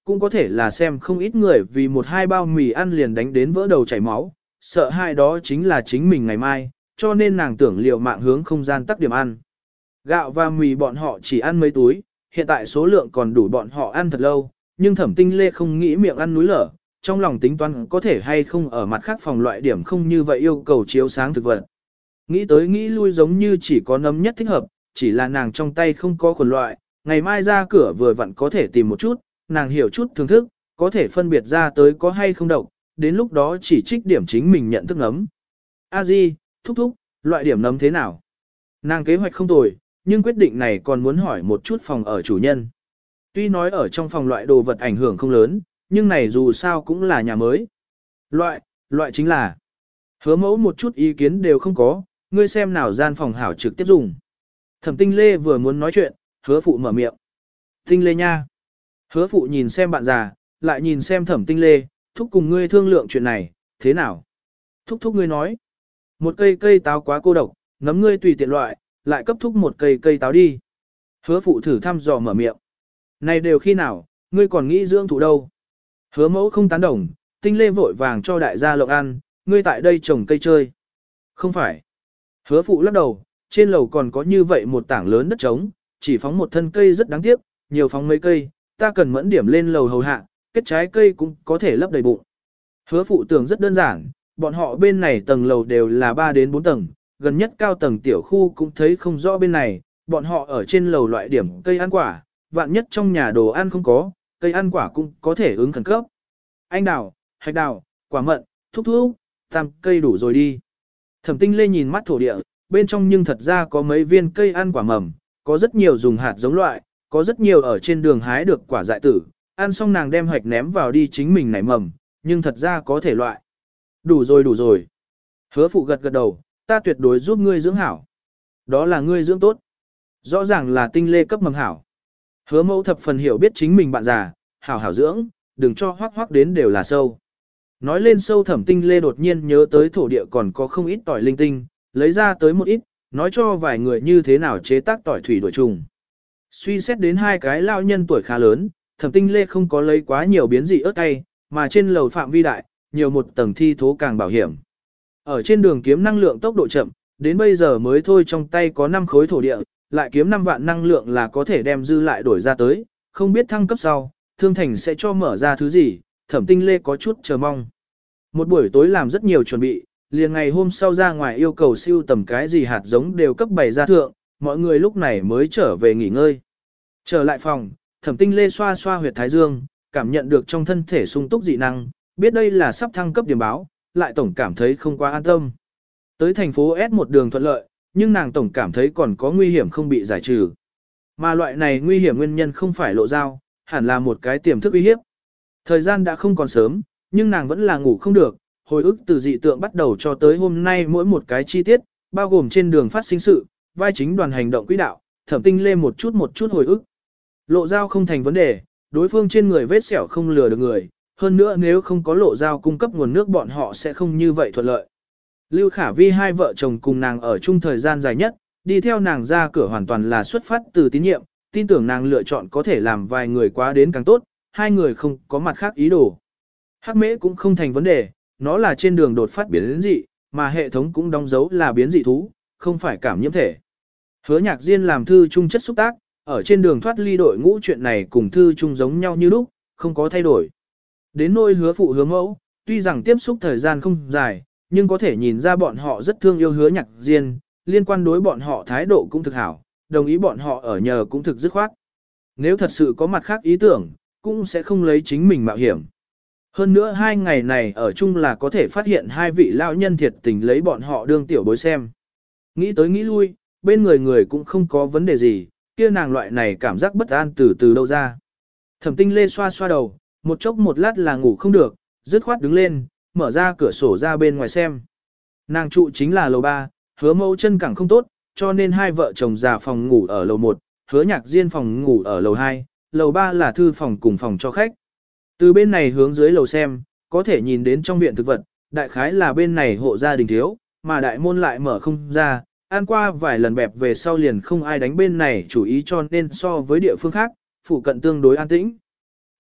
Speaker 1: cũng có thể là xem không ít người vì một hai bao mì ăn liền đánh đến vỡ đầu chảy máu, sợ hai đó chính là chính mình ngày mai, cho nên nàng tưởng liều mạng hướng không gian tắc điểm ăn. Gạo và mì bọn họ chỉ ăn mấy túi, hiện tại số lượng còn đủ bọn họ ăn thật lâu, nhưng Thẩm Tinh Lê không nghĩ miệng ăn núi lở, trong lòng tính toán có thể hay không ở mặt khác phòng loại điểm không như vậy yêu cầu chiếu sáng thực vật. Nghĩ tới nghĩ lui giống như chỉ có nấm nhất thích hợp, chỉ là nàng trong tay không có khuẩn loại, ngày mai ra cửa vừa vặn có thể tìm một chút, nàng hiểu chút thưởng thức, có thể phân biệt ra tới có hay không độc, đến lúc đó chỉ trích điểm chính mình nhận thức nấm. A Di, thúc thúc, loại điểm nấm thế nào? Nàng kế hoạch không tồi, nhưng quyết định này còn muốn hỏi một chút phòng ở chủ nhân. Tuy nói ở trong phòng loại đồ vật ảnh hưởng không lớn, nhưng này dù sao cũng là nhà mới. Loại, loại chính là Hứa Mẫu một chút ý kiến đều không có, ngươi xem nào gian phòng hảo trực tiếp dùng. Thẩm Tinh Lê vừa muốn nói chuyện, Hứa Phụ mở miệng. Tinh Lê nha. Hứa Phụ nhìn xem bạn già, lại nhìn xem Thẩm Tinh Lê, thúc cùng ngươi thương lượng chuyện này, thế nào? Thúc thúc ngươi nói. Một cây cây táo quá cô độc, ngắm ngươi tùy tiện loại, lại cấp thúc một cây cây táo đi. Hứa Phụ thử thăm dò mở miệng. Này đều khi nào, ngươi còn nghĩ dưỡng thụ đâu? Hứa Mẫu không tán đồng, Tinh Lê vội vàng cho đại gia lộng ăn, ngươi tại đây trồng cây chơi. Không phải. Hứa Phụ lắc đầu, trên lầu còn có như vậy một tảng lớn đất trống, chỉ phóng một thân cây rất đáng tiếc, nhiều phóng mấy cây, ta cần mẫn điểm lên lầu hầu hạ, kết trái cây cũng có thể lấp đầy bụng. Hứa Phụ tưởng rất đơn giản, bọn họ bên này tầng lầu đều là ba đến bốn tầng, gần nhất cao tầng tiểu khu cũng thấy không rõ bên này, bọn họ ở trên lầu loại điểm cây ăn quả, vạn nhất trong nhà đồ ăn không có, cây ăn quả cũng có thể ứng khẩn cấp. Anh đào, hạch đào, quả mận, thúc thúc, tam cây đủ rồi đi. Thẩm Tinh Lê nhìn mắt thổ địa, bên trong nhưng thật ra có mấy viên cây ăn quả mầm, có rất nhiều dùng hạt giống loại, có rất nhiều ở trên đường hái được quả dại tử, ăn xong nàng đem hạch ném vào đi chính mình nảy mầm, nhưng thật ra có thể loại. Đủ rồi đủ rồi. Hứa Phụ gật gật đầu, ta tuyệt đối giúp ngươi dưỡng hảo. Đó là ngươi dưỡng tốt. Rõ ràng là Tinh Lê cấp mầm hảo. Hứa Mẫu thập phần hiểu biết chính mình bạn già, hảo hảo dưỡng, đừng cho hoác hoác đến đều là sâu. Nói lên sâu Thẩm Tinh Lê đột nhiên nhớ tới thổ địa còn có không ít tỏi linh tinh, lấy ra tới một ít, nói cho vài người như thế nào chế tác tỏi thủy đuổi trùng. Suy xét đến hai cái lao nhân tuổi khá lớn, Thẩm Tinh Lê không có lấy quá nhiều biến dị ớt cay, mà trên lầu phạm vi đại, nhiều một tầng thi thố càng bảo hiểm. Ở trên đường kiếm năng lượng tốc độ chậm, đến bây giờ mới thôi trong tay có năm khối thổ địa, lại kiếm năm vạn năng lượng là có thể đem dư lại đổi ra tới, không biết thăng cấp sau, Thương Thành sẽ cho mở ra thứ gì, Thẩm Tinh Lê có chút chờ mong. Một buổi tối làm rất nhiều chuẩn bị, liền ngày hôm sau ra ngoài yêu cầu siêu tầm cái gì hạt giống đều cấp bày ra thượng, mọi người lúc này mới trở về nghỉ ngơi. Trở lại phòng, Thẩm Tinh Lê xoa xoa huyệt thái dương, cảm nhận được trong thân thể sung túc dị năng, biết đây là sắp thăng cấp điểm báo, lại tổng cảm thấy không quá an tâm. Tới thành phố S một đường thuận lợi, nhưng nàng tổng cảm thấy còn có nguy hiểm không bị giải trừ. Mà loại này nguy hiểm nguyên nhân không phải lộ dao, hẳn là một cái tiềm thức uy hiếp. Thời gian đã không còn sớm, nhưng nàng vẫn là ngủ không được, hồi ức từ dị tượng bắt đầu cho tới hôm nay mỗi một cái chi tiết, bao gồm trên đường phát sinh sự, vai chính đoàn hành động quỹ đạo, Thẩm Tinh Lê một chút một chút hồi ức. Lộ dao không thành vấn đề, đối phương trên người vết sẹo không lừa được người, hơn nữa nếu không có lộ dao cung cấp nguồn nước bọn họ sẽ không như vậy thuận lợi. Lưu Khả Vi hai vợ chồng cùng nàng ở chung thời gian dài nhất, đi theo nàng ra cửa hoàn toàn là xuất phát từ tín nhiệm, tin tưởng nàng lựa chọn có thể làm vài người quá đến càng tốt, hai người không có mặt khác ý đồ. Hắc mễ cũng không thành vấn đề, nó là trên đường đột phát biến dị, mà hệ thống cũng đóng dấu là biến dị thú, không phải cảm nhiễm thể. Hứa Nhạc Diên làm thư trung chất xúc tác, ở trên đường thoát ly đội ngũ chuyện này cùng thư trung giống nhau như lúc, không có thay đổi. Đến nôi Hứa Phụ Hứa Mẫu, tuy rằng tiếp xúc thời gian không dài, nhưng có thể nhìn ra bọn họ rất thương yêu Hứa Nhạc Diên, liên quan đối bọn họ thái độ cũng thực hảo, đồng ý bọn họ ở nhờ cũng thực dứt khoát. Nếu thật sự có mặt khác ý tưởng, cũng sẽ không lấy chính mình mạo hiểm. Hơn nữa hai ngày này ở chung là có thể phát hiện hai vị lão nhân thiệt tình lấy bọn họ đương tiểu bối xem. Nghĩ tới nghĩ lui, bên người người cũng không có vấn đề gì, kia nàng loại này cảm giác bất an từ từ đâu ra. Thẩm Tinh Lê xoa xoa đầu, một chốc một lát là ngủ không được, dứt khoát đứng lên, mở ra cửa sổ ra bên ngoài xem. Nàng trụ chính là lầu ba, Hứa Mẫu chân cẳng không tốt, cho nên hai vợ chồng già phòng ngủ ở lầu một, Hứa Nhạc Diên phòng ngủ ở lầu hai, lầu ba là thư phòng cùng phòng cho khách. Từ bên này hướng dưới lầu xem, có thể nhìn đến trong viện thực vật, đại khái là bên này hộ gia đình thiếu, mà đại môn lại mở không ra, ăn qua vài lần bẹp về sau liền không ai đánh bên này chủ ý cho nên so với địa phương khác, phụ cận tương đối an tĩnh.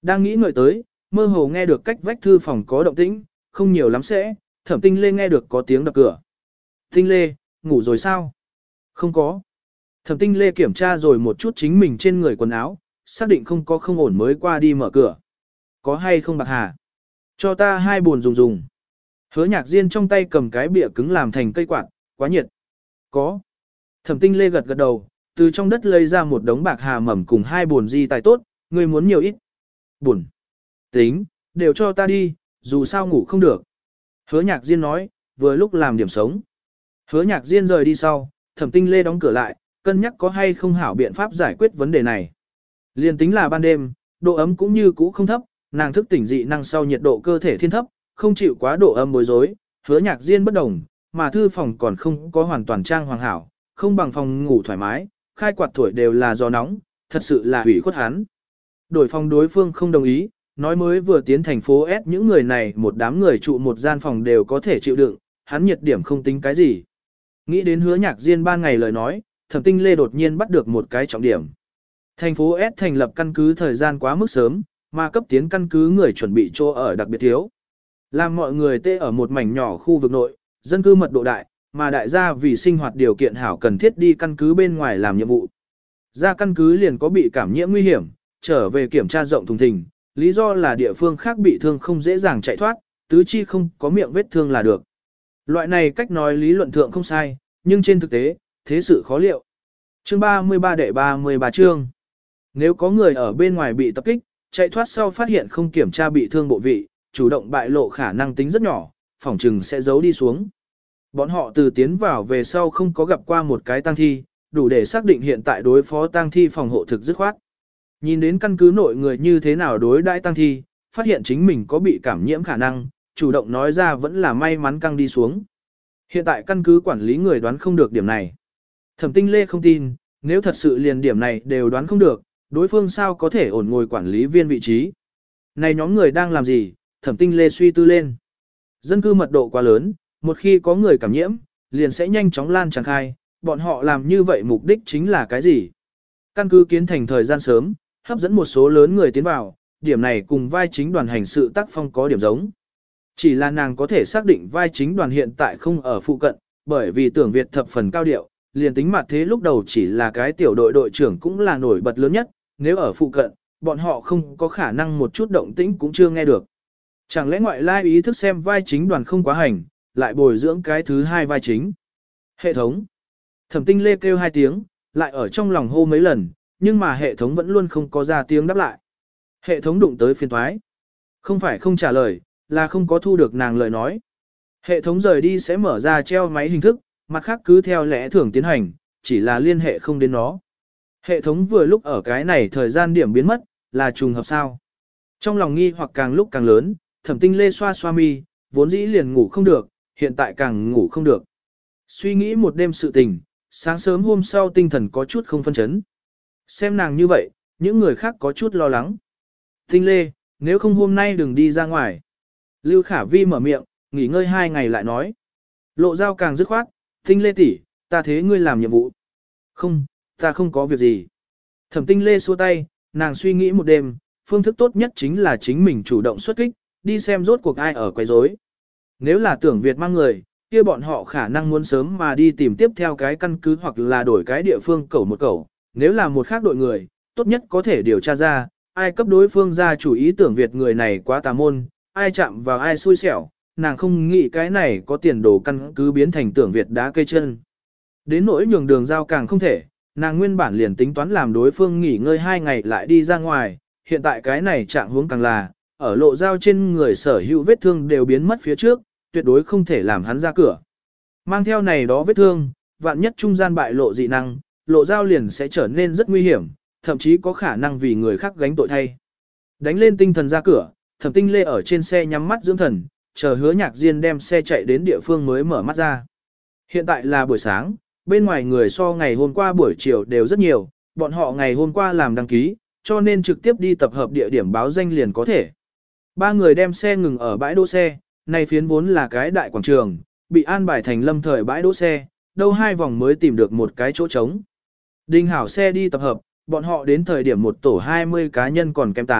Speaker 1: Đang nghĩ ngợi tới, mơ hồ nghe được cách vách thư phòng có động tĩnh, không nhiều lắm sẽ, Thẩm Tinh Lê nghe được có tiếng đập cửa. Tinh Lê, ngủ rồi sao? Không có. Thẩm Tinh Lê kiểm tra rồi một chút chính mình trên người quần áo, xác định không có không ổn mới qua đi mở cửa. Có hay không bạc hà? Cho ta hai buồn dùng dùng. Hứa Nhạc Diên trong tay cầm cái bìa cứng làm thành cây quạt, quá nhiệt. Có. Thẩm Tinh Lê gật gật đầu, từ trong đất lấy ra một đống bạc hà mầm cùng hai buồn di tài tốt, ngươi muốn nhiều ít. Buồn. Tính, đều cho ta đi, dù sao ngủ không được. Hứa Nhạc Diên nói, vừa lúc làm điểm sống. Hứa Nhạc Diên rời đi sau, Thẩm Tinh Lê đóng cửa lại, cân nhắc có hay không hảo biện pháp giải quyết vấn đề này. Liên tính là ban đêm, độ ấm cũng như cũ không thấp, nàng thức tỉnh dị năng sau nhiệt độ cơ thể thiên thấp, không chịu quá độ ấm bối rối. Hứa Nhạc Diên bất đồng, mà thư phòng còn không có hoàn toàn trang hoàng hảo, không bằng phòng ngủ thoải mái, khai quạt thổi đều là gió nóng, thật sự là hủy khuất hắn. Đổi phòng đối phương không đồng ý, nói mới vừa tiến thành phố S những người này một đám người trụ một gian phòng đều có thể chịu đựng, hắn nhiệt điểm không tính cái gì. Nghĩ đến Hứa Nhạc Diên ban ngày lời nói, Thẩm Tinh Lê đột nhiên bắt được một cái trọng điểm. Thành phố S thành lập căn cứ thời gian quá mức sớm, mà cấp tiến căn cứ người chuẩn bị chỗ ở đặc biệt thiếu. Làm mọi người tê ở một mảnh nhỏ khu vực nội, dân cư mật độ đại, mà đại gia vì sinh hoạt điều kiện hảo cần thiết đi căn cứ bên ngoài làm nhiệm vụ. Ra căn cứ liền có bị cảm nhiễm nguy hiểm, trở về kiểm tra rộng thùng thình, lý do là địa phương khác bị thương không dễ dàng chạy thoát, tứ chi không có miệng vết thương là được. Loại này cách nói lý luận thượng không sai, nhưng trên thực tế, thế sự khó liệu. Chương ba mươi ba đệ ba mươi ba chương. Nếu có người ở bên ngoài bị tập kích, chạy thoát sau phát hiện không kiểm tra bị thương bộ vị, chủ động bại lộ khả năng tính rất nhỏ, phỏng trừng sẽ giấu đi xuống. Bọn họ từ tiến vào về sau không có gặp qua một cái tang thi, đủ để xác định hiện tại đối phó tang thi phòng hộ thực dứt khoát. Nhìn đến căn cứ nội người như thế nào đối đãi tang thi, phát hiện chính mình có bị cảm nhiễm khả năng, chủ động nói ra vẫn là may mắn căng đi xuống. Hiện tại căn cứ quản lý người đoán không được điểm này. Thẩm Tinh Lê không tin, nếu thật sự liền điểm này đều đoán không được, đối phương sao có thể ổn ngồi quản lý viên vị trí. Này nhóm người đang làm gì, Thẩm Tinh Lê suy tư lên. Dân cư mật độ quá lớn, một khi có người cảm nhiễm, liền sẽ nhanh chóng lan tràn khai, bọn họ làm như vậy mục đích chính là cái gì? Căn cứ kiến thành thời gian sớm, hấp dẫn một số lớn người tiến vào, điểm này cùng vai chính đoàn hành sự tác phong có điểm giống. Chỉ là nàng có thể xác định vai chính đoàn hiện tại không ở phụ cận, bởi vì tưởng Việt thập phần cao điệu, liền tính mặt thế lúc đầu chỉ là cái tiểu đội đội trưởng cũng là nổi bật lớn nhất, nếu ở phụ cận, bọn họ không có khả năng một chút động tĩnh cũng chưa nghe được. Chẳng lẽ ngoại lai ý thức xem vai chính đoàn không quá hành, lại bồi dưỡng cái thứ hai vai chính. Hệ thống. Thẩm Tinh Lê kêu hai tiếng, lại ở trong lòng hô mấy lần, nhưng mà hệ thống vẫn luôn không có ra tiếng đáp lại. Hệ thống đụng tới phiền toái. Không phải không trả lời, là không có thu được nàng lời nói. Hệ thống rời đi sẽ mở ra treo máy hình thức, mặt khác cứ theo lẽ thường tiến hành, chỉ là liên hệ không đến nó. Hệ thống vừa lúc ở cái này thời gian điểm biến mất, là trùng hợp sao. Trong lòng nghi hoặc càng lúc càng lớn, Thẩm Tinh Lê xoa xoa mi, vốn dĩ liền ngủ không được, hiện tại càng ngủ không được. Suy nghĩ một đêm sự tình, sáng sớm hôm sau tinh thần có chút không phân chấn. Xem nàng như vậy, những người khác có chút lo lắng. Tinh Lê, nếu không hôm nay đừng đi ra ngoài. Lưu Khả Vi mở miệng, nghỉ ngơi hai ngày lại nói. Lộ Giao càng dứt khoát, Tinh Lê tỷ, ta thế ngươi làm nhiệm vụ. Không, ta không có việc gì. Thẩm Tinh Lê xua tay, nàng suy nghĩ một đêm, phương thức tốt nhất chính là chính mình chủ động xuất kích, đi xem rốt cuộc ai ở quấy rối. Nếu là tưởng Việt mang người, kia bọn họ khả năng muốn sớm mà đi tìm tiếp theo cái căn cứ hoặc là đổi cái địa phương cẩu một cẩu. Nếu là một khác đội người, tốt nhất có thể điều tra ra, ai cấp đối phương ra chủ ý tưởng Việt người này quá tà môn, ai chạm vào ai xui xẻo, nàng không nghĩ cái này có tiền đồ căn cứ biến thành tưởng Việt đá cây chân. Đến nỗi nhường đường giao càng không thể, nàng nguyên bản liền tính toán làm đối phương nghỉ ngơi hai ngày lại đi ra ngoài, hiện tại cái này trạng huống càng là, ở lộ giao trên người sở hữu vết thương đều biến mất phía trước, tuyệt đối không thể làm hắn ra cửa. Mang theo này đó vết thương, vạn nhất trung gian bại lộ dị năng, lộ giao liền sẽ trở nên rất nguy hiểm, thậm chí có khả năng vì người khác gánh tội thay. Đánh lên tinh thần ra cửa, Thẩm Tinh Lê ở trên xe nhắm mắt dưỡng thần, chờ Hứa Nhạc Diên đem xe chạy đến địa phương mới mở mắt ra. Hiện tại là buổi sáng, bên ngoài người so ngày hôm qua buổi chiều đều rất nhiều, bọn họ ngày hôm qua làm đăng ký, cho nên trực tiếp đi tập hợp địa điểm báo danh liền có thể. Ba người đem xe ngừng ở bãi đỗ xe, này phiến vốn là cái đại quảng trường, bị an bài thành lâm thời bãi đỗ xe, đâu hai vòng mới tìm được một cái chỗ trống. Đinh hảo xe đi tập hợp, bọn họ đến thời điểm một tổ hai mươi cá nhân còn kém tám,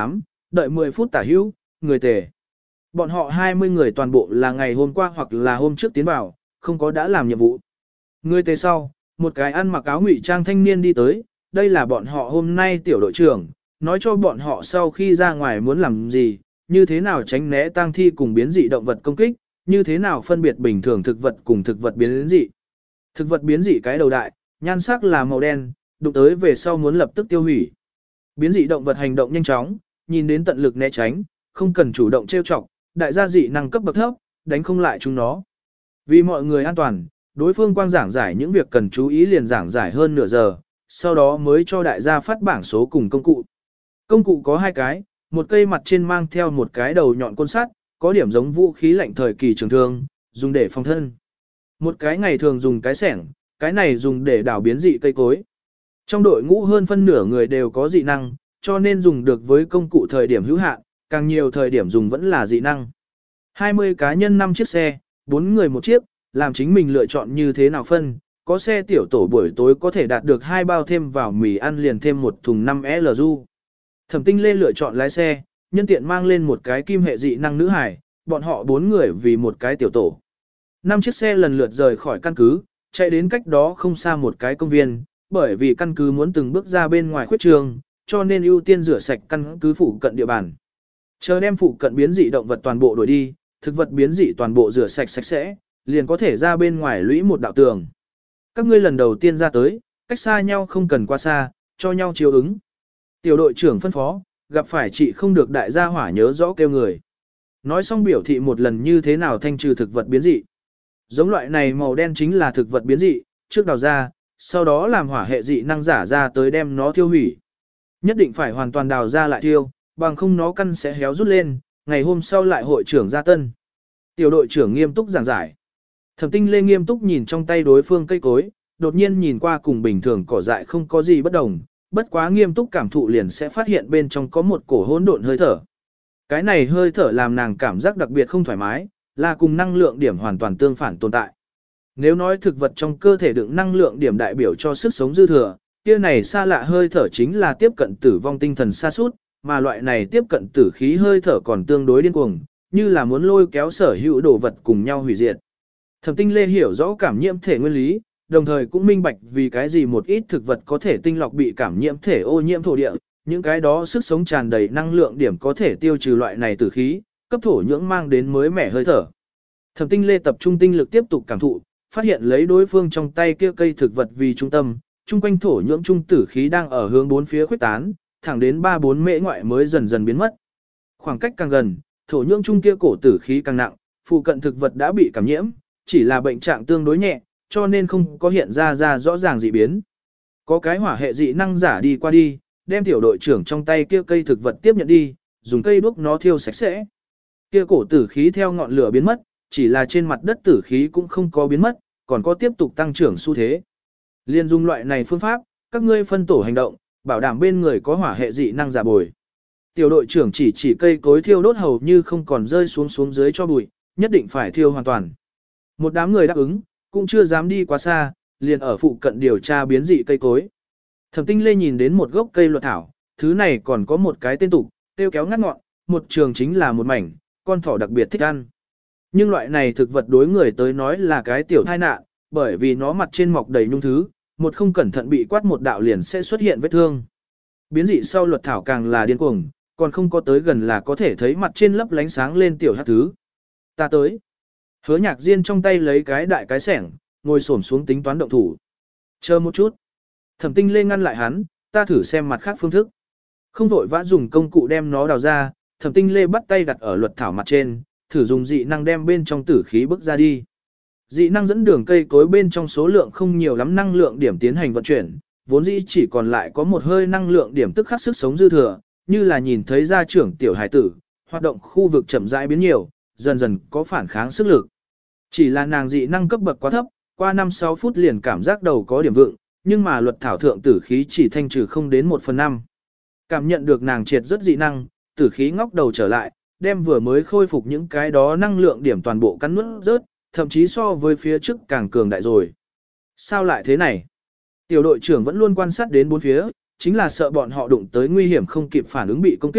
Speaker 1: đợi mười phút tả hữu, người tề. Bọn họ hai mươi người toàn bộ là ngày hôm qua hoặc là hôm trước tiến vào, không có đã làm nhiệm vụ. Người tề sau, một cái ăn mặc áo ngụy trang thanh niên đi tới, đây là bọn họ hôm nay tiểu đội trưởng, nói cho bọn họ sau khi ra ngoài muốn làm gì, như thế nào tránh né tang thi cùng biến dị động vật công kích, như thế nào phân biệt bình thường thực vật cùng thực vật biến dị. Thực vật biến dị cái đầu đại, nhan sắc là màu đen, đụng tới về sau muốn lập tức tiêu hủy. Biến dị động vật hành động nhanh chóng, nhìn đến tận lực né tránh, không cần chủ động trêu chọc, đại gia dị năng cấp bậc thấp, đánh không lại chúng nó. Vì mọi người an toàn, đối phương quang giảng giải những việc cần chú ý liền giảng giải hơn nửa giờ, sau đó mới cho đại gia phát bảng số cùng công cụ. Công cụ có hai cái, một cây mặt trên mang theo một cái đầu nhọn côn sắt, có điểm giống vũ khí lạnh thời kỳ trường thương, dùng để phòng thân. Một cái ngày thường dùng cái sẻng, cái này dùng để đảo biến dị cây cối. Trong đội ngũ hơn phân nửa người đều có dị năng, cho nên dùng được với công cụ thời điểm hữu hạn, càng nhiều thời điểm dùng vẫn là dị năng. hai mươi cá nhân năm chiếc xe, bốn người một chiếc, làm chính mình lựa chọn như thế nào phân. Có xe tiểu tổ buổi tối có thể đạt được hai bao thêm vào mì ăn liền thêm một thùng năm L du. Thẩm Tinh Lê lựa chọn lái xe, nhân tiện mang lên một cái kim hệ dị năng nữ hải, bọn họ bốn người vì một cái tiểu tổ. Năm chiếc xe lần lượt rời khỏi căn cứ, chạy đến cách đó không xa một cái công viên, bởi vì căn cứ muốn từng bước ra bên ngoài khuyết trường, cho nên ưu tiên rửa sạch căn cứ phụ cận địa bàn. Chờ đem phụ cận biến dị động vật toàn bộ đuổi đi, thực vật biến dị toàn bộ rửa sạch sạch sẽ, liền có thể ra bên ngoài lũy một đạo tường. Các ngươi lần đầu tiên ra tới, cách xa nhau không cần qua xa, cho nhau chiếu ứng. Tiểu đội trưởng phân phó, gặp phải chị không được đại gia hỏa nhớ rõ kêu người. Nói xong biểu thị một lần như thế nào thanh trừ thực vật biến dị. Giống loại này màu đen chính là thực vật biến dị, trước đào ra, sau đó làm hỏa hệ dị năng giả ra tới đem nó tiêu hủy. Nhất định phải hoàn toàn đào ra lại tiêu, bằng không nó căn sẽ héo rút lên, ngày hôm sau lại hội trưởng ra tân. Tiểu đội trưởng nghiêm túc giảng giải. Thẩm Tinh Lê nghiêm túc nhìn trong tay đối phương cây cối, đột nhiên nhìn qua cùng bình thường cỏ dại không có gì bất đồng, bất quá nghiêm túc cảm thụ liền sẽ phát hiện bên trong có một cổ hỗn độn hơi thở. Cái này hơi thở làm nàng cảm giác đặc biệt không thoải mái, là cùng năng lượng điểm hoàn toàn tương phản tồn tại. Nếu nói thực vật trong cơ thể đựng năng lượng điểm đại biểu cho sức sống dư thừa, kia này xa lạ hơi thở chính là tiếp cận tử vong tinh thần sa sút, mà loại này tiếp cận tử khí hơi thở còn tương đối điên cuồng, như là muốn lôi kéo sở hữu đồ vật cùng nhau hủy diệt. Thẩm Tinh Lê hiểu rõ cảm nhiễm thể nguyên lý, đồng thời cũng minh bạch vì cái gì một ít thực vật có thể tinh lọc bị cảm nhiễm thể ô nhiễm thổ địa, những cái đó sức sống tràn đầy năng lượng điểm có thể tiêu trừ loại này tử khí, cấp thổ nhưỡng mang đến mới mẻ hơi thở. Thẩm Tinh Lê tập trung tinh lực tiếp tục cảm thụ, phát hiện lấy đối phương trong tay kia cây thực vật vì trung tâm, chung quanh thổ nhưỡng trung tử khí đang ở hướng bốn phía khuếch tán, thẳng đến ba bốn mễ ngoại mới dần dần biến mất. Khoảng cách càng gần, thổ nhưỡng trung kia cổ tử khí càng nặng, phụ cận thực vật đã bị cảm nhiễm, chỉ là bệnh trạng tương đối nhẹ, cho nên không có hiện ra ra rõ ràng dị biến. Có cái hỏa hệ dị năng giả đi qua đi, đem tiểu đội trưởng trong tay kia cây thực vật tiếp nhận đi, dùng cây đuốc nó thiêu sạch sẽ. Kia cổ tử khí theo ngọn lửa biến mất, chỉ là trên mặt đất tử khí cũng không có biến mất, còn có tiếp tục tăng trưởng xu thế. Liên dung loại này phương pháp, các ngươi phân tổ hành động, bảo đảm bên người có hỏa hệ dị năng giả bồi. Tiểu đội trưởng chỉ chỉ cây cối thiêu đốt hầu như không còn rơi xuống xuống dưới cho bụi, nhất định phải thiêu hoàn toàn. Một đám người đáp ứng, cũng chưa dám đi quá xa, liền ở phụ cận điều tra biến dị cây cối. Thẩm Tinh Lê nhìn đến một gốc cây luật thảo, thứ này còn có một cái tên tục, tiêu kéo ngắt ngọn, một trường chính là một mảnh, con thỏ đặc biệt thích ăn. Nhưng loại này thực vật đối người tới nói là cái tiểu tai nạn, bởi vì nó mặt trên mọc đầy nhung thứ, một không cẩn thận bị quát một đạo liền sẽ xuất hiện vết thương. Biến dị sau luật thảo càng là điên cuồng, còn không có tới gần là có thể thấy mặt trên lấp lánh sáng lên tiểu hắc thứ. Ta tới. Hứa Nhạc Diên trong tay lấy cái đại cái sẻng, ngồi xổm xuống tính toán động thủ. Chờ một chút. Thẩm Tinh Lê ngăn lại hắn, ta thử xem mặt khác phương thức. Không vội vã dùng công cụ đem nó đào ra, Thẩm Tinh Lê bắt tay đặt ở luật thảo mặt trên, thử dùng dị năng đem bên trong tử khí bước ra đi. Dị năng dẫn đường cây cối bên trong số lượng không nhiều lắm năng lượng điểm tiến hành vận chuyển, vốn dĩ chỉ còn lại có một hơi năng lượng điểm tức khắc sức sống dư thừa, như là nhìn thấy gia trưởng tiểu hải tử, hoạt động khu vực chậm rãi biến nhiều, dần dần có phản kháng sức lực. Chỉ là nàng dị năng cấp bậc quá thấp, qua năm sáu phút liền cảm giác đầu có điểm vượng, nhưng mà luật thảo thượng tử khí chỉ thanh trừ không đến một phần năm. Cảm nhận được nàng triệt rất dị năng, tử khí ngóc đầu trở lại, đem vừa mới khôi phục những cái đó năng lượng điểm toàn bộ cắn nuốt rớt, thậm chí so với phía trước càng cường đại rồi. Sao lại thế này? Tiểu đội trưởng vẫn luôn quan sát đến bốn phía, chính là sợ bọn họ đụng tới nguy hiểm không kịp phản ứng bị công kích,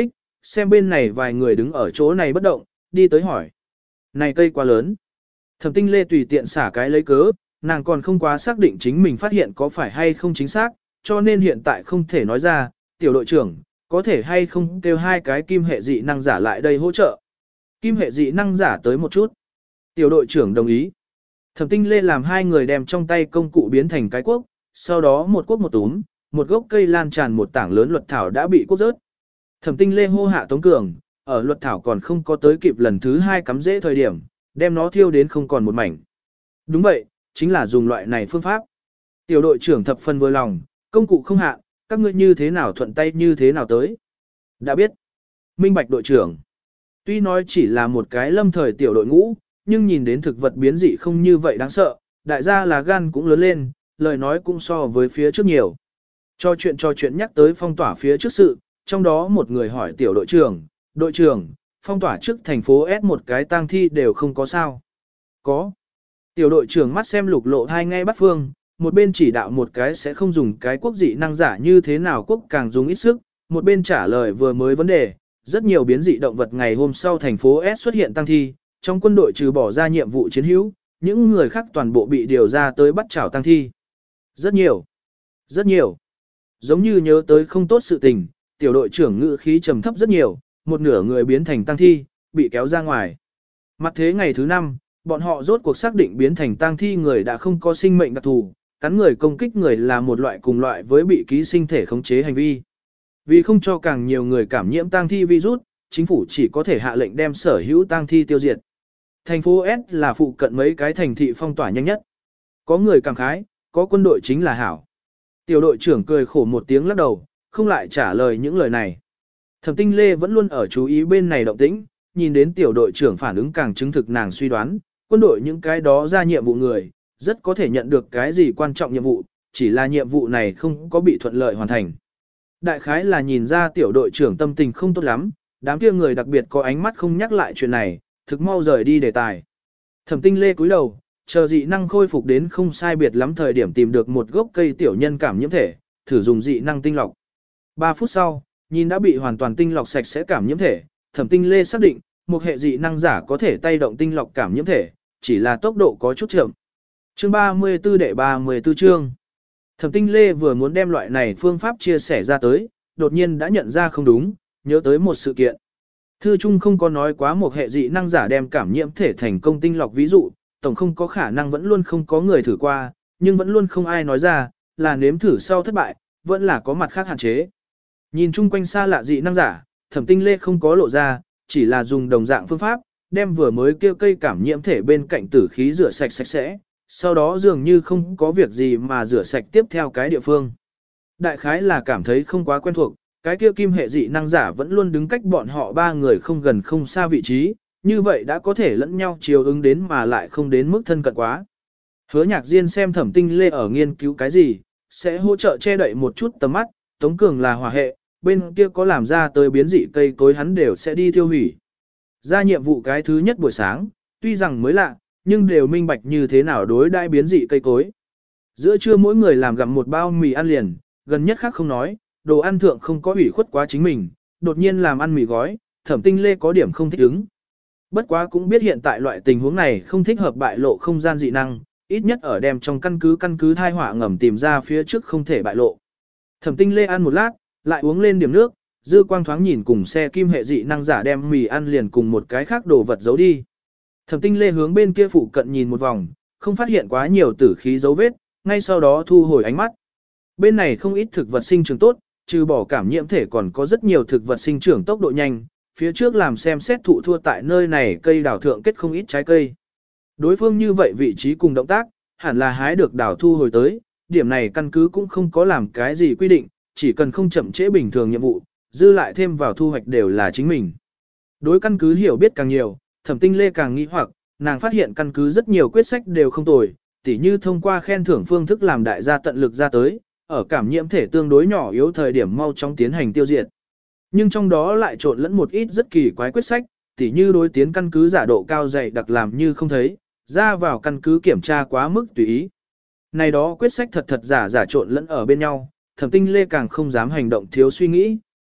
Speaker 1: xem bên này vài người đứng ở chỗ này bất động, đi tới hỏi. Này cây quá lớn. Thẩm Tinh Lê tùy tiện xả cái lấy cớ, nàng còn không quá xác định chính mình phát hiện có phải hay không chính xác, cho nên hiện tại không thể nói ra, tiểu đội trưởng, có thể hay không kêu hai cái kim hệ dị năng giả lại đây hỗ trợ. Kim hệ dị năng giả tới một chút. Tiểu đội trưởng đồng ý. Thẩm Tinh Lê làm hai người đem trong tay công cụ biến thành cái cuốc, sau đó một cuốc một túm, một gốc cây lan tràn một tảng lớn luật thảo đã bị cuốc rớt. Thẩm Tinh Lê hô hạ Tống Cường, ở luật thảo còn không có tới kịp lần thứ hai cắm rễ thời điểm, đem nó thiêu đến không còn một mảnh. Đúng vậy, chính là dùng loại này phương pháp. Tiểu đội trưởng thập phân vừa lòng, công cụ không hạ, các ngươi như thế nào thuận tay như thế nào tới. Đã biết. Minh Bạch đội trưởng. Tuy nói chỉ là một cái lâm thời tiểu đội ngũ, nhưng nhìn đến thực vật biến dị không như vậy đáng sợ, đại gia là gan cũng lớn lên, lời nói cũng so với phía trước nhiều. Cho chuyện cho chuyện nhắc tới phong tỏa phía trước sự, trong đó một người hỏi tiểu đội trưởng, đội trưởng, phong tỏa trước thành phố S một cái tang thi đều không có sao. Có. Tiểu đội trưởng mắt xem lục lộ hai ngay bắt phương, một bên chỉ đạo một cái sẽ không dùng cái quốc dị năng giả như thế nào quốc càng dùng ít sức, một bên trả lời vừa mới vấn đề, rất nhiều biến dị động vật ngày hôm sau thành phố S xuất hiện tăng thi, trong quân đội trừ bỏ ra nhiệm vụ chiến hữu, những người khác toàn bộ bị điều ra tới bắt chảo tăng thi. Rất nhiều, rất nhiều. Giống như nhớ tới không tốt sự tình, tiểu đội trưởng ngữ khí trầm thấp rất nhiều, một nửa người biến thành tăng thi, bị kéo ra ngoài. Mặt thế ngày thứ năm, bọn họ rốt cuộc xác định biến thành tăng thi người đã không có sinh mệnh đặc thù, cắn người công kích người là một loại cùng loại với bị ký sinh thể khống chế hành vi. Vì không cho càng nhiều người cảm nhiễm tăng thi virus, chính phủ chỉ có thể hạ lệnh đem sở hữu tăng thi tiêu diệt. Thành phố S là phụ cận mấy cái thành thị phong tỏa nhanh nhất. Có người cảm khái, có quân đội chính là hảo. Tiểu đội trưởng cười khổ một tiếng lắc đầu, không lại trả lời những lời này. Thẩm Tinh Lê vẫn luôn ở chú ý bên này động tĩnh, nhìn đến tiểu đội trưởng phản ứng càng chứng thực nàng suy đoán, quân đội những cái đó ra nhiệm vụ người, rất có thể nhận được cái gì quan trọng nhiệm vụ, chỉ là nhiệm vụ này không có bị thuận lợi hoàn thành. Đại khái là nhìn ra tiểu đội trưởng tâm tình không tốt lắm, đám kia người đặc biệt có ánh mắt không nhắc lại chuyện này, thực mau rời đi đề tài. Thẩm Tinh Lê cúi đầu, chờ dị năng khôi phục đến không sai biệt lắm thời điểm tìm được một gốc cây tiểu nhân cảm nhiễm thể, thử dùng dị năng tinh lọc. ba phút sau, nhìn đã bị hoàn toàn tinh lọc sạch sẽ cảm nhiễm thể, Thẩm Tinh Lê xác định, một hệ dị năng giả có thể tay động tinh lọc cảm nhiễm thể, chỉ là tốc độ có chút chậm. Chương ba mươi tư đệ ba mươi tư chương. Thẩm Tinh Lê vừa muốn đem loại này phương pháp chia sẻ ra tới, đột nhiên đã nhận ra không đúng, nhớ tới một sự kiện. Thư Trung không có nói quá một hệ dị năng giả đem cảm nhiễm thể thành công tinh lọc ví dụ, tổng không có khả năng vẫn luôn không có người thử qua, nhưng vẫn luôn không ai nói ra, là nếm thử sau thất bại, vẫn là có mặt khác hạn chế. Nhìn chung quanh xa lạ dị năng giả, Thẩm Tinh Lê không có lộ ra, chỉ là dùng đồng dạng phương pháp, đem vừa mới kêu cây cảm nhiễm thể bên cạnh tử khí rửa sạch sạch sẽ, sau đó dường như không có việc gì mà rửa sạch tiếp theo cái địa phương. Đại khái là cảm thấy không quá quen thuộc, cái kia kim hệ dị năng giả vẫn luôn đứng cách bọn họ ba người không gần không xa vị trí, như vậy đã có thể lẫn nhau chiều ứng đến mà lại không đến mức thân cận quá. Hứa Nhạc Diên xem Thẩm Tinh Lê ở nghiên cứu cái gì, sẽ hỗ trợ che đậy một chút tầm mắt, Tống Cường là hỏa hệ, bên kia có làm ra tới biến dị cây cối hắn đều sẽ đi tiêu hủy. Ra nhiệm vụ cái thứ nhất buổi sáng, tuy rằng mới lạ, nhưng đều minh bạch như thế nào đối đãi biến dị cây cối. Giữa trưa mỗi người làm gặm một bao mì ăn liền, gần nhất khác không nói, đồ ăn thượng không có ủy khuất quá chính mình, đột nhiên làm ăn mì gói, Thẩm Tinh Lê có điểm không thích ứng. Bất quá cũng biết hiện tại loại tình huống này không thích hợp bại lộ không gian dị năng, ít nhất ở đem trong căn cứ căn cứ thai họa ngầm tìm ra phía trước không thể bại lộ. Thẩm Tinh Lê ăn một lát, lại uống lên điểm nước, dư quang thoáng nhìn cùng xe kim hệ dị năng giả đem mì ăn liền cùng một cái khác đồ vật giấu đi. Thẩm Tinh Lê hướng bên kia phụ cận nhìn một vòng, không phát hiện quá nhiều tử khí dấu vết, ngay sau đó thu hồi ánh mắt. Bên này không ít thực vật sinh trưởng tốt, trừ bỏ cảm nhiễm thể còn có rất nhiều thực vật sinh trưởng tốc độ nhanh, phía trước làm xem xét thụ thua tại nơi này cây đào thượng kết không ít trái cây. Đối phương như vậy vị trí cùng động tác, hẳn là hái được đào thu hồi tới, điểm này căn cứ cũng không có làm cái gì quy định, chỉ cần không chậm trễ bình thường nhiệm vụ, dư lại thêm vào thu hoạch đều là chính mình. Đối căn cứ hiểu biết càng nhiều, Thẩm Tinh Lê càng nghi hoặc, nàng phát hiện căn cứ rất nhiều quyết sách đều không tồi, tỉ như thông qua khen thưởng phương thức làm đại gia tận lực ra tới, ở cảm nhiễm thể tương đối nhỏ yếu thời điểm mau chóng tiến hành tiêu diệt. Nhưng trong đó lại trộn lẫn một ít rất kỳ quái quyết sách, tỉ như đối tiến căn cứ giả độ cao dày đặc làm như không thấy, ra vào căn cứ kiểm tra quá mức tùy ý. Này đó quyết sách thật thật giả giả trộn lẫn ở bên nhau, Thẩm Tinh Lê càng không dám hành động thiếu suy nghĩ,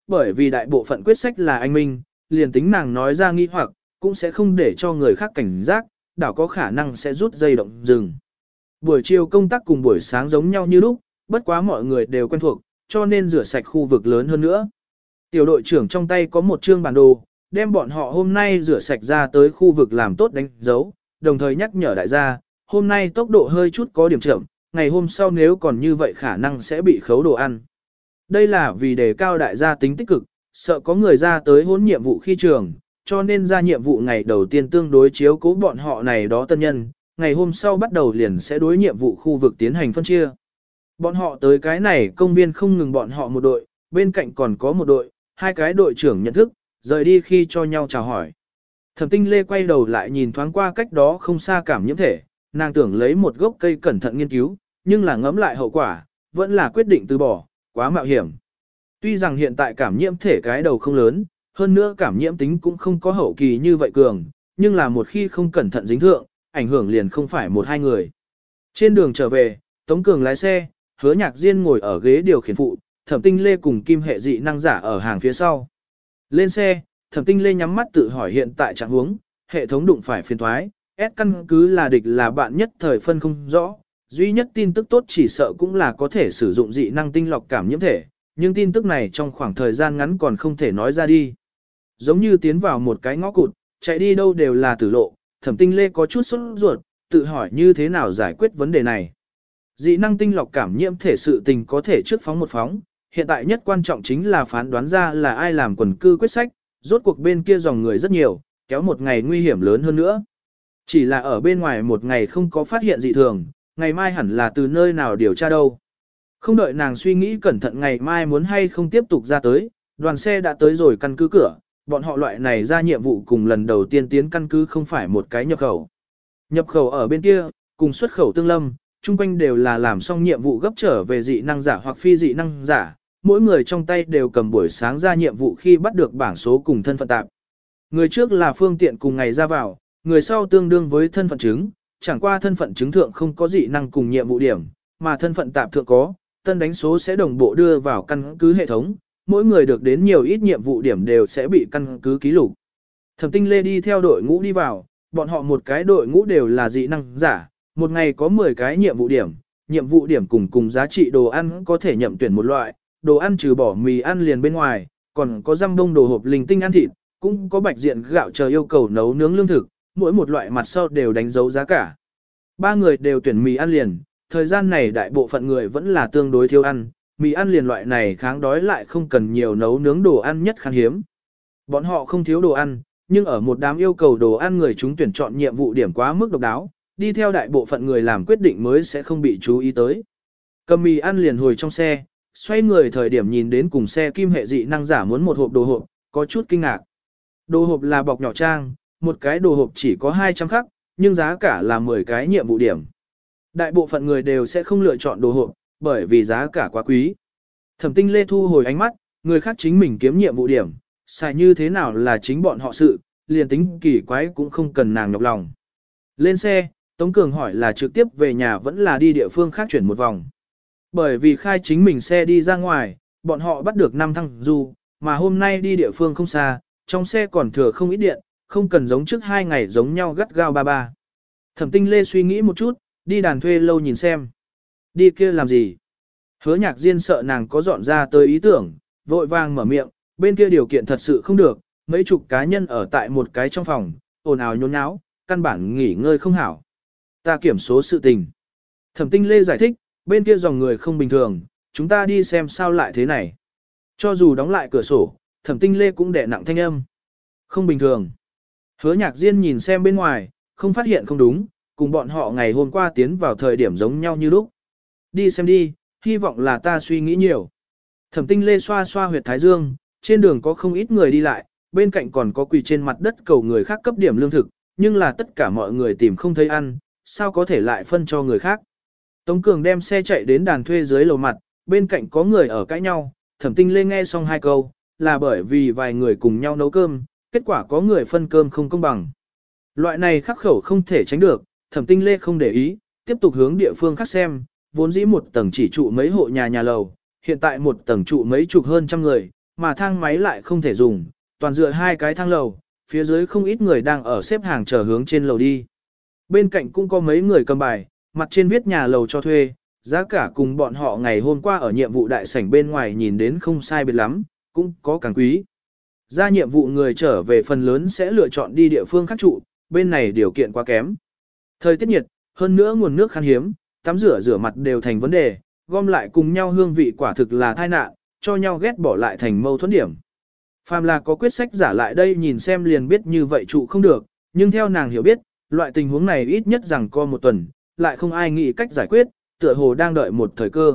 Speaker 1: bởi vì đại bộ phận quyết sách là anh minh, liền tính nàng nói ra nghi hoặc, cũng sẽ không để cho người khác cảnh giác, đảo có khả năng sẽ rút dây động rừng. Buổi chiều công tác cùng buổi sáng giống nhau như lúc, bất quá mọi người đều quen thuộc, cho nên rửa sạch khu vực lớn hơn nữa. Tiểu đội trưởng trong tay có một chương bản đồ, đem bọn họ hôm nay rửa sạch ra tới khu vực làm tốt đánh dấu, đồng thời nhắc nhở đại gia, hôm nay tốc độ hơi chút có điểm chậm, ngày hôm sau nếu còn như vậy khả năng sẽ bị khấu đồ ăn. Đây là vì đề cao đại gia tính tích cực, sợ có người ra tới hỗn nhiệm vụ khi trường, cho nên ra nhiệm vụ ngày đầu tiên tương đối chiếu cố bọn họ này đó tân nhân, ngày hôm sau bắt đầu liền sẽ đối nhiệm vụ khu vực tiến hành phân chia. Bọn họ tới cái này công viên không ngừng bọn họ một đội, bên cạnh còn có một đội, hai cái đội trưởng nhận thức, rời đi khi cho nhau chào hỏi. Thẩm Tinh Lê quay đầu lại nhìn thoáng qua cách đó không xa cảm nhiễm thể, nàng tưởng lấy một gốc cây cẩn thận nghiên cứu, nhưng là ngẫm lại hậu quả, vẫn là quyết định từ bỏ, quá mạo hiểm. Tuy rằng hiện tại cảm nhiễm thể cái đầu không lớn, hơn nữa cảm nhiễm tính cũng không có hậu kỳ như vậy cường, nhưng là một khi không cẩn thận dính thượng, ảnh hưởng liền không phải một hai người. Trên đường trở về, Tống Cường lái xe, Hứa Nhạc Diên ngồi ở ghế điều khiển phụ, Thẩm Tinh Lê cùng Kim Hệ dị năng giả ở hàng phía sau. Lên xe, Thẩm Tinh Lê nhắm mắt tự hỏi hiện tại trạng huống, hệ thống đụng phải phiền thoái, S căn cứ là địch là bạn nhất thời phân không rõ, duy nhất tin tức tốt chỉ sợ cũng là có thể sử dụng dị năng tinh lọc cảm nhiễm thể, nhưng tin tức này trong khoảng thời gian ngắn còn không thể nói ra đi. Giống như tiến vào một cái ngõ cụt, chạy đi đâu đều là tử lộ, Thẩm Tinh Lê có chút sốt ruột, tự hỏi như thế nào giải quyết vấn đề này. Dị năng tinh lọc cảm nhiễm thể sự tình có thể trước phóng một phóng, hiện tại nhất quan trọng chính là phán đoán ra là ai làm quần cư quyết sách, rốt cuộc bên kia dòng người rất nhiều, kéo một ngày nguy hiểm lớn hơn nữa. Chỉ là ở bên ngoài một ngày không có phát hiện dị thường, ngày mai hẳn là từ nơi nào điều tra đâu. Không đợi nàng suy nghĩ cẩn thận ngày mai muốn hay không tiếp tục ra tới, đoàn xe đã tới rồi căn cứ cửa, bọn họ loại này ra nhiệm vụ cùng lần đầu tiên tiến căn cứ không phải một cái nhập khẩu. Nhập khẩu ở bên kia, cùng xuất khẩu tương lâm, chung quanh đều là làm xong nhiệm vụ gấp trở về dị năng giả hoặc phi dị năng giả, mỗi người trong tay đều cầm buổi sáng ra nhiệm vụ khi bắt được bảng số cùng thân phận tạp. Người trước là phương tiện cùng ngày ra vào, người sau tương đương với thân phận chứng, chẳng qua thân phận chứng thượng không có dị năng cùng nhiệm vụ điểm, mà thân phận tạp thượng có, tân đánh số sẽ đồng bộ đưa vào căn cứ hệ thống, mỗi người được đến nhiều ít nhiệm vụ điểm đều sẽ bị căn cứ ký lục. Thẩm Tinh Lê đi theo đội ngũ đi vào, bọn họ một cái đội ngũ đều là dị năng giả, một ngày có mười cái nhiệm vụ điểm, nhiệm vụ điểm cùng cùng giá trị đồ ăn có thể nhậm tuyển một loại, đồ ăn trừ bỏ mì ăn liền bên ngoài, còn có răm đông đồ hộp linh tinh ăn thịt, cũng có bạch diện gạo chờ yêu cầu nấu nướng lương thực, mỗi một loại mặt sau đều đánh dấu giá cả. Ba người đều tuyển mì ăn liền, thời gian này đại bộ phận người vẫn là tương đối thiếu ăn, mì ăn liền loại này kháng đói lại không cần nhiều nấu nướng đồ ăn nhất khan hiếm. Bọn họ không thiếu đồ ăn, nhưng ở một đám yêu cầu đồ ăn người chúng tuyển chọn nhiệm vụ điểm quá mức độc đáo, đi theo đại bộ phận người làm quyết định mới sẽ không bị chú ý tới. Cầm mì ăn liền hồi trong xe, xoay người thời điểm nhìn đến cùng xe Kim Hệ dị năng giả muốn một hộp đồ hộp, có chút kinh ngạc. Đồ hộp là bọc nhỏ trang, một cái đồ hộp chỉ có hai trăm khắc, nhưng giá cả là mười cái nhiệm vụ điểm. Đại bộ phận người đều sẽ không lựa chọn đồ hộp, bởi vì giá cả quá quý. Thẩm Tinh Lê thu hồi ánh mắt, người khác chính mình kiếm nhiệm vụ điểm, xài như thế nào là chính bọn họ sự, liền tính kỳ quái cũng không cần nàng nhọc lòng. Lên xe, Tống Cường hỏi là trực tiếp về nhà vẫn là đi địa phương khác chuyển một vòng. Bởi vì khai chính mình xe đi ra ngoài, bọn họ bắt được năm thăng du, mà hôm nay đi địa phương không xa, trong xe còn thừa không ít điện, không cần giống trước hai ngày giống nhau gắt gao ba ba. Thẩm Tinh Lê suy nghĩ một chút, đi đàn thuê lâu nhìn xem. Đi kia làm gì? Hứa Nhạc Diên sợ nàng có dọn ra tới ý tưởng, vội vàng mở miệng, bên kia điều kiện thật sự không được, mấy chục cá nhân ở tại một cái trong phòng, ồn ào nhốn nháo, căn bản nghỉ ngơi không hảo. Ta kiểm số sự tình. Thẩm Tinh Lê giải thích, bên kia dòng người không bình thường, chúng ta đi xem sao lại thế này. Cho dù đóng lại cửa sổ, Thẩm Tinh Lê cũng đè nặng thanh âm. Không bình thường. Hứa Nhạc Diên nhìn xem bên ngoài, không phát hiện không đúng, cùng bọn họ ngày hôm qua tiến vào thời điểm giống nhau như lúc. Đi xem đi, hy vọng là ta suy nghĩ nhiều. Thẩm Tinh Lê xoa xoa huyệt thái dương, trên đường có không ít người đi lại, bên cạnh còn có quỳ trên mặt đất cầu người khác cấp điểm lương thực, nhưng là tất cả mọi người tìm không thấy ăn, sao có thể lại phân cho người khác. Tống Cường đem xe chạy đến đàn thuê dưới lầu mặt, bên cạnh có người ở cãi nhau, Thẩm Tinh Lê nghe xong hai câu, là bởi vì vài người cùng nhau nấu cơm, kết quả có người phân cơm không công bằng. Loại này khắc khẩu không thể tránh được, Thẩm Tinh Lê không để ý, tiếp tục hướng địa phương khác xem, vốn dĩ một tầng chỉ trụ mấy hộ nhà nhà lầu, hiện tại một tầng trụ mấy chục hơn trăm người, mà thang máy lại không thể dùng, toàn dựa hai cái thang lầu, phía dưới không ít người đang ở xếp hàng chờ hướng trên lầu đi. Bên cạnh cũng có mấy người cầm bài, mặt trên viết nhà lầu cho thuê, giá cả cùng bọn họ ngày hôm qua ở nhiệm vụ đại sảnh bên ngoài nhìn đến không sai biệt lắm, cũng có càng quý. Ra nhiệm vụ người trở về phần lớn sẽ lựa chọn đi địa phương khác trụ, bên này điều kiện quá kém. Thời tiết nhiệt, hơn nữa nguồn nước khan hiếm, tắm rửa rửa mặt đều thành vấn đề, gom lại cùng nhau hương vị quả thực là tai nạn, cho nhau ghét bỏ lại thành mâu thuẫn điểm. Phàm là có quyết sách giả lại đây nhìn xem liền biết như vậy trụ không được, nhưng theo nàng hiểu biết, loại tình huống này ít nhất rằng co một tuần, lại không ai nghĩ cách giải quyết, tựa hồ đang đợi một thời cơ.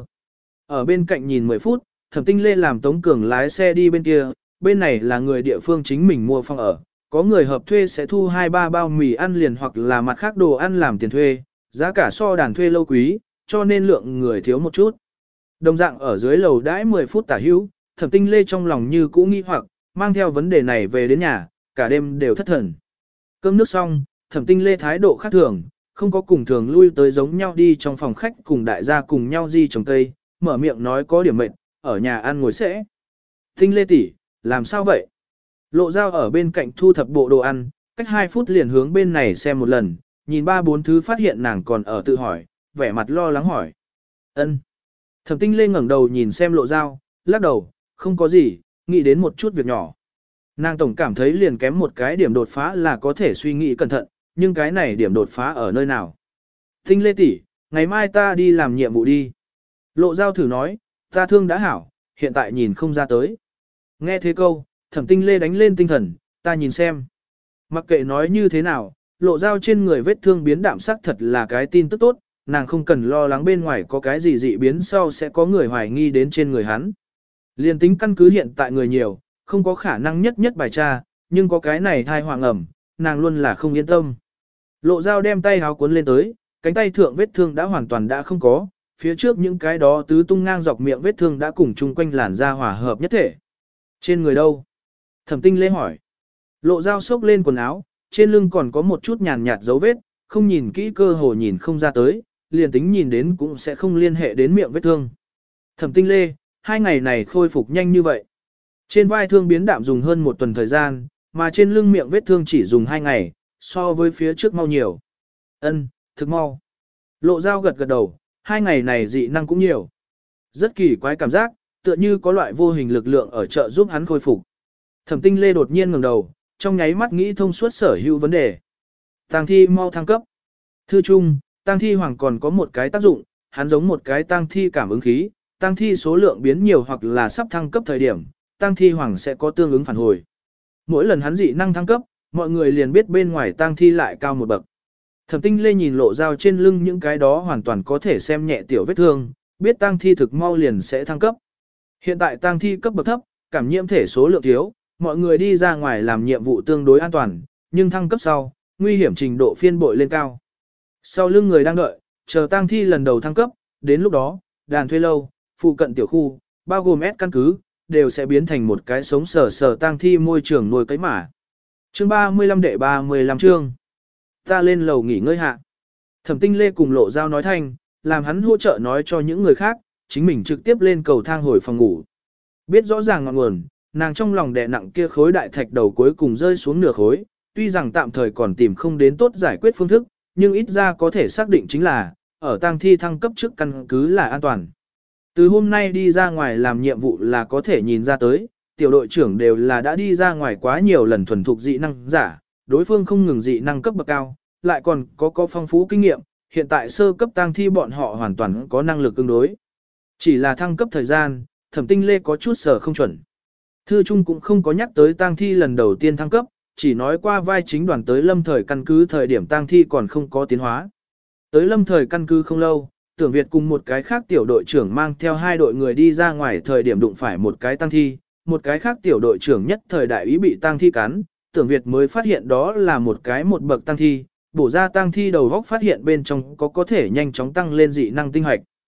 Speaker 1: Ở bên cạnh nhìn mười phút, Thẩm Tinh Lê làm Tống Cường lái xe đi bên kia, bên này là người địa phương chính mình mua phòng ở, có người hợp thuê sẽ thu hai ba bao mì ăn liền hoặc là mặt khác đồ ăn làm tiền thuê, giá cả so đàn thuê lâu quý, cho nên lượng người thiếu một chút. Đồng dạng ở dưới lầu đãi mười phút tả hữu, Thẩm Tinh Lê trong lòng như cũ nghi hoặc, mang theo vấn đề này về đến nhà, cả đêm đều thất thần. Cơm nước xong, Thẩm Tinh Lê thái độ khác thường, không có cùng thường lui tới giống nhau đi trong phòng khách cùng đại gia cùng nhau di trồng cây, mở miệng nói có điểm mệt, ở nhà ăn ngồi sẽ. Tinh Lê tỷ, làm sao vậy? Lộ Dao ở bên cạnh thu thập bộ đồ ăn, cách hai phút liền hướng bên này xem một lần, nhìn ba bốn thứ phát hiện nàng còn ở tự hỏi, vẻ mặt lo lắng hỏi. Ân. Thẩm Tinh Lê ngẩng đầu nhìn xem Lộ Dao, lắc đầu, không có gì, nghĩ đến một chút việc nhỏ. Nàng tổng cảm thấy liền kém một cái điểm đột phá là có thể suy nghĩ cẩn thận, nhưng cái này điểm đột phá ở nơi nào? Tinh Lê tỷ, ngày mai ta đi làm nhiệm vụ đi. Lộ Dao thử nói, ta thương đã hảo, hiện tại nhìn không ra tới. Nghe thế câu, Thẩm Tinh Lê đánh lên tinh thần, ta nhìn xem. Mặc kệ nói như thế nào, Lộ Dao trên người vết thương biến đạm sắc thật là cái tin tức tốt, nàng không cần lo lắng bên ngoài có cái gì dị biến sau sẽ có người hoài nghi đến trên người hắn. Liên tính căn cứ hiện tại người nhiều, không có khả năng nhất nhất bài tra, nhưng có cái này thai hoàng ẩm, nàng luôn là không yên tâm. Lộ Dao đem tay háo cuốn lên tới, cánh tay thượng vết thương đã hoàn toàn đã không có, phía trước những cái đó tứ tung ngang dọc miệng vết thương đã cùng chung quanh làn da hòa hợp nhất thể. Trên người đâu? Thẩm Tinh Lê hỏi. Lộ Dao xốc lên quần áo, trên lưng còn có một chút nhàn nhạt dấu vết, không nhìn kỹ cơ hồ nhìn không ra tới, liền tính nhìn đến cũng sẽ không liên hệ đến miệng vết thương. Thẩm Tinh Lê, hai ngày này khôi phục nhanh như vậy. Trên vai thương biến đạm dùng hơn một tuần thời gian, mà trên lưng miệng vết thương chỉ dùng hai ngày, so với phía trước mau nhiều. Ân, thực mau. Lộ Dao gật gật đầu, hai ngày này dị năng cũng nhiều. Rất kỳ quái cảm giác, tựa như có loại vô hình lực lượng ở chợ giúp hắn khôi phục. Thẩm Tinh Lê đột nhiên ngẩng đầu, trong nháy mắt nghĩ thông suốt sở hữu vấn đề. Tang thi mau thăng cấp. Thư chung, tang thi hoàng còn có một cái tác dụng, hắn giống một cái tang thi cảm ứng khí, tang thi số lượng biến nhiều hoặc là sắp thăng cấp thời điểm, tang thi hoàng sẽ có tương ứng phản hồi. Mỗi lần hắn dị năng thăng cấp, mọi người liền biết bên ngoài tang thi lại cao một bậc. Thẩm Tinh Lê nhìn Lộ Dao trên lưng những cái đó hoàn toàn có thể xem nhẹ tiểu vết thương, biết tang thi thực mau liền sẽ thăng cấp. Hiện tại tang thi cấp bậc thấp, cảm nhiễm thể số lượng thiếu, mọi người đi ra ngoài làm nhiệm vụ tương đối an toàn, nhưng thăng cấp sau, nguy hiểm trình độ phiên bội lên cao. Sau lưng người đang đợi, chờ tang thi lần đầu thăng cấp, đến lúc đó, đàn thuê lâu, phụ cận tiểu khu, bao gồm S căn cứ, đều sẽ biến thành một cái sống sờ sờ tang thi môi trường nuôi cấy mả. Chương ba mươi lăm đệ ba mươi lăm chương. Ta lên lầu nghỉ ngơi hạ. Thẩm Tinh Lê cùng Lộ Dao nói thanh, làm hắn hỗ trợ nói cho những người khác, chính mình trực tiếp lên cầu thang hồi phòng ngủ. Biết rõ ràng ngọn nguồn, nàng trong lòng đè nặng kia khối đại thạch đầu cuối cùng rơi xuống nửa khối, tuy rằng tạm thời còn tìm không đến tốt giải quyết phương thức, nhưng ít ra có thể xác định chính là, ở tang thi thăng cấp trước căn cứ là an toàn. Từ hôm nay đi ra ngoài làm nhiệm vụ là có thể nhìn ra tới, tiểu đội trưởng đều là đã đi ra ngoài quá nhiều lần thuần thục dị năng giả, đối phương không ngừng dị năng cấp bậc cao, lại còn có có phong phú kinh nghiệm, hiện tại sơ cấp tang thi bọn họ hoàn toàn có năng lực ứng đối. Chỉ là thăng cấp thời gian, Thẩm Tinh Lê có chút sở không chuẩn. Thư Trung cũng không có nhắc tới tang thi lần đầu tiên thăng cấp, chỉ nói qua vai chính đoàn tới lâm thời căn cứ thời điểm tang thi còn không có tiến hóa. Tới lâm thời căn cứ không lâu, Tưởng Việt cùng một cái khác tiểu đội trưởng mang theo hai đội người đi ra ngoài thời điểm đụng phải một cái tang thi, một cái khác tiểu đội trưởng nhất thời đại ý bị tang thi cắn, Tưởng Việt mới phát hiện đó là một cái một bậc tang thi, bổ ra tang thi đầu góc phát hiện bên trong có có thể nhanh chóng tăng lên dị năng tinh hoạch.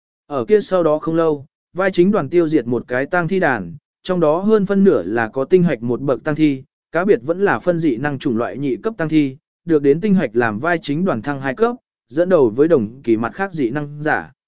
Speaker 1: Ở kia sau đó không lâu, vai chính đoàn tiêu diệt một cái tang thi đàn, trong đó hơn phân nửa là có tinh hoạch một bậc tang thi, cá biệt vẫn là phân dị năng chủng loại nhị cấp tang thi, được đến tinh hoạch làm vai chính đoàn thăng hai cấp, dẫn đầu với đồng kỳ mặt khác dị năng giả.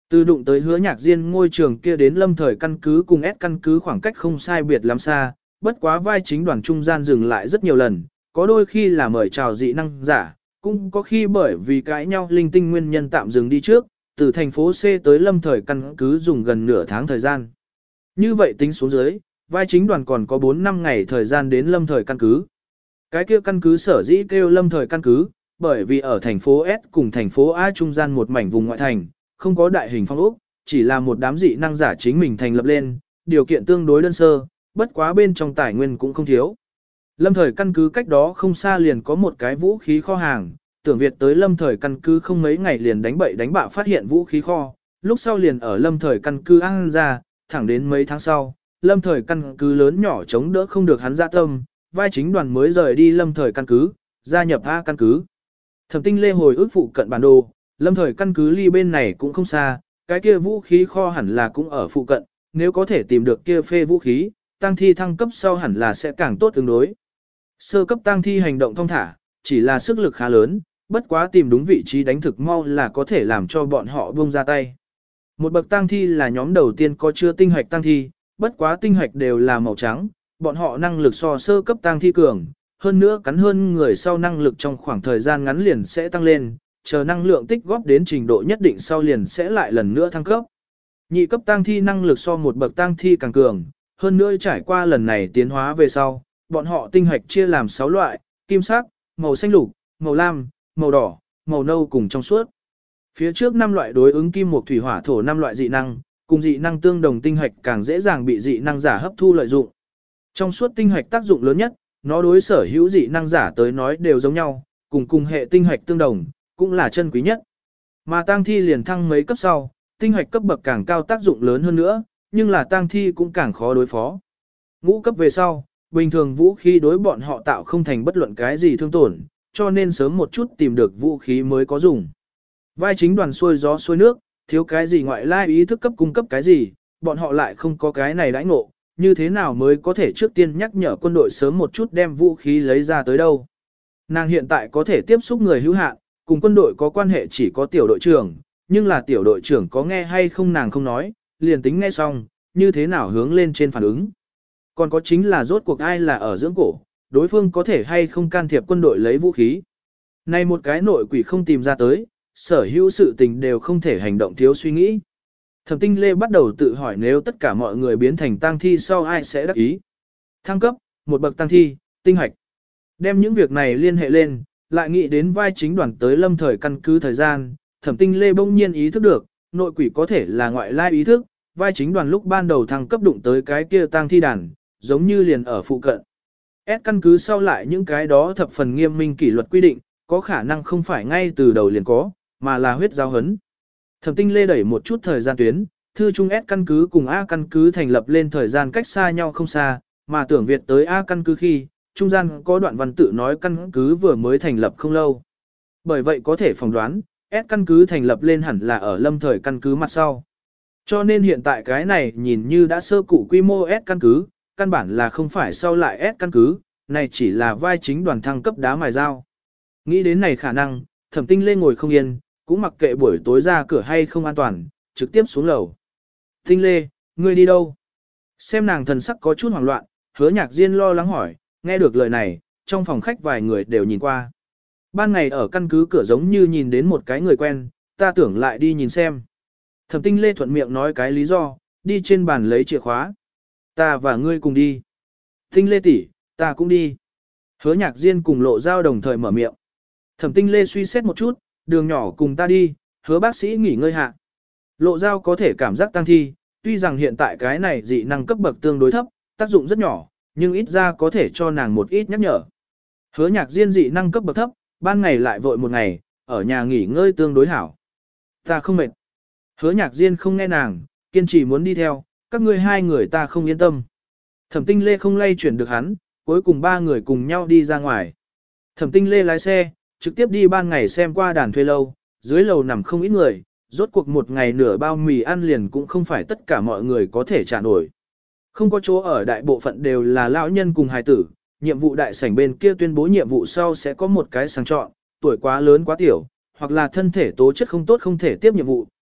Speaker 1: Từ đụng tới Hứa Nhạc Diên ngôi trường kia đến Lâm Thời căn cứ cùng S căn cứ khoảng cách không sai biệt lắm xa, bất quá vai chính đoàn trung gian dừng lại rất nhiều lần, có đôi khi là mời chào dị năng giả, cũng có khi bởi vì cãi nhau linh tinh nguyên nhân tạm dừng đi trước, từ thành phố C tới Lâm Thời căn cứ dùng gần nửa tháng thời gian. Như vậy tính xuống dưới, vai chính đoàn còn có bốn năm ngày thời gian đến Lâm Thời căn cứ. Cái kia căn cứ sở dĩ kêu Lâm Thời căn cứ, bởi vì ở thành phố S cùng thành phố A trung gian một mảnh vùng ngoại thành, không có đại hình phong ốc, chỉ là một đám dị năng giả chính mình thành lập lên, điều kiện tương đối đơn sơ, bất quá bên trong tài nguyên cũng không thiếu. Lâm Thời căn cứ cách đó không xa liền có một cái vũ khí kho hàng, tưởng Việt tới Lâm Thời căn cứ không mấy ngày liền đánh bậy đánh bạ phát hiện vũ khí kho, lúc sau liền ở Lâm Thời căn cứ ăn ra, thẳng đến mấy tháng sau, Lâm Thời căn cứ lớn nhỏ chống đỡ không được hắn dạ tâm, vai chính đoàn mới rời đi Lâm Thời căn cứ, gia nhập A căn cứ. Thẩm Tinh Lê hồi ức phụ cận bản đồ, Lâm Thời căn cứ ly bên này cũng không xa, cái kia vũ khí kho hẳn là cũng ở phụ cận, nếu có thể tìm được kia phê vũ khí, tăng thi thăng cấp sau hẳn là sẽ càng tốt tương đối. Sơ cấp tăng thi hành động thông thả, chỉ là sức lực khá lớn, bất quá tìm đúng vị trí đánh thực mau là có thể làm cho bọn họ buông ra tay. Một bậc tăng thi là nhóm đầu tiên có chưa tinh hoạch tăng thi, bất quá tinh hoạch đều là màu trắng, bọn họ năng lực so sơ cấp tăng thi cường, hơn nữa cắn hơn người sau năng lực trong khoảng thời gian ngắn liền sẽ tăng lên, chờ năng lượng tích góp đến trình độ nhất định sau liền sẽ lại lần nữa thăng cấp. Nhị cấp tăng thi năng lực so một bậc tăng thi càng cường, hơn nữa trải qua lần này tiến hóa về sau, bọn họ tinh hạch chia làm sáu loại, kim sắc, màu xanh lục, màu lam, màu đỏ, màu nâu cùng trong suốt. Phía trước năm loại đối ứng kim mộc thủy hỏa thổ năm loại dị năng, cùng dị năng tương đồng tinh hạch càng dễ dàng bị dị năng giả hấp thu lợi dụng. Trong suốt tinh hạch tác dụng lớn nhất, nó đối sở hữu dị năng giả tới nói đều giống nhau, cùng cùng hệ tinh hạch tương đồng, cũng là chân quý nhất. Mà tang thi liền thăng mấy cấp sau, tinh hạch cấp bậc càng cao tác dụng lớn hơn nữa, nhưng là tang thi cũng càng khó đối phó. Ngũ cấp về sau, bình thường vũ khí đối bọn họ tạo không thành bất luận cái gì thương tổn, cho nên sớm một chút tìm được vũ khí mới có dùng. Vai chính đoàn xuôi gió xuôi nước, thiếu cái gì ngoại lai ý thức cấp cung cấp cái gì, bọn họ lại không có cái này đãi ngộ, như thế nào mới có thể trước tiên nhắc nhở quân đội sớm một chút đem vũ khí lấy ra tới đâu. Nàng hiện tại có thể tiếp xúc người hữu hạn, cùng quân đội có quan hệ chỉ có tiểu đội trưởng, nhưng là tiểu đội trưởng có nghe hay không nàng không nói, liền tính nghe xong, như thế nào hướng lên trên phản ứng. Còn có chính là rốt cuộc ai là ở dưỡng cổ, đối phương có thể hay không can thiệp quân đội lấy vũ khí. Này một cái nội quỷ không tìm ra tới, sở hữu sự tình đều không thể hành động thiếu suy nghĩ. Thẩm Tinh Lê bắt đầu tự hỏi nếu tất cả mọi người biến thành tang thi sau ai sẽ đắc ý. Thăng cấp, một bậc tang thi, tinh hạch. Đem những việc này liên hệ lên, lại nghĩ đến vai chính đoàn tới Lâm Thời căn cứ thời gian, Thẩm Tinh Lê bỗng nhiên ý thức được, nội quỷ có thể là ngoại lai ý thức, vai chính đoàn lúc ban đầu thăng cấp đụng tới cái kia tang thi đàn, giống như liền ở phụ cận. S căn cứ sau lại những cái đó thập phần nghiêm minh kỷ luật quy định, có khả năng không phải ngay từ đầu liền có, mà là huyết giáo hấn. Thẩm Tinh Lê đẩy một chút thời gian tuyến, thư trung S căn cứ cùng A căn cứ thành lập lên thời gian cách xa nhau không xa, mà tưởng Việt tới A căn cứ khi, trung gian có đoạn văn tự nói căn cứ vừa mới thành lập không lâu. Bởi vậy có thể phỏng đoán, S căn cứ thành lập lên hẳn là ở Lâm Thời căn cứ mặt sau. Cho nên hiện tại cái này nhìn như đã sơ cụ quy mô S căn cứ, căn bản là không phải sau lại S căn cứ, này chỉ là vai chính đoàn thăng cấp đá mài dao. Nghĩ đến này khả năng, Thẩm Tinh Lê ngồi không yên, cũng mặc kệ buổi tối ra cửa hay không an toàn, trực tiếp xuống lầu. Tinh Lê, ngươi đi đâu? Xem nàng thần sắc có chút hoảng loạn, Hứa Nhạc Diên lo lắng hỏi, nghe được lời này, trong phòng khách vài người đều nhìn qua. Ban ngày ở căn cứ cửa giống như nhìn đến một cái người quen, ta tưởng lại đi nhìn xem. Thẩm Tinh Lê thuận miệng nói cái lý do, đi trên bàn lấy chìa khóa. Ta và ngươi cùng đi. Tinh Lê tỷ, ta cũng đi. Hứa Nhạc Diên cùng Lộ Giao đồng thời mở miệng. Thẩm Tinh Lê suy xét một chút, đường nhỏ cùng ta đi, Hứa bác sĩ nghỉ ngơi hạ. Lộ Giao có thể cảm giác tăng thi, tuy rằng hiện tại cái này dị năng cấp bậc tương đối thấp, tác dụng rất nhỏ, nhưng ít ra có thể cho nàng một ít nhắc nhở. Hứa Nhạc Diên dị năng cấp bậc thấp, ban ngày lại vội một ngày, ở nhà nghỉ ngơi tương đối hảo. Ta không mệt. Hứa Nhạc Diên không nghe nàng, kiên trì muốn đi theo, các ngươi hai người ta không yên tâm. Thẩm Tinh Lê không lay chuyển được hắn, cuối cùng ba người cùng nhau đi ra ngoài. Thẩm Tinh Lê lái xe, trực tiếp đi ban ngày xem qua đàn thuê lâu, dưới lầu nằm không ít người, rốt cuộc một ngày nửa bao mì ăn liền cũng không phải tất cả mọi người có thể trả nổi. Không có chỗ ở đại bộ phận đều là lão nhân cùng hài tử, nhiệm vụ đại sảnh bên kia tuyên bố nhiệm vụ sau sẽ có một cái sàng chọn, tuổi quá lớn quá tiểu, hoặc là thân thể tố chất không tốt không thể tiếp nhiệm vụ,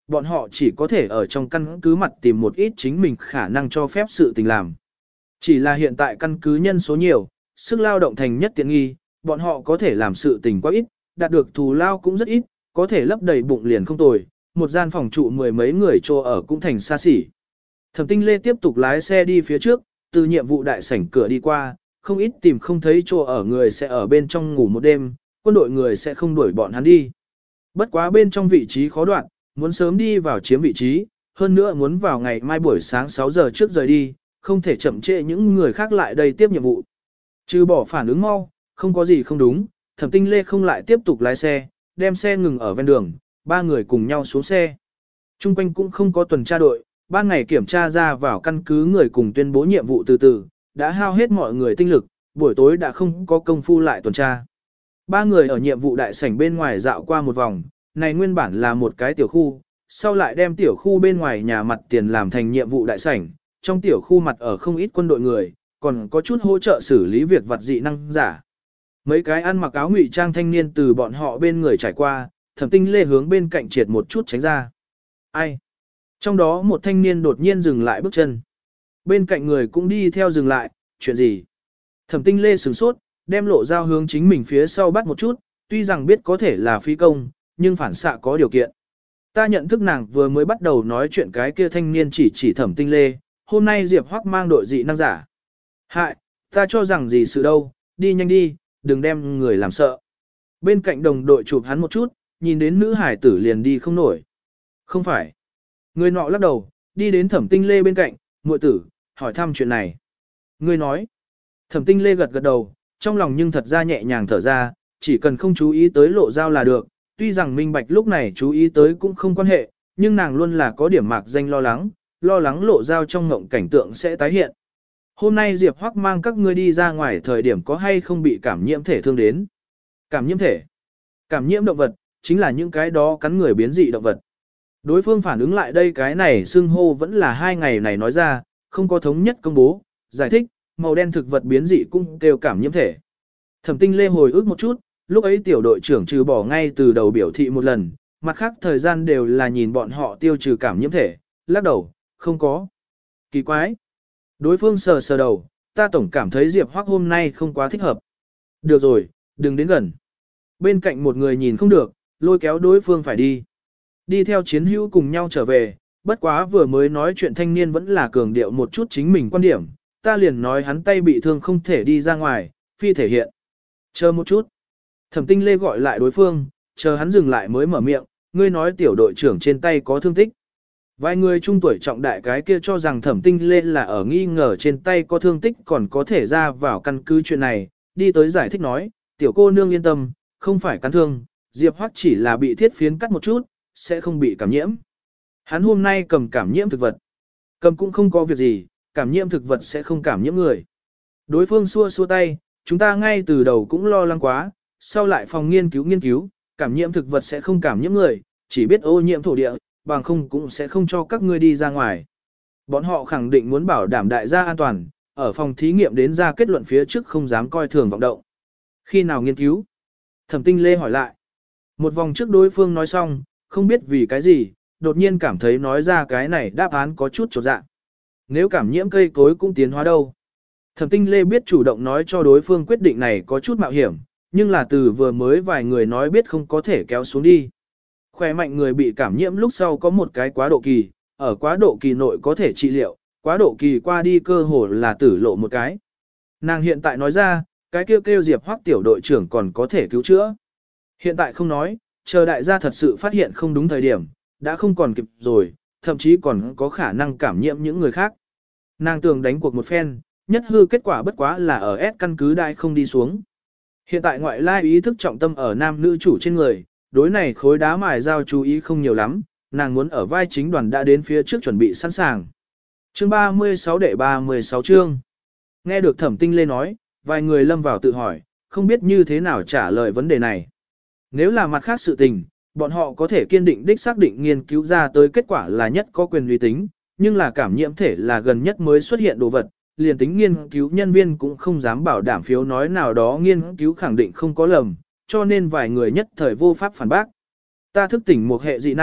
Speaker 1: bọn họ chỉ có thể ở trong căn cứ mặt tìm một ít chính mình khả năng cho phép sự tình làm. Chỉ là hiện tại căn cứ nhân số nhiều, sức lao động thành nhất tiện nghi, bọn họ có thể làm sự tình quá ít, đạt được thù lao cũng rất ít, có thể lấp đầy bụng liền không tồi, một gian phòng trụ mười mấy người cho ở cũng thành xa xỉ. Thẩm Tinh Lê tiếp tục lái xe đi phía trước, từ nhiệm vụ đại sảnh cửa đi qua, không ít tìm không thấy chỗ ở người sẽ ở bên trong ngủ một đêm, quân đội người sẽ không đuổi bọn hắn đi. Bất quá bên trong vị trí khó đoạn, muốn sớm đi vào chiếm vị trí, hơn nữa muốn vào ngày mai buổi sáng sáu giờ trước rời đi, không thể chậm trễ những người khác lại đây tiếp nhiệm vụ. Trừ bỏ phản ứng mau, không có gì không đúng, Thẩm Tinh Lê không lại tiếp tục lái xe, đem xe ngừng ở ven đường, ba người cùng nhau xuống xe. Trung quanh cũng không có tuần tra đội, ban ngày kiểm tra ra vào căn cứ người cùng tuyên bố nhiệm vụ từ từ, đã hao hết mọi người tinh lực, buổi tối đã không có công phu lại tuần tra. Ba người ở nhiệm vụ đại sảnh bên ngoài dạo qua một vòng, này nguyên bản là một cái tiểu khu, sau lại đem tiểu khu bên ngoài nhà mặt tiền làm thành nhiệm vụ đại sảnh, trong tiểu khu mặt ở không ít quân đội người, còn có chút hỗ trợ xử lý việc vật dị năng giả. Mấy cái ăn mặc áo ngụy trang thanh niên từ bọn họ bên người trải qua, Thẩm Tinh Lê hướng bên cạnh triệt một chút tránh ra. Ai? Trong đó một thanh niên đột nhiên dừng lại bước chân. Bên cạnh người cũng đi theo dừng lại, chuyện gì? Thẩm Tinh Lê sửng sốt, đem lộ dao hướng chính mình phía sau bắt một chút, tuy rằng biết có thể là phi công, nhưng phản xạ có điều kiện. Ta nhận thức nàng vừa mới bắt đầu nói chuyện cái kia thanh niên chỉ chỉ Thẩm Tinh Lê, hôm nay Diệp Hoắc mang đội dị năng giả. Hại, ta cho rằng gì sự đâu, đi nhanh đi, đừng đem người làm sợ. Bên cạnh đồng đội chụp hắn một chút, nhìn đến nữ hải tử liền đi không nổi. Không phải. Người nọ lắc đầu, đi đến Thẩm Tinh Lê bên cạnh, muội tử, hỏi thăm chuyện này. Người nói. Thẩm Tinh Lê gật gật đầu, trong lòng nhưng thật ra nhẹ nhàng thở ra, chỉ cần không chú ý tới lộ dao là được, tuy rằng minh bạch lúc này chú ý tới cũng không quan hệ, nhưng nàng luôn là có điểm mạc danh lo lắng, lo lắng lộ dao trong ngộng cảnh tượng sẽ tái hiện. Hôm nay Diệp Hoắc mang các ngươi đi ra ngoài thời điểm có hay không bị cảm nhiễm thể thương đến? Cảm nhiễm thể? Cảm nhiễm động vật, chính là những cái đó cắn người biến dị động vật. Đối phương phản ứng lại đây cái này xưng hô vẫn là hai ngày này nói ra, không có thống nhất công bố, giải thích, màu đen thực vật biến dị cũng kêu cảm nhiễm thể. Thẩm Tinh Lê hồi ức một chút, lúc ấy tiểu đội trưởng trừ bỏ ngay từ đầu biểu thị một lần, mặt khác thời gian đều là nhìn bọn họ tiêu trừ cảm nhiễm thể, lắc đầu, không có. Kỳ quái. Đối phương sờ sờ đầu, ta tổng cảm thấy Diệp Hoắc hôm nay không quá thích hợp. Được rồi, đừng đến gần. Bên cạnh một người nhìn không được, lôi kéo đối phương phải đi. Đi theo chiến hữu cùng nhau trở về, bất quá vừa mới nói chuyện thanh niên vẫn là cường điệu một chút chính mình quan điểm, ta liền nói hắn tay bị thương không thể đi ra ngoài, phi thể hiện. Chờ một chút. Thẩm Tinh Lê gọi lại đối phương, chờ hắn dừng lại mới mở miệng, ngươi nói tiểu đội trưởng trên tay có thương tích. Vài người trung tuổi trọng đại cái kia cho rằng Thẩm Tinh Lê là ở nghi ngờ trên tay có thương tích còn có thể ra vào căn cứ chuyện này, đi tới giải thích nói, tiểu cô nương yên tâm, không phải cắn thương, Diệp Hoắc chỉ là bị thiết phiến cắt một chút, sẽ không bị cảm nhiễm. Hắn hôm nay cầm cảm nhiễm thực vật. Cầm cũng không có việc gì, cảm nhiễm thực vật sẽ không cảm nhiễm người. Đối phương xua xua tay, chúng ta ngay từ đầu cũng lo lắng quá, sau lại phòng nghiên cứu nghiên cứu, cảm nhiễm thực vật sẽ không cảm nhiễm người, chỉ biết ô nhiễm thổ địa, bằng không cũng sẽ không cho các ngươi đi ra ngoài. Bọn họ khẳng định muốn bảo đảm đại gia an toàn, ở phòng thí nghiệm đến ra kết luận phía trước không dám coi thường vọng động. Khi nào nghiên cứu? Thẩm Tinh Lê hỏi lại. Một vòng trước đối phương nói xong, không biết vì cái gì, đột nhiên cảm thấy nói ra cái này đáp án có chút chột dạ. Nếu cảm nhiễm cây cối cũng tiến hóa đâu? Thẩm Tinh Lê biết chủ động nói cho đối phương quyết định này có chút mạo hiểm, nhưng là từ vừa mới vài người nói biết không có thể kéo xuống đi. Khỏe mạnh người bị cảm nhiễm lúc sau có một cái quá độ kỳ, ở quá độ kỳ nội có thể trị liệu, quá độ kỳ qua đi cơ hồ là tử lộ một cái. Nàng hiện tại nói ra, cái kêu kêu Diệp Hoắc tiểu đội trưởng còn có thể cứu chữa. Hiện tại không nói, chờ đại gia thật sự phát hiện không đúng thời điểm, đã không còn kịp rồi, thậm chí còn có khả năng cảm nhiễm những người khác. Nàng tưởng đánh cuộc một phen, nhất hư kết quả bất quá là ở S căn cứ đại không đi xuống. Hiện tại ngoại lai ý thức trọng tâm ở nam nữ chủ trên người, đối này khối đá mài giao chú ý không nhiều lắm, nàng muốn ở vai chính đoàn đã đến phía trước chuẩn bị sẵn sàng. Chương ba mươi sáu đệ ba mươi sáu chương. Nghe được Thẩm Tinh Lê nói, vài người lâm vào tự hỏi, không biết như thế nào trả lời vấn đề này. Nếu là mặt khác sự tình, bọn họ có thể kiên định đích xác định nghiên cứu ra tới kết quả là nhất có quyền uy tín, nhưng là cảm nhiễm thể là gần nhất mới xuất hiện đồ vật, liền tính nghiên cứu nhân viên cũng không dám bảo đảm phiếu nói nào đó nghiên cứu khẳng định không có lầm, cho nên vài người nhất thời vô pháp phản bác. Ta thức tỉnh một hệ dị năng,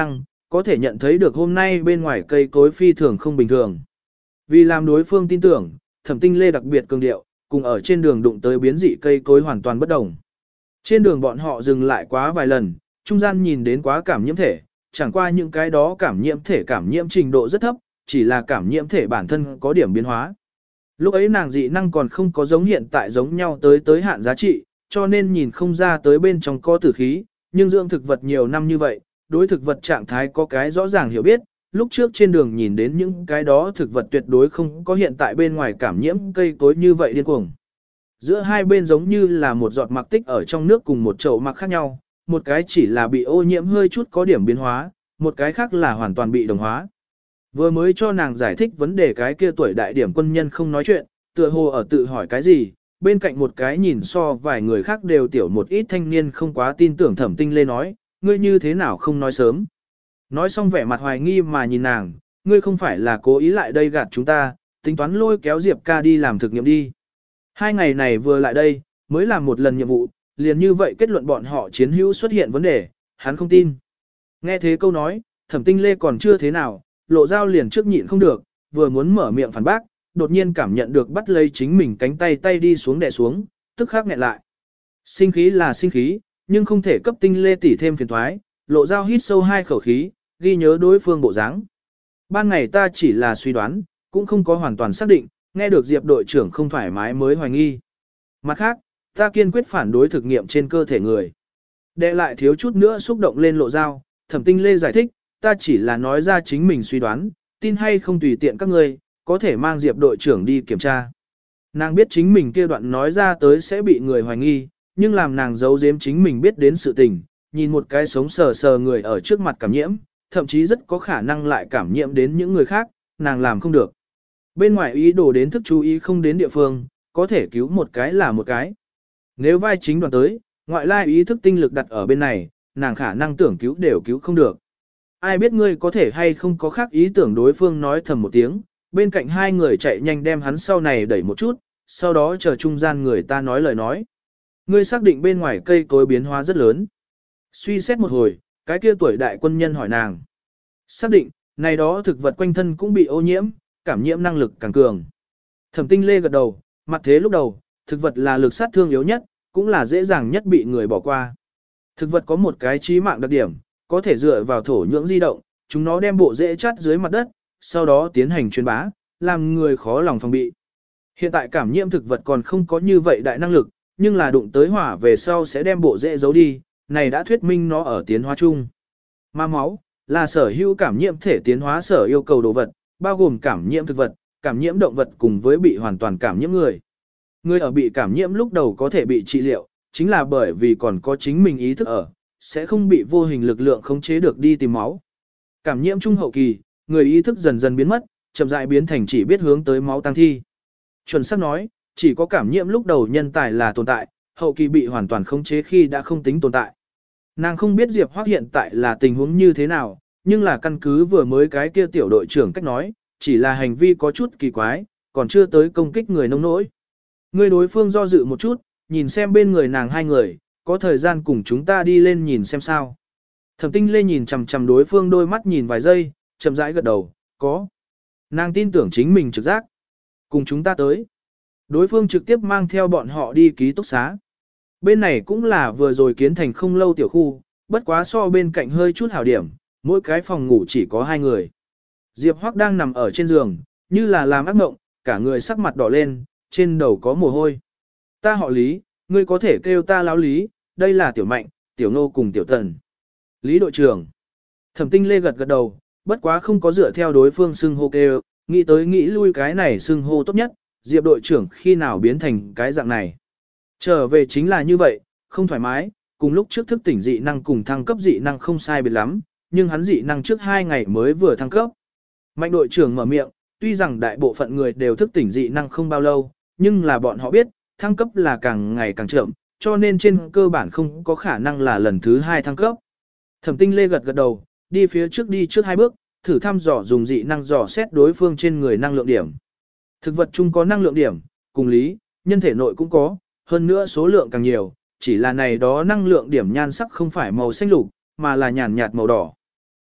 Speaker 1: có thể nhận thấy được hôm nay bên ngoài cây cối phi thường không bình thường. Vì làm đối phương tin tưởng, Thẩm Tinh Lê đặc biệt cường điệu, cùng ở trên đường đụng tới biến dị cây cối hoàn toàn bất đồng. Trên đường bọn họ dừng lại quá vài lần, trung gian nhìn đến quá cảm nhiễm thể, chẳng qua những cái đó cảm nhiễm thể cảm nhiễm trình độ rất thấp, chỉ là cảm nhiễm thể bản thân có điểm biến hóa. Lúc ấy nàng dị năng còn không có giống hiện tại giống nhau tới tới hạn giá trị, cho nên nhìn không ra tới bên trong có tử khí, nhưng dưỡng thực vật nhiều năm như vậy, đối thực vật trạng thái có cái rõ ràng hiểu biết, lúc trước trên đường nhìn đến những cái đó thực vật tuyệt đối không có hiện tại bên ngoài cảm nhiễm cây cối như vậy điên cuồng. Giữa hai bên giống như là một giọt mặc tích ở trong nước cùng một chậu mặc khác nhau, một cái chỉ là bị ô nhiễm hơi chút có điểm biến hóa, một cái khác là hoàn toàn bị đồng hóa. Vừa mới cho nàng giải thích vấn đề cái kia tuổi đại điểm quân nhân không nói chuyện, tựa hồ ở tự hỏi cái gì, bên cạnh một cái nhìn so vài người khác đều tiểu một ít thanh niên không quá tin tưởng Thẩm Tinh Lê nói, ngươi như thế nào không nói sớm. Nói xong vẻ mặt hoài nghi mà nhìn nàng, ngươi không phải là cố ý lại đây gạt chúng ta, tính toán lôi kéo Diệp ca đi làm thực nghiệm đi. Hai ngày này vừa lại đây, mới làm một lần nhiệm vụ, liền như vậy kết luận bọn họ chiến hữu xuất hiện vấn đề, hắn không tin. Nghe thế câu nói, Thẩm Tinh Lê còn chưa thế nào, Lộ Dao liền trước nhịn không được, vừa muốn mở miệng phản bác, đột nhiên cảm nhận được bắt lấy chính mình cánh tay tay đi xuống đè xuống, tức khắc nghẹn lại. Sinh khí là sinh khí, nhưng không thể cấp Tinh Lê tỉ thêm phiền toái, Lộ Dao hít sâu hai khẩu khí, ghi nhớ đối phương bộ dáng. Ban ngày ta chỉ là suy đoán, cũng không có hoàn toàn xác định, nghe được Diệp đội trưởng không thoải mái mới hoài nghi. Mặt khác, ta kiên quyết phản đối thực nghiệm trên cơ thể người. Đệ lại thiếu chút nữa xúc động lên Lộ Dao, Thẩm Tinh Lê giải thích, ta chỉ là nói ra chính mình suy đoán, tin hay không tùy tiện các ngươi, có thể mang Diệp đội trưởng đi kiểm tra. Nàng biết chính mình kia đoạn nói ra tới sẽ bị người hoài nghi, nhưng làm nàng giấu giếm chính mình biết đến sự tình, nhìn một cái sống sờ sờ người ở trước mặt cảm nhiễm, thậm chí rất có khả năng lại cảm nhiễm đến những người khác, nàng làm không được. Bên ngoài ý đồ đến thức chú ý không đến địa phương, có thể cứu một cái là một cái. Nếu vai chính đoàn tới, ngoại lai ý thức tinh lực đặt ở bên này, nàng khả năng tưởng cứu đều cứu không được. Ai biết ngươi có thể hay không có khác ý tưởng đối phương nói thầm một tiếng, bên cạnh hai người chạy nhanh đem hắn sau này đẩy một chút, sau đó chờ trung gian người ta nói lời nói. Ngươi xác định bên ngoài cây cối biến hóa rất lớn. Suy xét một hồi, cái kia tuổi đại quân nhân hỏi nàng. Xác định, này đó thực vật quanh thân cũng bị ô nhiễm, cảm nhiễm năng lực càng cường. Thẩm Tinh Lê gật đầu, mặt thế lúc đầu, thực vật là lực sát thương yếu nhất, cũng là dễ dàng nhất bị người bỏ qua. Thực vật có một cái chí mạng đặc điểm, có thể dựa vào thổ nhưỡng di động, chúng nó đem bộ rễ chắt dưới mặt đất, sau đó tiến hành truyền bá, làm người khó lòng phòng bị. Hiện tại cảm nhiễm thực vật còn không có như vậy đại năng lực, nhưng là đụng tới hỏa về sau sẽ đem bộ rễ giấu đi, này đã thuyết minh nó ở tiến hóa chung. Ma máu là sở hữu cảm nhiễm thể tiến hóa sở yêu cầu đồ vật, bao gồm cảm nhiễm thực vật, cảm nhiễm động vật cùng với bị hoàn toàn cảm nhiễm người. Người ở bị cảm nhiễm lúc đầu có thể bị trị liệu, chính là bởi vì còn có chính mình ý thức ở, sẽ không bị vô hình lực lượng khống chế được đi tìm máu. Cảm nhiễm trung hậu kỳ, người ý thức dần dần biến mất, chậm rãi biến thành chỉ biết hướng tới máu tăng thi. Chuẩn xác nói, chỉ có cảm nhiễm lúc đầu nhân tài là tồn tại, hậu kỳ bị hoàn toàn khống chế khi đã không tính tồn tại. Nàng không biết Diệp Hoắc hiện tại là tình huống như thế nào, nhưng là căn cứ vừa mới cái kia tiểu đội trưởng cách nói, chỉ là hành vi có chút kỳ quái, còn chưa tới công kích người nông nỗi. Người đối phương do dự một chút, nhìn xem bên người nàng hai người, có thời gian cùng chúng ta đi lên nhìn xem sao. Thẩm Tinh Lê nhìn chằm chằm đối phương đôi mắt nhìn vài giây, chậm rãi gật đầu, có. Nàng tin tưởng chính mình trực giác. Cùng chúng ta tới. Đối phương trực tiếp mang theo bọn họ đi ký túc xá. Bên này cũng là vừa rồi kiến thành không lâu tiểu khu, bất quá so bên cạnh hơi chút hảo điểm, mỗi cái phòng ngủ chỉ có hai người. Diệp Hoắc đang nằm ở trên giường, như là làm ác mộng, cả người sắc mặt đỏ lên, trên đầu có mồ hôi. Ta họ Lý, ngươi có thể kêu ta lão Lý, đây là Tiểu Mạnh, Tiểu Nô cùng Tiểu Tần. Lý đội trưởng. Thẩm Tinh Lê gật gật đầu, bất quá không có dựa theo đối phương xưng hô kêu, nghĩ tới nghĩ lui cái này xưng hô tốt nhất, Diệp đội trưởng khi nào biến thành cái dạng này. Trở về chính là như vậy, không thoải mái, cùng lúc trước thức tỉnh dị năng cùng thăng cấp dị năng không sai biệt lắm, nhưng hắn dị năng trước hai ngày mới vừa thăng cấp. Mạnh đội trưởng mở miệng, tuy rằng đại bộ phận người đều thức tỉnh dị năng không bao lâu, nhưng là bọn họ biết, thăng cấp là càng ngày càng chậm, cho nên trên cơ bản không có khả năng là lần thứ hai thăng cấp. Thẩm Tinh Lê gật gật đầu, đi phía trước đi trước hai bước, thử thăm dò dùng dị năng dò xét đối phương trên người năng lượng điểm. Thực vật chung có năng lượng điểm, cùng lý, nhân thể nội cũng có, hơn nữa số lượng càng nhiều, chỉ là này đó năng lượng điểm nhan sắc không phải màu xanh lục, mà là nhàn nhạt màu đỏ.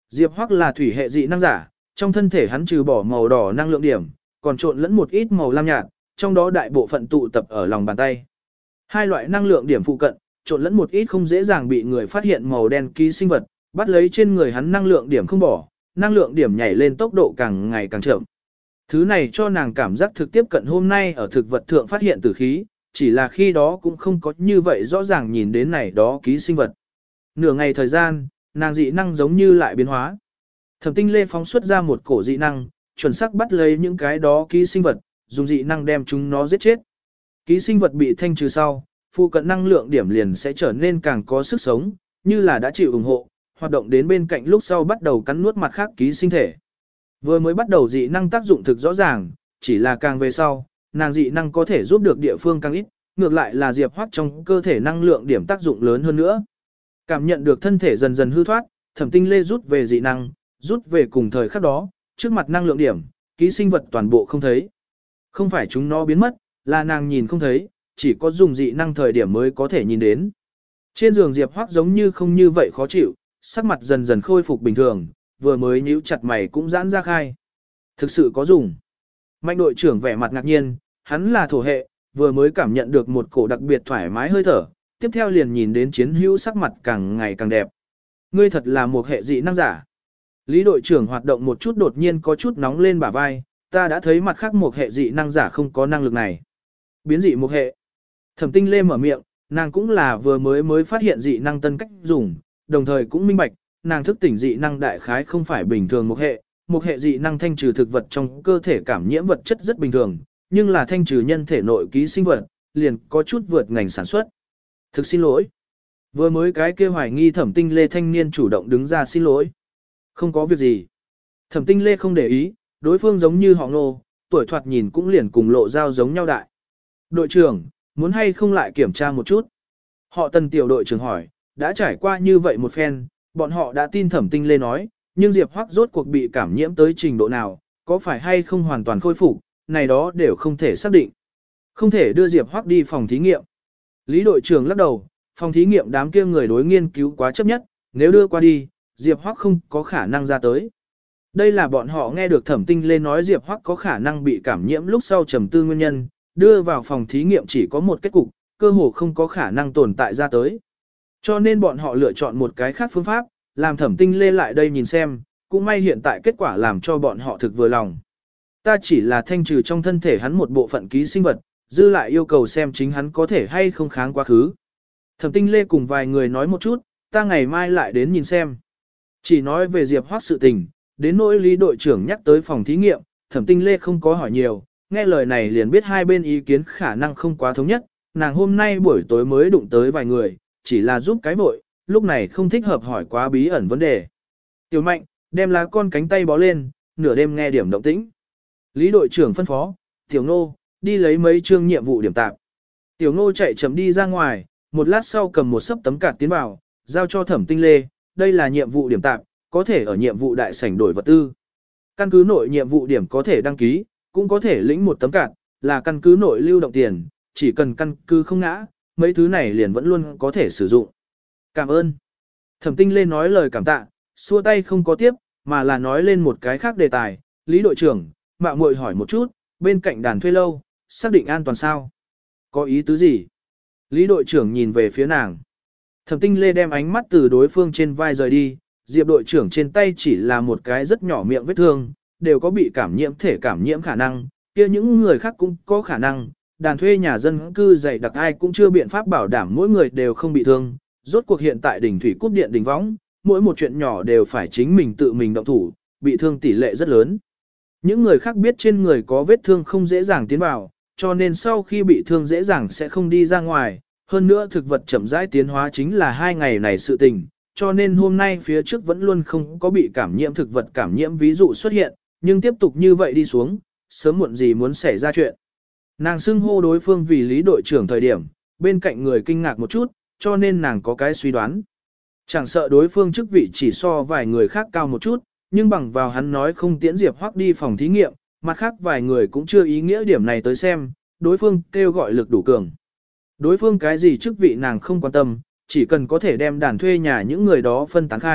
Speaker 1: Diệp Hoắc là thủy hệ dị năng giả, trong thân thể hắn trừ bỏ màu đỏ năng lượng điểm, còn trộn lẫn một ít màu lam nhạt, trong đó đại bộ phận tụ tập ở lòng bàn tay. Hai loại năng lượng điểm phụ cận, trộn lẫn một ít không dễ dàng bị người phát hiện màu đen ký sinh vật, bắt lấy trên người hắn năng lượng điểm không bỏ, năng lượng điểm nhảy lên tốc độ càng ngày càng chậm. Thứ này cho nàng cảm giác thực tiếp cận hôm nay ở thực vật thượng phát hiện tử khí, chỉ là khi đó cũng không có như vậy rõ ràng nhìn đến này đó ký sinh vật. Nửa ngày thời gian, nàng dị năng giống như lại biến hóa. Thẩm Tinh Lê phóng xuất ra một cổ dị năng, chuẩn xác bắt lấy những cái đó ký sinh vật, dùng dị năng đem chúng nó giết chết. Ký sinh vật bị thanh trừ sau, phụ cận năng lượng điểm liền sẽ trở nên càng có sức sống, như là đã chịu ủng hộ, hoạt động đến bên cạnh lúc sau bắt đầu cắn nuốt mặt khác ký sinh thể. Vừa mới bắt đầu dị năng tác dụng thực rõ ràng, chỉ là càng về sau, nàng dị năng có thể giúp được địa phương càng ít, ngược lại là Diệp Hoắc trong cơ thể năng lượng điểm tác dụng lớn hơn nữa. Cảm nhận được thân thể dần dần hư thoát, Thẩm Tinh Lê rút về dị năng, rút về cùng thời khắc đó, trước mặt năng lượng điểm, ký sinh vật toàn bộ không thấy. Không phải chúng nó biến mất, là nàng nhìn không thấy, chỉ có dùng dị năng thời điểm mới có thể nhìn đến. Trên giường Diệp Hoắc giống như không như vậy khó chịu, sắc mặt dần dần khôi phục bình thường, vừa mới nhíu chặt mày cũng giãn ra khai. Thực sự có dùng. Mạnh đội trưởng vẻ mặt ngạc nhiên, hắn là thổ hệ, vừa mới cảm nhận được một cổ đặc biệt thoải mái hơi thở, tiếp theo liền nhìn đến chiến hữu sắc mặt càng ngày càng đẹp. Ngươi thật là một hệ dị năng giả. Lý đội trưởng hoạt động một chút đột nhiên có chút nóng lên bả vai, ta đã thấy mặt khác một hệ dị năng giả không có năng lực này. Biến dị một hệ. Thẩm Tinh Lê mở miệng, nàng cũng là vừa mới mới phát hiện dị năng tân cách dùng, đồng thời cũng minh bạch, nàng thức tỉnh dị năng đại khái không phải bình thường một hệ, một hệ dị năng thanh trừ thực vật trong cơ thể cảm nhiễm vật chất rất bình thường, nhưng là thanh trừ nhân thể nội ký sinh vật, liền có chút vượt ngành sản xuất. Thực xin lỗi. Vừa mới cái kia hoài nghi Thẩm Tinh Lê thanh niên chủ động đứng ra xin lỗi. Không có việc gì. Thẩm Tinh Lê không để ý, đối phương giống như họ Ngô, tuổi thoạt nhìn cũng liền cùng Lộ Giao giống nhau đại. Đội trưởng, muốn hay không lại kiểm tra một chút? Họ Tần tiểu đội trưởng hỏi, đã trải qua như vậy một phen, bọn họ đã tin Thẩm Tinh Lê nói, nhưng Diệp Hoắc rốt cuộc bị cảm nhiễm tới trình độ nào, có phải hay không hoàn toàn khôi phục, này đó đều không thể xác định. Không thể đưa Diệp Hoắc đi phòng thí nghiệm. Lý đội trưởng lắc đầu, phòng thí nghiệm đám kia người đối nghiên cứu quá chấp nhất, nếu đưa qua đi, Diệp Hoắc không có khả năng ra tới. Đây là bọn họ nghe được Thẩm Tinh Lê nói Diệp Hoắc có khả năng bị cảm nhiễm lúc sau trầm tư nguyên nhân, đưa vào phòng thí nghiệm chỉ có một kết cục, cơ hồ không có khả năng tồn tại ra tới. Cho nên bọn họ lựa chọn một cái khác phương pháp, làm Thẩm Tinh Lê lại đây nhìn xem, cũng may hiện tại kết quả làm cho bọn họ thực vừa lòng. Ta chỉ là thanh trừ trong thân thể hắn một bộ phận ký sinh vật, dư lại yêu cầu xem chính hắn có thể hay không kháng quá khứ. Thẩm Tinh Lê cùng vài người nói một chút, ta ngày mai lại đến nhìn xem. Chỉ nói về Diệp Hoắc sự tình, đến nỗi Lý đội trưởng nhắc tới phòng thí nghiệm, Thẩm Tinh Lê không có hỏi nhiều, nghe lời này liền biết hai bên ý kiến khả năng không quá thống nhất, nàng hôm nay buổi tối mới đụng tới vài người, chỉ là giúp cái vội, lúc này không thích hợp hỏi quá bí ẩn vấn đề. Tiểu Mạnh, đem lá con cánh tay bó lên, nửa đêm nghe điểm động tĩnh. Lý đội trưởng phân phó, Tiểu Nô, đi lấy mấy chương nhiệm vụ điểm tạp. Tiểu Nô chạy chậm đi ra ngoài, một lát sau cầm một sấp tấm cạt tiến vào, giao cho Thẩm Tinh Lê, đây là nhiệm vụ điểm tạp, có thể ở nhiệm vụ đại sảnh đổi vật tư. Căn cứ nội nhiệm vụ điểm có thể đăng ký, cũng có thể lĩnh một tấm cạt, là căn cứ nội lưu động tiền, chỉ cần căn cứ không ngã, mấy thứ này liền vẫn luôn có thể sử dụng. Cảm ơn. Thẩm Tinh Lê nói lời cảm tạ, xua tay không có tiếp, mà là nói lên một cái khác đề tài. Lý đội trưởng, mạo muội hỏi một chút, bên cạnh đàn thuê lâu, xác định an toàn sao? Có ý tứ gì? Lý đội trưởng nhìn về phía nàng. Thẩm Tinh Lê đem ánh mắt từ đối phương trên vai rời đi, Diệp đội trưởng trên tay chỉ là một cái rất nhỏ miệng vết thương, đều có bị cảm nhiễm thể cảm nhiễm khả năng, kia những người khác cũng có khả năng, đàn thuê nhà dân cư dày đặc ai cũng chưa biện pháp bảo đảm mỗi người đều không bị thương, rốt cuộc hiện tại đỉnh thủy cúp điện đỉnh võng, mỗi một chuyện nhỏ đều phải chính mình tự mình động thủ, bị thương tỷ lệ rất lớn. Những người khác biết trên người có vết thương không dễ dàng tiến vào, cho nên sau khi bị thương dễ dàng sẽ không đi ra ngoài, hơn nữa thực vật chậm rãi tiến hóa chính là hai ngày này sự tình, cho nên hôm nay phía trước vẫn luôn không có bị cảm nhiễm thực vật cảm nhiễm ví dụ xuất hiện, nhưng tiếp tục như vậy đi xuống, sớm muộn gì muốn xảy ra chuyện. Nàng xưng hô đối phương vì Lý đội trưởng thời điểm, bên cạnh người kinh ngạc một chút, cho nên nàng có cái suy đoán. Chẳng sợ đối phương chức vị chỉ so vài người khác cao một chút, nhưng bằng vào hắn nói không tiễn Diệp Hoắc đi phòng thí nghiệm, mặt khác vài người cũng chưa ý nghĩa điểm này tới xem, đối phương kêu gọi lực đủ cường. Đối phương cái gì chức vị nàng không quan tâm, chỉ cần có thể đem đàn thuê nhà những người đó phân tán khai,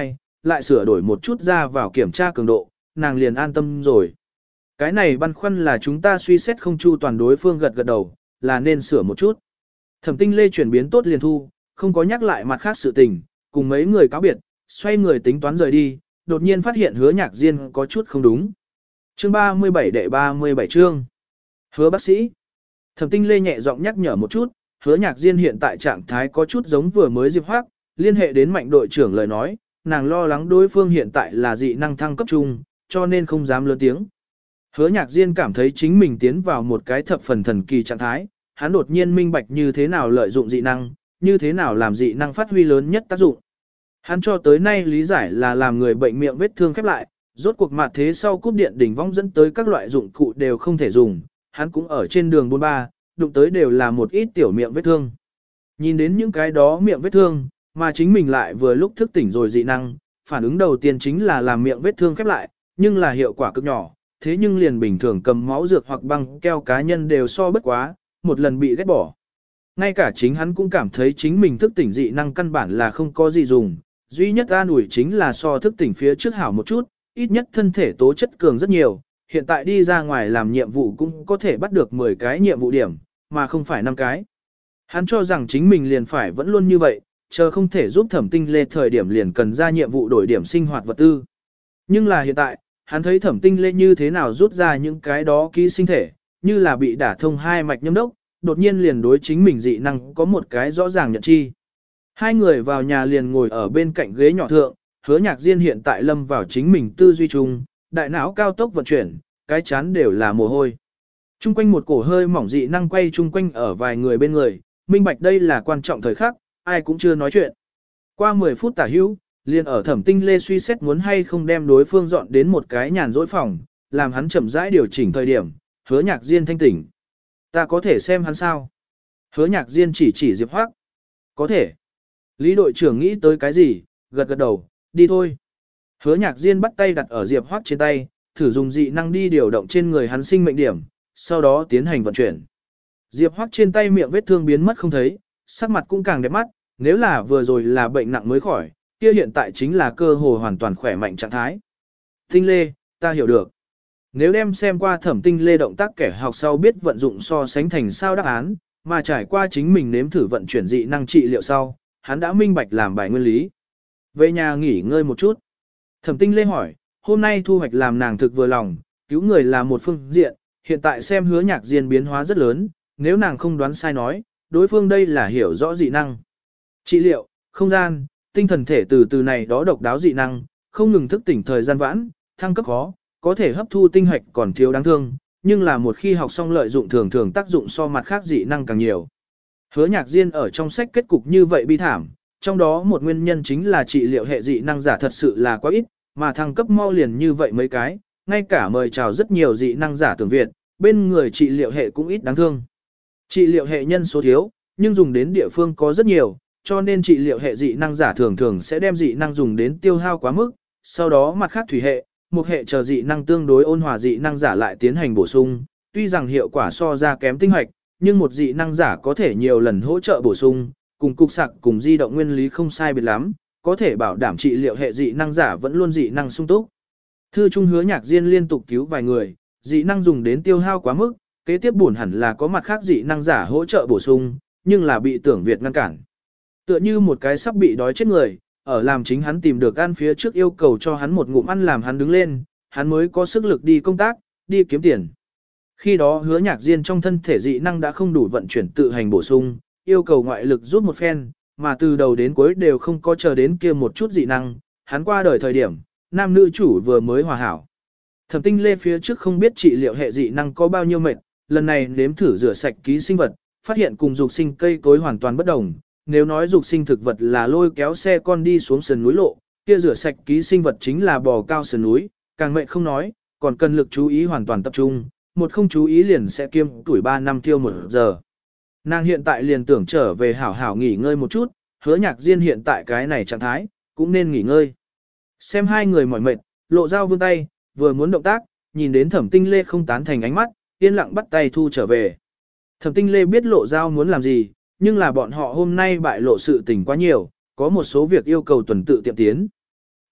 Speaker 1: lại sửa đổi một chút ra vào kiểm tra cường độ, nàng liền an tâm rồi. Cái này băn khoăn là chúng ta suy xét không chu toàn, đối phương gật gật đầu, là nên sửa một chút. Thẩm Tinh Lê chuyển biến tốt liền thu, không có nhắc lại mặt khác sự tình, cùng mấy người cáo biệt, xoay người tính toán rời đi, đột nhiên phát hiện Hứa Nhạc Diên có chút không đúng. Chương ba mươi bảy đệ ba mươi bảy chương. Hứa bác sĩ. Thẩm Tinh Lê nhẹ giọng nhắc nhở một chút, Hứa Nhạc Diên hiện tại trạng thái có chút giống vừa mới Diệp Hoác, liên hệ đến Mạnh đội trưởng lời nói, nàng lo lắng đối phương hiện tại là dị năng thăng cấp trung, cho nên không dám lớn tiếng. Hứa Nhạc Diên cảm thấy chính mình tiến vào một cái thập phần thần kỳ trạng thái, hắn đột nhiên minh bạch như thế nào lợi dụng dị năng, như thế nào làm dị năng phát huy lớn nhất tác dụng. Hắn cho tới nay lý giải là làm người bệnh miệng vết thương khép lại, rốt cuộc mặt thế sau cúp điện đỉnh vong dẫn tới các loại dụng cụ đều không thể dùng, hắn cũng ở trên đường bốn ba, đụng tới đều là một ít tiểu miệng vết thương. Nhìn đến những cái đó miệng vết thương, mà chính mình lại vừa lúc thức tỉnh rồi dị năng, phản ứng đầu tiên chính là làm miệng vết thương khép lại, nhưng là hiệu quả cực nhỏ, thế nhưng liền bình thường cầm máu dược hoặc băng keo cá nhân đều so bất quá, một lần bị ghét bỏ. Ngay cả chính hắn cũng cảm thấy chính mình thức tỉnh dị năng căn bản là không có gì dùng, duy nhất an ủi chính là so thức tỉnh phía trước hảo một chút, ít nhất thân thể tố chất cường rất nhiều, hiện tại đi ra ngoài làm nhiệm vụ cũng có thể bắt được mười cái nhiệm vụ điểm, mà không phải năm cái. Hắn cho rằng chính mình liền phải vẫn luôn như vậy, chờ không thể giúp Thẩm Tinh Lê thời điểm liền cần ra nhiệm vụ đổi điểm sinh hoạt vật tư. Nhưng là hiện tại, hắn thấy Thẩm Tinh Lê như thế nào rút ra những cái đó ký sinh thể, như là bị đả thông hai mạch nhâm đốc, đột nhiên liền đối chính mình dị năng có một cái rõ ràng nhận chi. Hai người vào nhà liền ngồi ở bên cạnh ghế nhỏ thượng, Hứa Nhạc Diên hiện tại lâm vào chính mình tư duy chung, đại não cao tốc vận chuyển, cái chán đều là mồ hôi. Trung quanh một cổ hơi mỏng dị năng quay trung quanh ở vài người bên người, minh bạch đây là quan trọng thời khắc, ai cũng chưa nói chuyện. Qua mười phút tả hữu, liền ở Thẩm Tinh Lê suy xét muốn hay không đem đối phương dọn đến một cái nhàn rỗi phòng, làm hắn chậm rãi điều chỉnh thời điểm, Hứa Nhạc Diên thanh tỉnh. Ta có thể xem hắn sao? Hứa Nhạc Diên chỉ chỉ Diệp Hoác. Có thể. Lý đội trưởng nghĩ tới cái gì, gật gật đầu, đi thôi. Hứa Nhạc Diên bắt tay đặt ở Diệp Hoác trên tay, thử dùng dị năng đi điều động trên người hắn sinh mệnh điểm, sau đó tiến hành vận chuyển. Diệp Hoác trên tay miệng vết thương biến mất không thấy, sắc mặt cũng càng đẹp mắt, nếu là vừa rồi là bệnh nặng mới khỏi, kia hiện tại chính là cơ hồ hoàn toàn khỏe mạnh trạng thái. Tinh Lê, ta hiểu được. Nếu đem xem qua Thẩm Tinh Lê động tác kẻ học sau biết vận dụng so sánh thành sao đáp án, mà trải qua chính mình nếm thử vận chuyển dị năng trị liệu sau, hắn đã minh bạch làm bài nguyên lý. Về nhà nghỉ ngơi một chút. Thẩm Tinh Lê hỏi, hôm nay thu hoạch làm nàng thực vừa lòng, cứu người là một phương diện, hiện tại xem Hứa Nhạc Diên biến hóa rất lớn, nếu nàng không đoán sai nói, đối phương đây là hiểu rõ dị năng. Trị liệu, không gian, tinh thần thể từ từ này đó độc đáo dị năng, không ngừng thức tỉnh thời gian vãn, thăng cấp khó, có thể hấp thu tinh hoạch còn thiếu đáng thương, nhưng là một khi học xong lợi dụng thường thường tác dụng so mặt khác dị năng càng nhiều. Hứa Nhạc Diên ở trong sách kết cục như vậy bi thảm, trong đó một nguyên nhân chính là trị liệu hệ dị năng giả thật sự là quá ít, mà thăng cấp mau liền như vậy mấy cái, ngay cả mời chào rất nhiều dị năng giả tưởng Việt, bên người trị liệu hệ cũng ít đáng thương. Trị liệu hệ nhân số thiếu, nhưng dùng đến địa phương có rất nhiều, cho nên trị liệu hệ dị năng giả thường thường sẽ đem dị năng dùng đến tiêu hao quá mức, sau đó mặt khác thủy hệ, một hệ chờ dị năng tương đối ôn hòa dị năng giả lại tiến hành bổ sung, tuy rằng hiệu quả so ra kém tinh hoạch, nhưng một dị năng giả có thể nhiều lần hỗ trợ bổ sung, cùng cục sạc cùng di động nguyên lý không sai biệt lắm, có thể bảo đảm trị liệu hệ dị năng giả vẫn luôn dị năng sung túc. Thư Trung Hứa Nhạc Diên liên tục cứu vài người, dị năng dùng đến tiêu hao quá mức, kế tiếp buồn hẳn là có mặt khác dị năng giả hỗ trợ bổ sung, nhưng là bị tưởng Việt ngăn cản. Tựa như một cái sắp bị đói chết người, ở làm chính hắn tìm được ăn phía trước yêu cầu cho hắn một ngụm ăn làm hắn đứng lên, hắn mới có sức lực đi công tác, đi kiếm tiền. Khi đó Hứa Nhạc Diên trong thân thể dị năng đã không đủ vận chuyển tự hành bổ sung, yêu cầu ngoại lực giúp một phen, mà từ đầu đến cuối đều không có chờ đến kia một chút dị năng, hắn qua đời thời điểm, nam nữ chủ vừa mới hòa hảo. Thẩm Tinh Lê phía trước không biết trị liệu hệ dị năng có bao nhiêu mệt, lần này nếm thử rửa sạch ký sinh vật, phát hiện cùng dục sinh cây cối hoàn toàn bất đồng. Nếu nói dục sinh thực vật là lôi kéo xe con đi xuống sườn núi lộ, kia rửa sạch ký sinh vật chính là bò cao sườn núi, càng mệt không nói, còn cần lực chú ý hoàn toàn tập trung, một không chú ý liền sẽ kiêm tuổi ba năm tiêu một giờ. Nàng hiện tại liền tưởng trở về hảo hảo nghỉ ngơi một chút, Hứa Nhạc Diên hiện tại cái này trạng thái, cũng nên nghỉ ngơi. Xem hai người mỏi mệt, Lộ Dao vươn tay, vừa muốn động tác, nhìn đến Thẩm Tinh Lê không tán thành ánh mắt, yên lặng bắt tay thu trở về. Thẩm Tinh Lê biết Lộ Dao muốn làm gì, nhưng là bọn họ hôm nay bại lộ sự tình quá nhiều, có một số việc yêu cầu tuần tự tiệm tiến.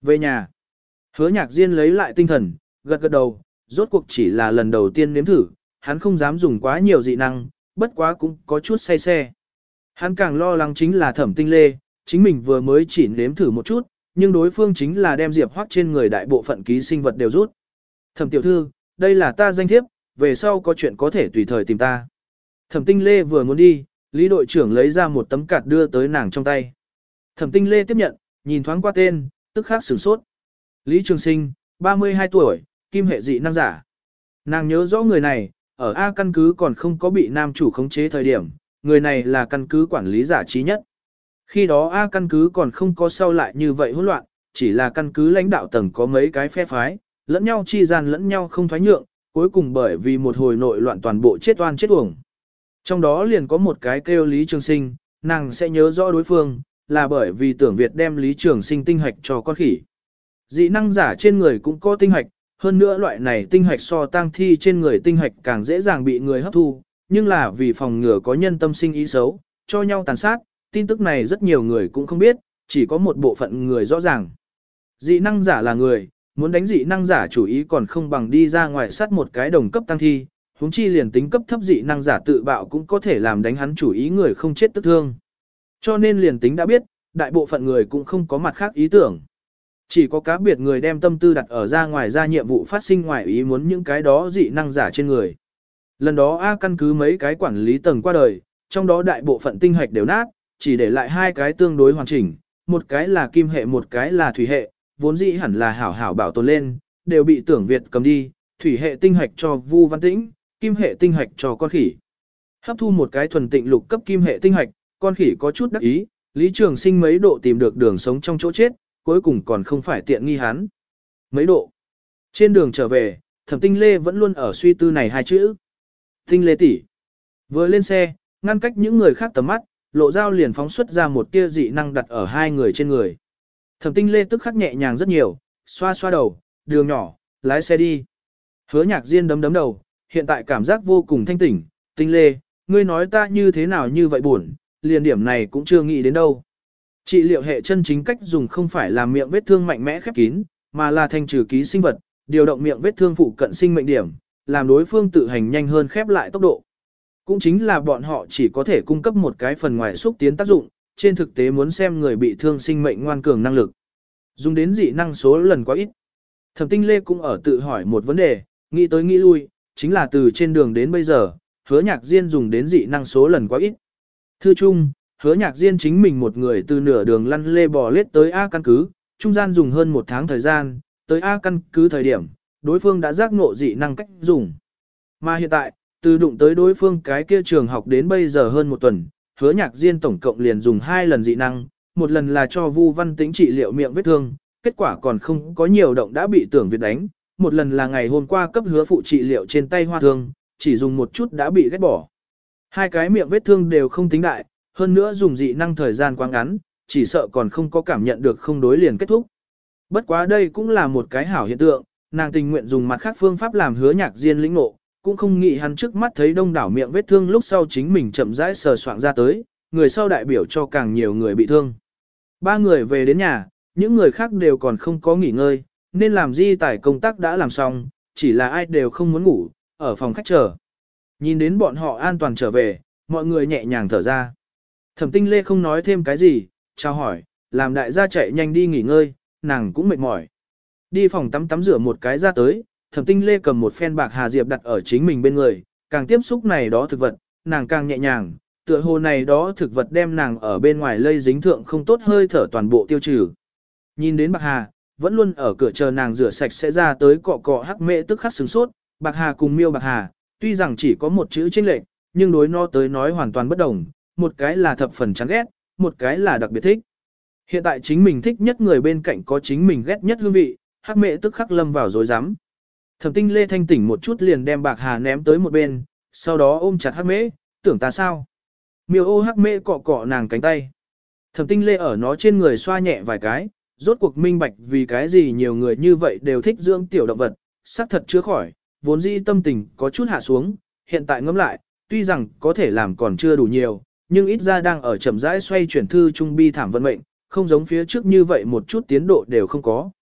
Speaker 1: Về nhà, Hứa Nhạc Diên lấy lại tinh thần, gật gật đầu, rốt cuộc chỉ là lần đầu tiên nếm thử, hắn không dám dùng quá nhiều dị năng, bất quá cũng có chút say xe. Hắn càng lo lắng chính là Thẩm Tinh Lê, chính mình vừa mới chỉ nếm thử một chút, nhưng đối phương chính là đem Diệp Hoắc trên người đại bộ phận ký sinh vật đều rút. Thẩm tiểu thư, đây là ta danh thiếp, về sau có chuyện có thể tùy thời tìm ta. Thẩm Tinh Lê vừa muốn đi, Lý đội trưởng lấy ra một tấm card đưa tới nàng trong tay. Thẩm Tinh Lê tiếp nhận, nhìn thoáng qua tên, tức khắc sửng sốt. Lý Trường Sinh, ba mươi hai tuổi, kim hệ dị năng giả. Nàng nhớ rõ người này, ở A căn cứ còn không có bị nam chủ khống chế thời điểm, người này là căn cứ quản lý giả trí nhất. Khi đó A căn cứ còn không có sau lại như vậy hỗn loạn, chỉ là căn cứ lãnh đạo tầng có mấy cái phe phái, lẫn nhau chi gian lẫn nhau không thoái nhượng, cuối cùng bởi vì một hồi nội loạn toàn bộ chết oan chết uổng. Trong đó liền có một cái kêu Lý Trường Sinh, nàng sẽ nhớ rõ đối phương, là bởi vì tưởng Việt đem Lý Trường Sinh tinh hạch cho con khỉ. Dị năng giả trên người cũng có tinh hạch, hơn nữa loại này tinh hạch so tang thi trên người tinh hạch càng dễ dàng bị người hấp thu, nhưng là vì phòng ngừa có nhân tâm sinh ý xấu, cho nhau tàn sát, tin tức này rất nhiều người cũng không biết, chỉ có một bộ phận người rõ ràng. Dị năng giả là người, muốn đánh dị năng giả chủ ý còn không bằng đi ra ngoài sát một cái đồng cấp tăng thi, huống chi liền tính cấp thấp dị năng giả tự bạo cũng có thể làm đánh hắn chủ ý người không chết tức thương. Cho nên liền tính đã biết, đại bộ phận người cũng không có mặt khác ý tưởng. Chỉ có cá biệt người đem tâm tư đặt ở ra ngoài ra nhiệm vụ phát sinh ngoài ý muốn những cái đó dị năng giả trên người. Lần đó A căn cứ mấy cái quản lý tầng qua đời, trong đó đại bộ phận tinh hạch đều nát, chỉ để lại hai cái tương đối hoàn chỉnh, một cái là kim hệ một cái là thủy hệ, vốn dĩ hẳn là hảo hảo bảo tồn lên, đều bị tưởng Việt cầm đi, thủy hệ tinh hạch cho Vu Văn Tĩnh, kim hệ tinh hạch cho con khỉ. Hấp thu một cái thuần tịnh lục cấp kim hệ tinh hạch, con khỉ có chút đắc ý, Lý Trường Sinh mấy độ tìm được đường sống trong chỗ chết, cuối cùng còn không phải tiện nghi hắn. Mấy độ. Trên đường trở về, Thẩm Tinh Lê vẫn luôn ở suy tư này hai chữ. Tinh Lê tỷ. Vừa lên xe, ngăn cách những người khác tầm mắt, Lộ Dao liền phóng xuất ra một tia dị năng đặt ở hai người trên người. Thẩm Tinh Lê tức khắc nhẹ nhàng rất nhiều, xoa xoa đầu, đường nhỏ, lái xe đi. Hứa Nhạc Diên đấm đấm đầu, hiện tại cảm giác vô cùng thanh tỉnh. Tinh Lê, ngươi nói ta như thế nào như vậy buồn, liền điểm này cũng chưa nghĩ đến đâu. Trị liệu hệ chân chính cách dùng không phải làm miệng vết thương mạnh mẽ khép kín, mà là thanh trừ ký sinh vật, điều động miệng vết thương phụ cận sinh mệnh điểm, làm đối phương tự hành nhanh hơn khép lại tốc độ. Cũng chính là bọn họ chỉ có thể cung cấp một cái phần ngoài xúc tiến tác dụng, trên thực tế muốn xem người bị thương sinh mệnh ngoan cường năng lực. Dùng đến dị năng số lần quá ít. Thẩm Tinh Lê cũng ở tự hỏi một vấn đề, nghĩ tới nghĩ lui, chính là từ trên đường đến bây giờ, Hứa Nhạc Diên dùng đến dị năng số lần quá ít. Thư chung, Hứa Nhạc Diên chính mình một người từ nửa đường lăn lê bò lết tới A căn cứ, trung gian dùng hơn một tháng thời gian, tới A căn cứ thời điểm, đối phương đã giác ngộ dị năng cách dùng. Mà hiện tại, từ đụng tới đối phương cái kia trường học đến bây giờ hơn một tuần, Hứa Nhạc Diên tổng cộng liền dùng hai lần dị năng, một lần là cho Vu Văn Tĩnh trị liệu miệng vết thương, kết quả còn không có nhiều động đã bị tưởng Việt đánh, một lần là ngày hôm qua cấp Hứa phụ trị liệu trên tay hoa thương, chỉ dùng một chút đã bị ghét bỏ. Hai cái miệng vết thương đều không tính đại, hơn nữa dùng dị năng thời gian quá ngắn, chỉ sợ còn không có cảm nhận được không đối liền kết thúc. Bất quá đây cũng là một cái hảo hiện tượng, nàng tình nguyện dùng mặt khác phương pháp làm Hứa Nhạc Diên lĩnh ngộ, cũng không nghĩ hắn trước mắt thấy đông đảo miệng vết thương lúc sau chính mình chậm rãi sờ soạng ra tới, người sau đại biểu cho càng nhiều người bị thương. Ba người về đến nhà, những người khác đều còn không có nghỉ ngơi, nên làm di tải công tác đã làm xong, chỉ là ai đều không muốn ngủ, ở phòng khách chờ. Nhìn đến bọn họ an toàn trở về, mọi người nhẹ nhàng thở ra. Thẩm Tinh Lê không nói thêm cái gì, chào hỏi, làm đại gia chạy nhanh đi nghỉ ngơi, nàng cũng mệt mỏi. Đi phòng tắm tắm rửa một cái ra tới, Thẩm Tinh Lê cầm một phen bạc hà diệp đặt ở chính mình bên người, càng tiếp xúc này đó thực vật, nàng càng nhẹ nhàng, tựa hồ này đó thực vật đem nàng ở bên ngoài lây dính thượng không tốt hơi thở toàn bộ tiêu trừ. Nhìn đến bạc hà, vẫn luôn ở cửa chờ nàng rửa sạch sẽ ra tới cọ cọ hắc mẹ tức khắc sửng sốt, bạc hà cùng miêu bạc hà, tuy rằng chỉ có một chữ chênh lệch, nhưng đối nó tới nói hoàn toàn bất đồng, một cái là thập phần chán ghét, một cái là đặc biệt thích. Hiện tại chính mình thích nhất người bên cạnh có chính mình ghét nhất hương vị, hắc mẹ tức khắc lâm vào rối rắm. Thẩm Tinh Lê thanh tỉnh một chút liền đem bạc hà ném tới một bên, sau đó ôm chặt hắc mễ, tưởng ta sao? Miêu ô hắc mễ cọ cọ nàng cánh tay. Thẩm Tinh Lê ở nó trên người xoa nhẹ vài cái, rốt cuộc minh bạch vì cái gì nhiều người như vậy đều thích dưỡng tiểu động vật, xác thật chữa khỏi, vốn dĩ tâm tình có chút hạ xuống, hiện tại ngẫm lại, tuy rằng có thể làm còn chưa đủ nhiều, nhưng ít ra đang ở chậm rãi xoay chuyển thư trung bi thảm vận mệnh, không giống phía trước như vậy một chút tiến độ đều không có.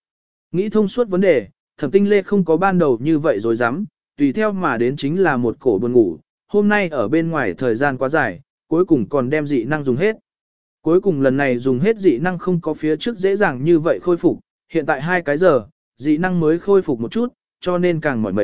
Speaker 1: Nghĩ thông suốt vấn đề, Thẩm Tinh Lê không có ban đầu như vậy rồi dám, tùy theo mà đến chính là một cổ buồn ngủ, hôm nay ở bên ngoài thời gian quá dài, cuối cùng còn đem dị năng dùng hết. Cuối cùng lần này dùng hết dị năng không có phía trước dễ dàng như vậy khôi phục, hiện tại hai cái giờ, dị năng mới khôi phục một chút, cho nên càng mỏi mệt.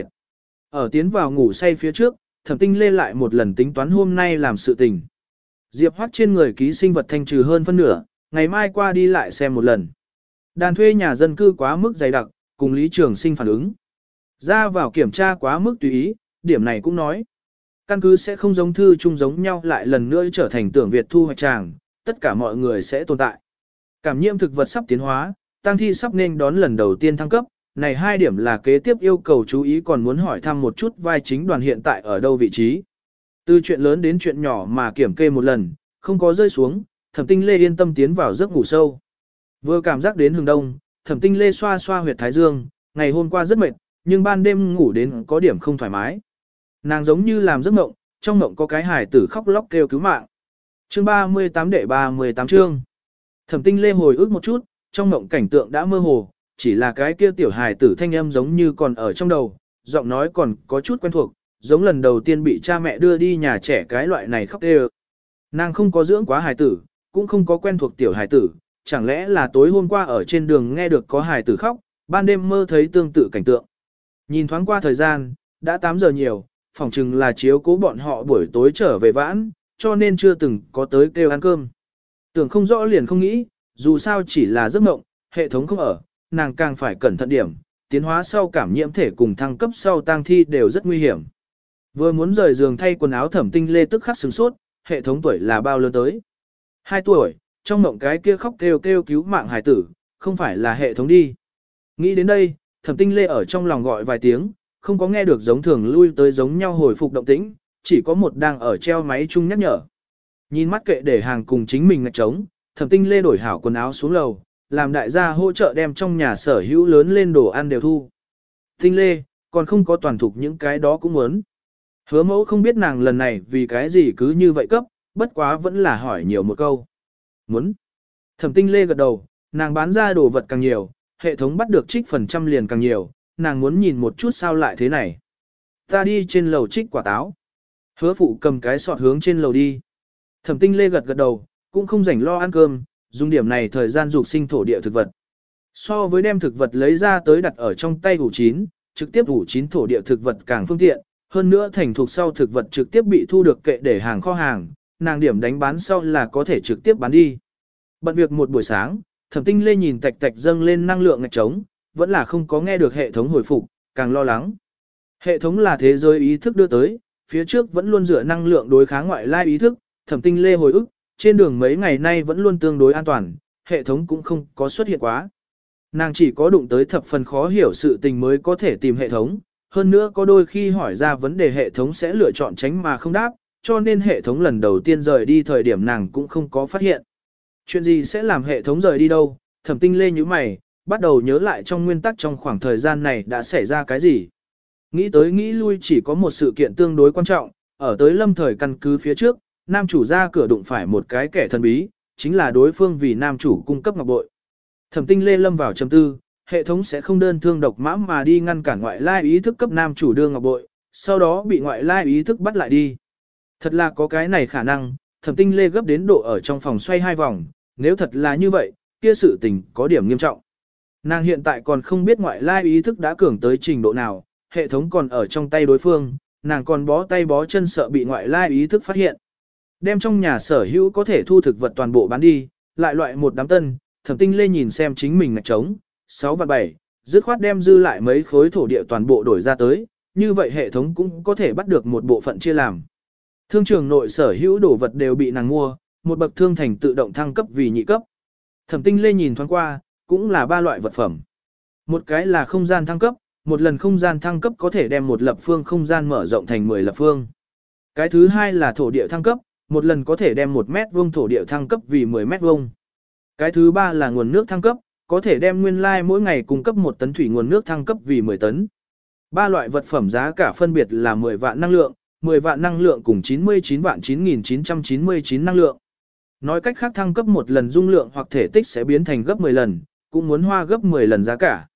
Speaker 1: Ở tiến vào ngủ say phía trước, Thẩm Tinh Lê lại một lần tính toán hôm nay làm sự tình. Diệp Hoắc trên người ký sinh vật thanh trừ hơn phân nửa, ngày mai qua đi lại xem một lần. Đàn thuê nhà dân cư quá mức dày đặc, cùng Lý Trường Sinh phản ứng. Ra vào kiểm tra quá mức tùy ý, điểm này cũng nói. Căn cứ sẽ không giống thư chung giống nhau lại lần nữa trở thành tưởng Việt thu hoạch tràng, tất cả mọi người sẽ tồn tại. Cảm nhiễm thực vật sắp tiến hóa, tang thi sắp nên đón lần đầu tiên thăng cấp, này hai điểm là kế tiếp yêu cầu chú ý, còn muốn hỏi thăm một chút vai chính đoàn hiện tại ở đâu vị trí. Từ chuyện lớn đến chuyện nhỏ mà kiểm kê một lần, không có rơi xuống, Thẩm Tinh Lê yên tâm tiến vào giấc ngủ sâu. Vừa cảm giác đến hừng đông, Thẩm Tinh Lê xoa xoa huyệt thái dương, ngày hôm qua rất mệt, nhưng ban đêm ngủ đến có điểm không thoải mái. Nàng giống như làm giấc mộng, trong mộng có cái hài tử khóc lóc kêu cứu mạng. Chương ba mươi tám đệ ba mươi tám chương. Thẩm Tinh Lê hồi ức một chút, trong mộng cảnh tượng đã mơ hồ, chỉ là cái kia tiểu hài tử thanh âm giống như còn ở trong đầu, giọng nói còn có chút quen thuộc, giống lần đầu tiên bị cha mẹ đưa đi nhà trẻ cái loại này khóc kêu. Nàng không có dưỡng quá hài tử, cũng không có quen thuộc tiểu hài tử, chẳng lẽ là tối hôm qua ở trên đường nghe được có hài tử khóc, ban đêm mơ thấy tương tự cảnh tượng. Nhìn thoáng qua thời gian, đã tám giờ nhiều, phỏng chừng là chiếu cố bọn họ buổi tối trở về vãn, cho nên chưa từng có tới kêu ăn cơm. Tưởng không rõ liền không nghĩ, dù sao chỉ là giấc mộng, hệ thống không ở, nàng càng phải cẩn thận điểm, tiến hóa sau cảm nhiễm thể cùng thăng cấp sau tang thi đều rất nguy hiểm. Vừa muốn rời giường thay quần áo Thẩm Tinh Lê tức khắc sửng sốt, hệ thống tuổi là bao lớn tới? Hai tuổi, trong mộng cái kia khóc kêu kêu cứu mạng hải tử, không phải là hệ thống đi. Nghĩ đến đây, Thẩm Tinh Lê ở trong lòng gọi vài tiếng, không có nghe được giống thường lui tới giống nhau hồi phục động tĩnh, chỉ có một đang ở treo máy chung nhắc nhở. Nhìn mắt kệ để hàng cùng chính mình ngạch trống, Thẩm Tinh Lê đổi hảo quần áo xuống lầu, làm đại gia hỗ trợ đem trong nhà sở hữu lớn lên đồ ăn đều thu. Tinh Lê, còn không có toàn thuộc những cái đó cũng muốn. Hứa mẫu không biết nàng lần này vì cái gì cứ như vậy cấp, bất quá vẫn là hỏi nhiều một câu. Muốn. Thẩm Tinh Lê gật đầu, nàng bán ra đồ vật càng nhiều, hệ thống bắt được trích phần trăm liền càng nhiều, nàng muốn nhìn một chút sao lại thế này. Ta đi trên lầu trích quả táo. Hứa phụ cầm cái sọt hướng trên lầu đi. Thẩm Tinh Lê gật gật đầu, cũng không rảnh lo ăn cơm, dùng điểm này thời gian dục sinh thổ địa thực vật. So với đem thực vật lấy ra tới đặt ở trong tay ủ chín, trực tiếp ủ chín thổ địa thực vật càng phương tiện, hơn nữa thành thuộc sau thực vật trực tiếp bị thu được kệ để hàng kho hàng, nàng điểm đánh bán sau là có thể trực tiếp bán đi. Bận việc một buổi sáng, Thẩm Tinh Lê nhìn tạch tạch dâng lên năng lượng ngạch trống, vẫn là không có nghe được hệ thống hồi phục, càng lo lắng. Hệ thống là thế giới ý thức đưa tới, phía trước vẫn luôn dựa năng lượng đối kháng ngoại lai ý thức, Thẩm Tinh Lê hồi ức, trên đường mấy ngày nay vẫn luôn tương đối an toàn, hệ thống cũng không có xuất hiện quá. Nàng chỉ có đụng tới thập phần khó hiểu sự tình mới có thể tìm hệ thống, hơn nữa có đôi khi hỏi ra vấn đề hệ thống sẽ lựa chọn tránh mà không đáp, cho nên hệ thống lần đầu tiên rời đi thời điểm nàng cũng không có phát hiện. Chuyện gì sẽ làm hệ thống rời đi đâu? Thẩm Tinh Lê nhíu mày, bắt đầu nhớ lại trong nguyên tắc trong khoảng thời gian này đã xảy ra cái gì. Nghĩ tới nghĩ lui chỉ có một sự kiện tương đối quan trọng, ở tới lâm thời căn cứ phía trước, nam chủ ra cửa đụng phải một cái kẻ thần bí, chính là đối phương vì nam chủ cung cấp ngọc bội. Thẩm Tinh Lê lâm vào trầm tư, hệ thống sẽ không đơn thương độc mã mà đi ngăn cản ngoại lai ý thức cấp nam chủ đưa ngọc bội, sau đó bị ngoại lai ý thức bắt lại đi. Thật là có cái này khả năng, Thẩm Tinh Lê gấp đến độ ở trong phòng xoay hai vòng, nếu thật là như vậy, kia sự tình có điểm nghiêm trọng. Nàng hiện tại còn không biết ngoại lai ý thức đã cường tới trình độ nào, hệ thống còn ở trong tay đối phương, nàng còn bó tay bó chân sợ bị ngoại lai ý thức phát hiện. Đem trong nhà sở hữu có thể thu thực vật toàn bộ bán đi, lại loại một đám tân, Thẩm Tinh Lê nhìn xem chính mình ngạch trống, sáu và bảy, dứt khoát đem dư lại mấy khối thổ địa toàn bộ đổi ra tới, như vậy hệ thống cũng có thể bắt được một bộ phận chia làm. Thương trường nội sở hữu đồ vật đều bị nàng mua, một bậc thương thành tự động thăng cấp vì nhị cấp. Thẩm Tinh Lê nhìn thoáng qua, cũng là ba loại vật phẩm. Một cái là không gian thăng cấp, một lần không gian thăng cấp có thể đem một lập phương không gian mở rộng thành mười lập phương. Cái thứ hai là thổ địa thăng cấp, một lần có thể đem một mét vuông thổ địa thăng cấp vì mười mét vuông. Cái thứ ba là nguồn nước thăng cấp, có thể đem nguyên lai mỗi ngày cung cấp một tấn thủy nguồn nước thăng cấp vì mười tấn. Ba loại vật phẩm giá cả phân biệt là mười vạn năng lượng, mười vạn năng lượng cùng chín mươi chín vạn chín nghìn chín trăm chín mươi chín năng lượng. Nói cách khác thăng cấp một lần dung lượng hoặc thể tích sẽ biến thành gấp mười lần, cũng muốn hoa gấp mười lần giá cả.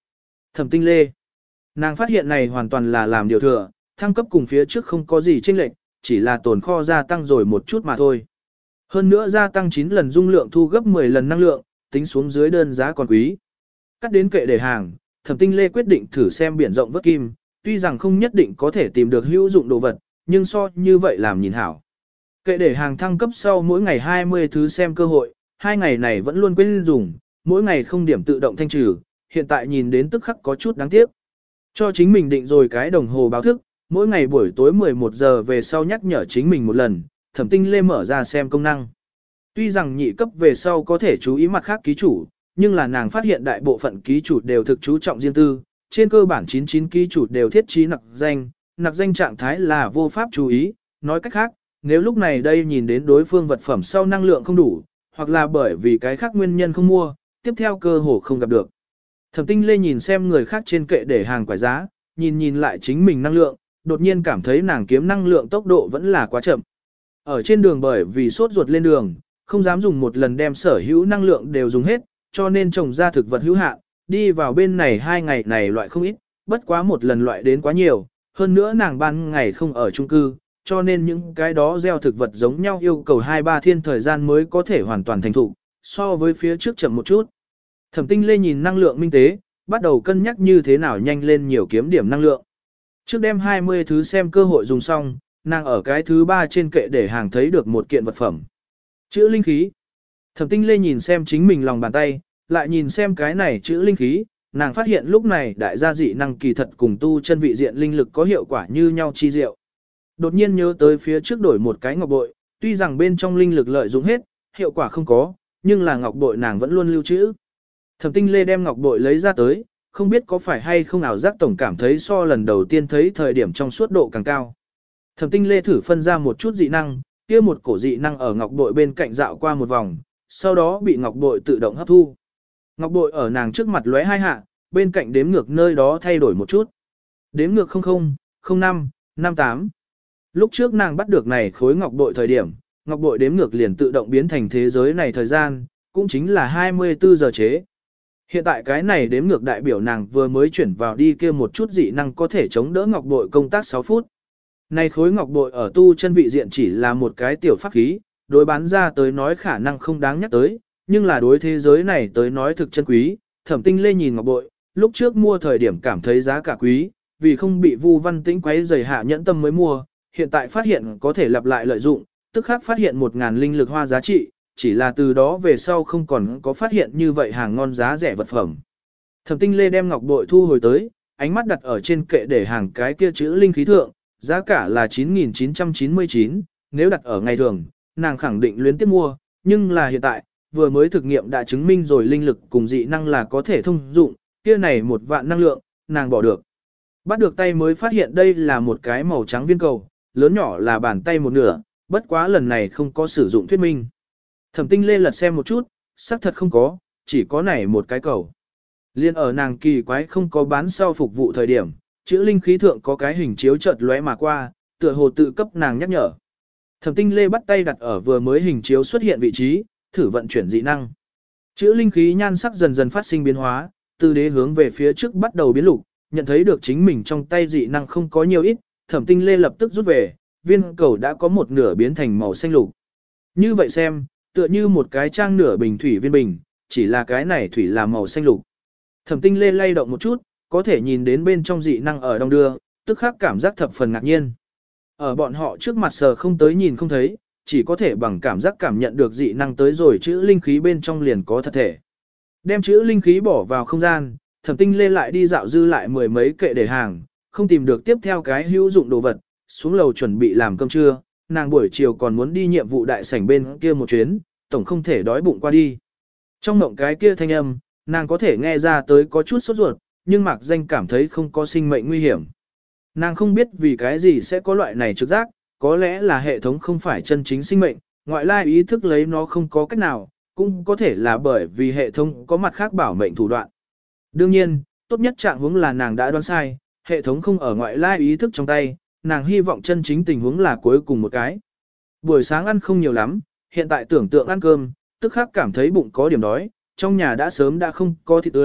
Speaker 1: Thẩm Tinh Lê. Nàng phát hiện này hoàn toàn là làm điều thừa, thăng cấp cùng phía trước không có gì chênh lệch, chỉ là tồn kho gia tăng rồi một chút mà thôi. Hơn nữa gia tăng chín lần dung lượng thu gấp mười lần năng lượng, tính xuống dưới đơn giá còn quý. Cắt đến kệ để hàng, Thẩm Tinh Lê quyết định thử xem biển rộng vớt kim, tuy rằng không nhất định có thể tìm được hữu dụng đồ vật, nhưng so như vậy làm nhìn hảo. Kệ để hàng thăng cấp sau mỗi ngày hai mươi thứ xem cơ hội, hai ngày này vẫn luôn quên dùng, mỗi ngày không điểm tự động thanh trừ, hiện tại nhìn đến tức khắc có chút đáng tiếc. Cho chính mình định rồi cái đồng hồ báo thức, mỗi ngày buổi tối mười một giờ về sau nhắc nhở chính mình một lần, Thẩm Tinh Lê mở ra xem công năng. Tuy rằng nhị cấp về sau có thể chú ý mặt khác ký chủ, nhưng là nàng phát hiện đại bộ phận ký chủ đều thực chú trọng riêng tư, trên cơ bản chín mươi chín ký chủ đều thiết trí nặc danh, nặc danh trạng thái là vô pháp chú ý, nói cách khác, nếu lúc này đây nhìn đến đối phương vật phẩm sau năng lượng không đủ, hoặc là bởi vì cái khác nguyên nhân không mua, tiếp theo cơ hồ không gặp được. Thẩm Tinh Lê nhìn xem người khác trên kệ để hàng quải giá, nhìn nhìn lại chính mình năng lượng, đột nhiên cảm thấy nàng kiếm năng lượng tốc độ vẫn là quá chậm. Ở trên đường bởi vì sốt ruột lên đường, không dám dùng một lần đem sở hữu năng lượng đều dùng hết, cho nên trồng ra thực vật hữu hạn, đi vào bên này hai ngày này loại không ít, bất quá một lần loại đến quá nhiều, hơn nữa nàng ban ngày không ở chung cư, cho nên những cái đó gieo thực vật giống nhau yêu cầu hai ba thiên thời gian mới có thể hoàn toàn thành thục, so với phía trước chậm một chút. Thẩm Tinh Lê nhìn năng lượng minh tế, bắt đầu cân nhắc như thế nào nhanh lên nhiều kiếm điểm năng lượng. Trước đem hai mươi thứ xem cơ hội dùng xong, nàng ở cái thứ ba trên kệ để hàng thấy được một kiện vật phẩm. Chữ linh khí. Thẩm Tinh Lê nhìn xem chính mình lòng bàn tay, lại nhìn xem cái này chữ linh khí, nàng phát hiện lúc này đại gia dị năng kỳ thật cùng tu chân vị diện linh lực có hiệu quả như nhau chi diệu. Đột nhiên nhớ tới phía trước đổi một cái ngọc bội, tuy rằng bên trong linh lực lợi dụng hết, hiệu quả không có, nhưng là ngọc bội nàng vẫn luôn lưu trữ. Thẩm Tinh Lê đem ngọc bội lấy ra tới, không biết có phải hay không ảo giác tổng cảm thấy so lần đầu tiên thấy thời điểm trong suốt độ càng cao. Thẩm Tinh Lê thử phân ra một chút dị năng, kia một cổ dị năng ở ngọc bội bên cạnh dạo qua một vòng, sau đó bị ngọc bội tự động hấp thu. Ngọc bội ở nàng trước mặt lóe hai hạ, bên cạnh đếm ngược nơi đó thay đổi một chút. Đếm ngược không không, không năm, năm tám. Lúc trước nàng bắt được này khối ngọc bội thời điểm, ngọc bội đếm ngược liền tự động biến thành thế giới này thời gian, cũng chính là hai mươi tư giờ chế. Hiện tại cái này đếm ngược đại biểu nàng vừa mới chuyển vào đi kia một chút dị năng có thể chống đỡ ngọc bội công tác sáu phút. Này khối ngọc bội ở tu chân vị diện chỉ là một cái tiểu pháp khí, đối bán ra tới nói khả năng không đáng nhắc tới, nhưng là đối thế giới này tới nói thực chân quý. Thẩm Tinh Lê nhìn ngọc bội, lúc trước mua thời điểm cảm thấy giá cả quý, vì không bị Vu Văn Tĩnh quấy rầy hạ nhẫn tâm mới mua, hiện tại phát hiện có thể lặp lại lợi dụng, tức khắc phát hiện một ngàn linh lực hoa giá trị, chỉ là từ đó về sau không còn có phát hiện như vậy hàng ngon giá rẻ vật phẩm. Thẩm Tinh Lê đem ngọc bội thu hồi tới, ánh mắt đặt ở trên kệ để hàng cái kia chữ linh khí thượng, giá cả là chín nghìn chín trăm chín mươi chín, nếu đặt ở ngày thường, nàng khẳng định luyến tiếp mua, nhưng là hiện tại, vừa mới thực nghiệm đã chứng minh rồi linh lực cùng dị năng là có thể thông dụng, kia này một vạn năng lượng, nàng bỏ được. Bắt được tay mới phát hiện đây là một cái màu trắng viên cầu, lớn nhỏ là bàn tay một nửa, bất quá lần này không có sử dụng thuyết minh. Thẩm Tinh Lê lật xem một chút, xác thật không có, chỉ có này một cái cầu. Liên ở nàng kỳ quái không có bán sau phục vụ thời điểm, chữ linh khí thượng có cái hình chiếu chợt lóe mà qua, tựa hồ tự cấp nàng nhắc nhở. Thẩm Tinh Lê bắt tay đặt ở vừa mới hình chiếu xuất hiện vị trí, thử vận chuyển dị năng. Chữ linh khí nhan sắc dần dần phát sinh biến hóa, từ đế hướng về phía trước bắt đầu biến lục, nhận thấy được chính mình trong tay dị năng không có nhiều ít, Thẩm Tinh Lê lập tức rút về, viên cầu đã có một nửa biến thành màu xanh lục. Như vậy xem, tựa như một cái trang nửa bình thủy viên bình, chỉ là cái này thủy là màu xanh lục. Thẩm Tinh Lê lay động một chút, có thể nhìn đến bên trong dị năng ở đông đưa, tức khắc cảm giác thập phần ngạc nhiên. Ở bọn họ trước mặt sờ không tới nhìn không thấy, chỉ có thể bằng cảm giác cảm nhận được dị năng tới rồi chữ linh khí bên trong liền có thật thể. Đem chữ linh khí bỏ vào không gian, Thẩm Tinh Lê lại đi dạo dư lại mười mấy kệ để hàng, không tìm được tiếp theo cái hữu dụng đồ vật, xuống lầu chuẩn bị làm cơm trưa, nàng buổi chiều còn muốn đi nhiệm vụ đại sảnh bên kia một chuyến, tổng không thể đói bụng qua đi. Trong mộng cái kia thanh âm, nàng có thể nghe ra tới có chút sốt ruột, nhưng Mạc Danh cảm thấy không có sinh mệnh nguy hiểm. Nàng không biết vì cái gì sẽ có loại này trực giác, có lẽ là hệ thống không phải chân chính sinh mệnh, ngoại lai ý thức lấy nó không có cách nào, cũng có thể là bởi vì hệ thống có mặt khác bảo mệnh thủ đoạn. Đương nhiên, tốt nhất trạng huống là nàng đã đoán sai, hệ thống không ở ngoại lai ý thức trong tay, nàng hy vọng chân chính tình huống là cuối cùng một cái. Buổi sáng ăn không nhiều lắm, hiện tại tưởng tượng ăn cơm, tức khắc cảm thấy bụng có điểm đói, trong nhà đã sớm đã không có thịt tươi,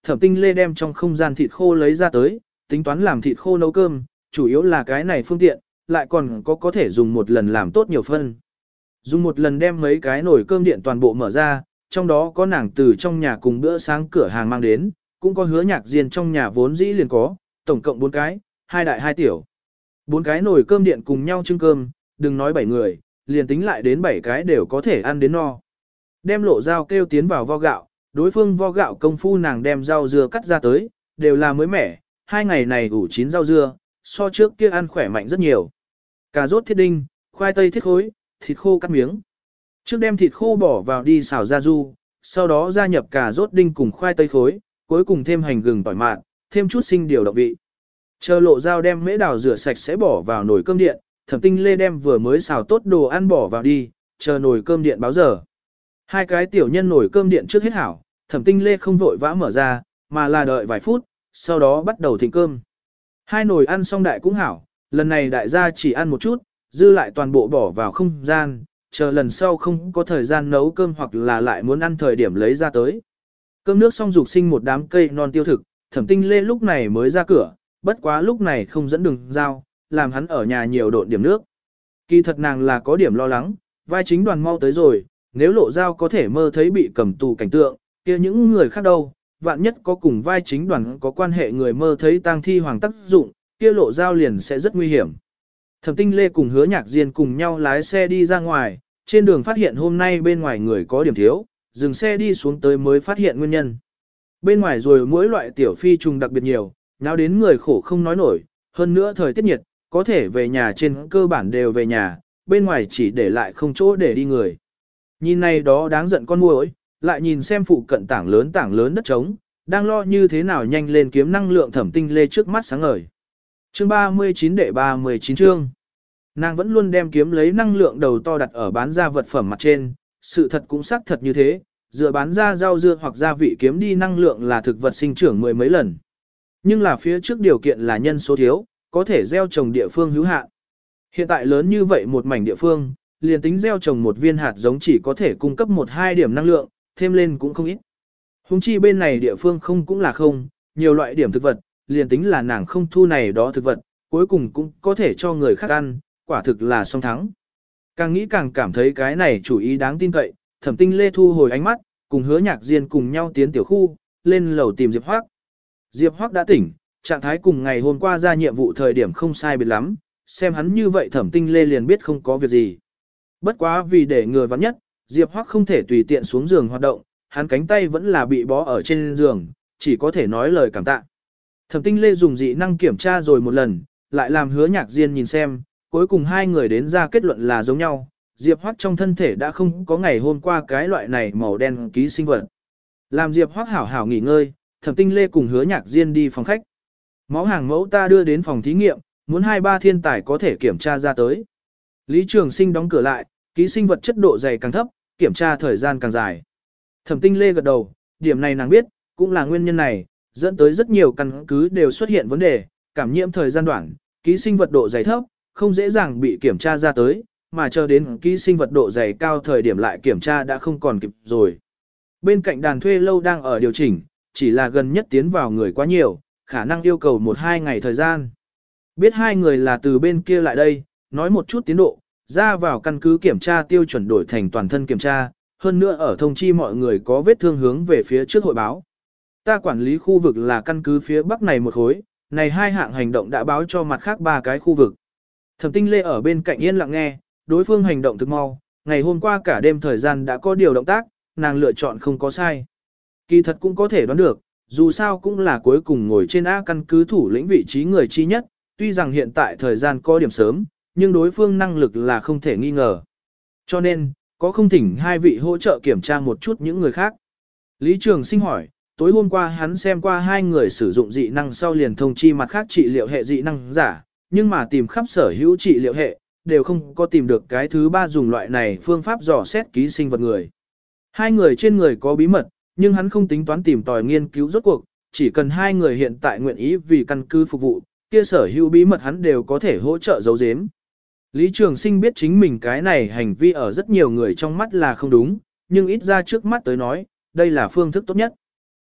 Speaker 1: Thẩm Tinh Lê đem trong không gian thịt khô lấy ra tới, tính toán làm thịt khô nấu cơm, chủ yếu là cái này phương tiện, lại còn có có thể dùng một lần làm tốt nhiều phân. Dùng một lần đem mấy cái nồi cơm điện toàn bộ mở ra, trong đó có nàng từ trong nhà cùng bữa sáng cửa hàng mang đến, cũng có Hứa Nhạc Diên trong nhà vốn dĩ liền có, tổng cộng bốn cái, hai đại hai tiểu. Bốn cái nồi cơm điện cùng nhau trưng cơm, đừng nói bảy người, liền tính lại đến bảy cái đều có thể ăn đến no. Đem Lộ Dao kêu tiến vào vo gạo, đối phương vo gạo công phu nàng đem rau dưa cắt ra tới, đều là mới mẻ, hai ngày này ủ chín rau dưa, so trước kia ăn khỏe mạnh rất nhiều. Cà rốt thiết đinh, khoai tây thiết khối, thịt khô cắt miếng. Trước đem thịt khô bỏ vào đi xào ra ru, sau đó gia nhập cà rốt đinh cùng khoai tây khối, cuối cùng thêm hành gừng tỏi mạt, thêm chút sinh điều động vị. Chờ Lộ Dao đem mễ đào rửa sạch sẽ bỏ vào nồi cơm điện, Thẩm Tinh Lê đem vừa mới xào tốt đồ ăn bỏ vào đi, chờ nồi cơm điện báo giờ. Hai cái tiểu nhân nồi cơm điện trước hết hảo, Thẩm Tinh Lê không vội vã mở ra, mà là đợi vài phút, sau đó bắt đầu thịnh cơm. Hai nồi ăn xong đại cũng hảo, lần này đại gia chỉ ăn một chút, dư lại toàn bộ bỏ vào không gian, chờ lần sau không có thời gian nấu cơm hoặc là lại muốn ăn thời điểm lấy ra tới. Cơm nước xong dục sinh một đám cây non tiêu thực, Thẩm Tinh Lê lúc này mới ra cửa, bất quá lúc này không dẫn đường dao, làm hắn ở nhà nhiều độn điểm nước. Kỳ thật nàng là có điểm lo lắng, vai chính đoàn mau tới rồi, nếu Lộ Dao có thể mơ thấy bị cầm tù cảnh tượng, kia những người khác đâu, vạn nhất có cùng vai chính đoàn có quan hệ người mơ thấy tang thi hoàng tác dụng, kia Lộ Dao liền sẽ rất nguy hiểm. Thẩm Tinh Lê cùng Hứa Nhạc Diên cùng nhau lái xe đi ra ngoài, trên đường phát hiện hôm nay bên ngoài người có điểm thiếu, dừng xe đi xuống tới mới phát hiện nguyên nhân. Bên ngoài rồi mỗi loại tiểu phi trùng đặc biệt nhiều, nào đến người khổ không nói nổi, hơn nữa thời tiết nhiệt, có thể về nhà trên cơ bản đều về nhà, bên ngoài chỉ để lại không chỗ để đi người. Nhìn này đó đáng giận con muỗi, lại nhìn xem phụ cận tảng lớn tảng lớn đất trống, đang lo như thế nào nhanh lên kiếm năng lượng. Thẩm Tinh Lê trước mắt sáng ngời. Chương ba mươi chín đệ ba mươi chín chương. Nàng vẫn luôn đem kiếm lấy năng lượng đầu to đặt ở bán ra vật phẩm mặt trên, sự thật cũng xác thật như thế, dựa bán ra rau dưa hoặc gia vị kiếm đi năng lượng là thực vật sinh trưởng mười mấy lần. Nhưng là phía trước điều kiện là nhân số thiếu, có thể gieo trồng địa phương hữu hạn. Hiện tại lớn như vậy một mảnh địa phương, liền tính gieo trồng một viên hạt giống chỉ có thể cung cấp một hai điểm năng lượng, thêm lên cũng không ít. Hùng chi bên này địa phương không cũng là không, nhiều loại điểm thực vật, liền tính là nàng không thu này đó thực vật, cuối cùng cũng có thể cho người khác ăn, quả thực là song thắng. Càng nghĩ càng cảm thấy cái này chủ ý đáng tin cậy, Thẩm Tinh Lê thu hồi ánh mắt, cùng Hứa Nhạc Diên cùng nhau tiến tiểu khu, lên lầu tìm Diệp Hoác. Diệp Hoác đã tỉnh, trạng thái cùng ngày hôm qua ra nhiệm vụ thời điểm không sai biệt lắm, xem hắn như vậy Thẩm Tinh Lê liền biết không có việc gì. Bất quá vì để người vắng nhất, Diệp Hoác không thể tùy tiện xuống giường hoạt động, hắn cánh tay vẫn là bị bó ở trên giường, chỉ có thể nói lời cảm tạ. Thẩm Tinh Lê dùng dị năng kiểm tra rồi một lần, lại làm Hứa Nhạc Diên nhìn xem, cuối cùng hai người đến ra kết luận là giống nhau, Diệp Hoác trong thân thể đã không có ngày hôm qua cái loại này màu đen ký sinh vật. Làm Diệp Hoác hảo hảo nghỉ ngơi, Thẩm Tinh Lê cùng Hứa Nhạc Diên đi phòng khách. Máu hàng mẫu ta đưa đến phòng thí nghiệm, muốn hai ba thiên tài có thể kiểm tra ra tới. Lý Trường Sinh đóng cửa lại, ký sinh vật chất độ dày càng thấp, kiểm tra thời gian càng dài. Thẩm Tinh Lê gật đầu, điểm này nàng biết, cũng là nguyên nhân này, dẫn tới rất nhiều căn cứ đều xuất hiện vấn đề, cảm nhiễm thời gian đoạn, ký sinh vật độ dày thấp, không dễ dàng bị kiểm tra ra tới, mà chờ đến ký sinh vật độ dày cao thời điểm lại kiểm tra đã không còn kịp rồi. Bên cạnh đàn thuê lâu đang ở điều chỉnh, chỉ là gần nhất tiến vào người quá nhiều, khả năng yêu cầu một hai ngày thời gian. Biết hai người là từ bên kia lại đây, nói một chút tiến độ, ra vào căn cứ kiểm tra tiêu chuẩn đổi thành toàn thân kiểm tra, hơn nữa ở thông chi mọi người có vết thương hướng về phía trước hội báo. Ta quản lý khu vực là căn cứ phía bắc này một khối, này hai hạng hành động đã báo cho mặt khác ba cái khu vực. Thẩm Tinh Lê ở bên cạnh yên lặng nghe, đối phương hành động thực mau, ngày hôm qua cả đêm thời gian đã có điều động tác, nàng lựa chọn không có sai. Kỳ thật cũng có thể đoán được, dù sao cũng là cuối cùng ngồi trên A căn cứ thủ lĩnh vị trí người chi nhất, tuy rằng hiện tại thời gian có điểm sớm, nhưng đối phương năng lực là không thể nghi ngờ. Cho nên, có không thỉnh hai vị hỗ trợ kiểm tra một chút những người khác. Lý Trường Sinh hỏi, tối hôm qua hắn xem qua hai người sử dụng dị năng sau liền thông chi mặt khác trị liệu hệ dị năng giả, nhưng mà tìm khắp sở hữu trị liệu hệ, đều không có tìm được cái thứ ba dùng loại này phương pháp dò xét ký sinh vật người. Hai người trên người có bí mật, nhưng hắn không tính toán tìm tòi nghiên cứu rốt cuộc, chỉ cần hai người hiện tại nguyện ý vì căn cứ phục vụ, kia sở hữu bí mật hắn đều có thể hỗ trợ giấu giếm. Lý Trường Sinh biết chính mình cái này hành vi ở rất nhiều người trong mắt là không đúng, nhưng ít ra trước mắt tới nói, đây là phương thức tốt nhất.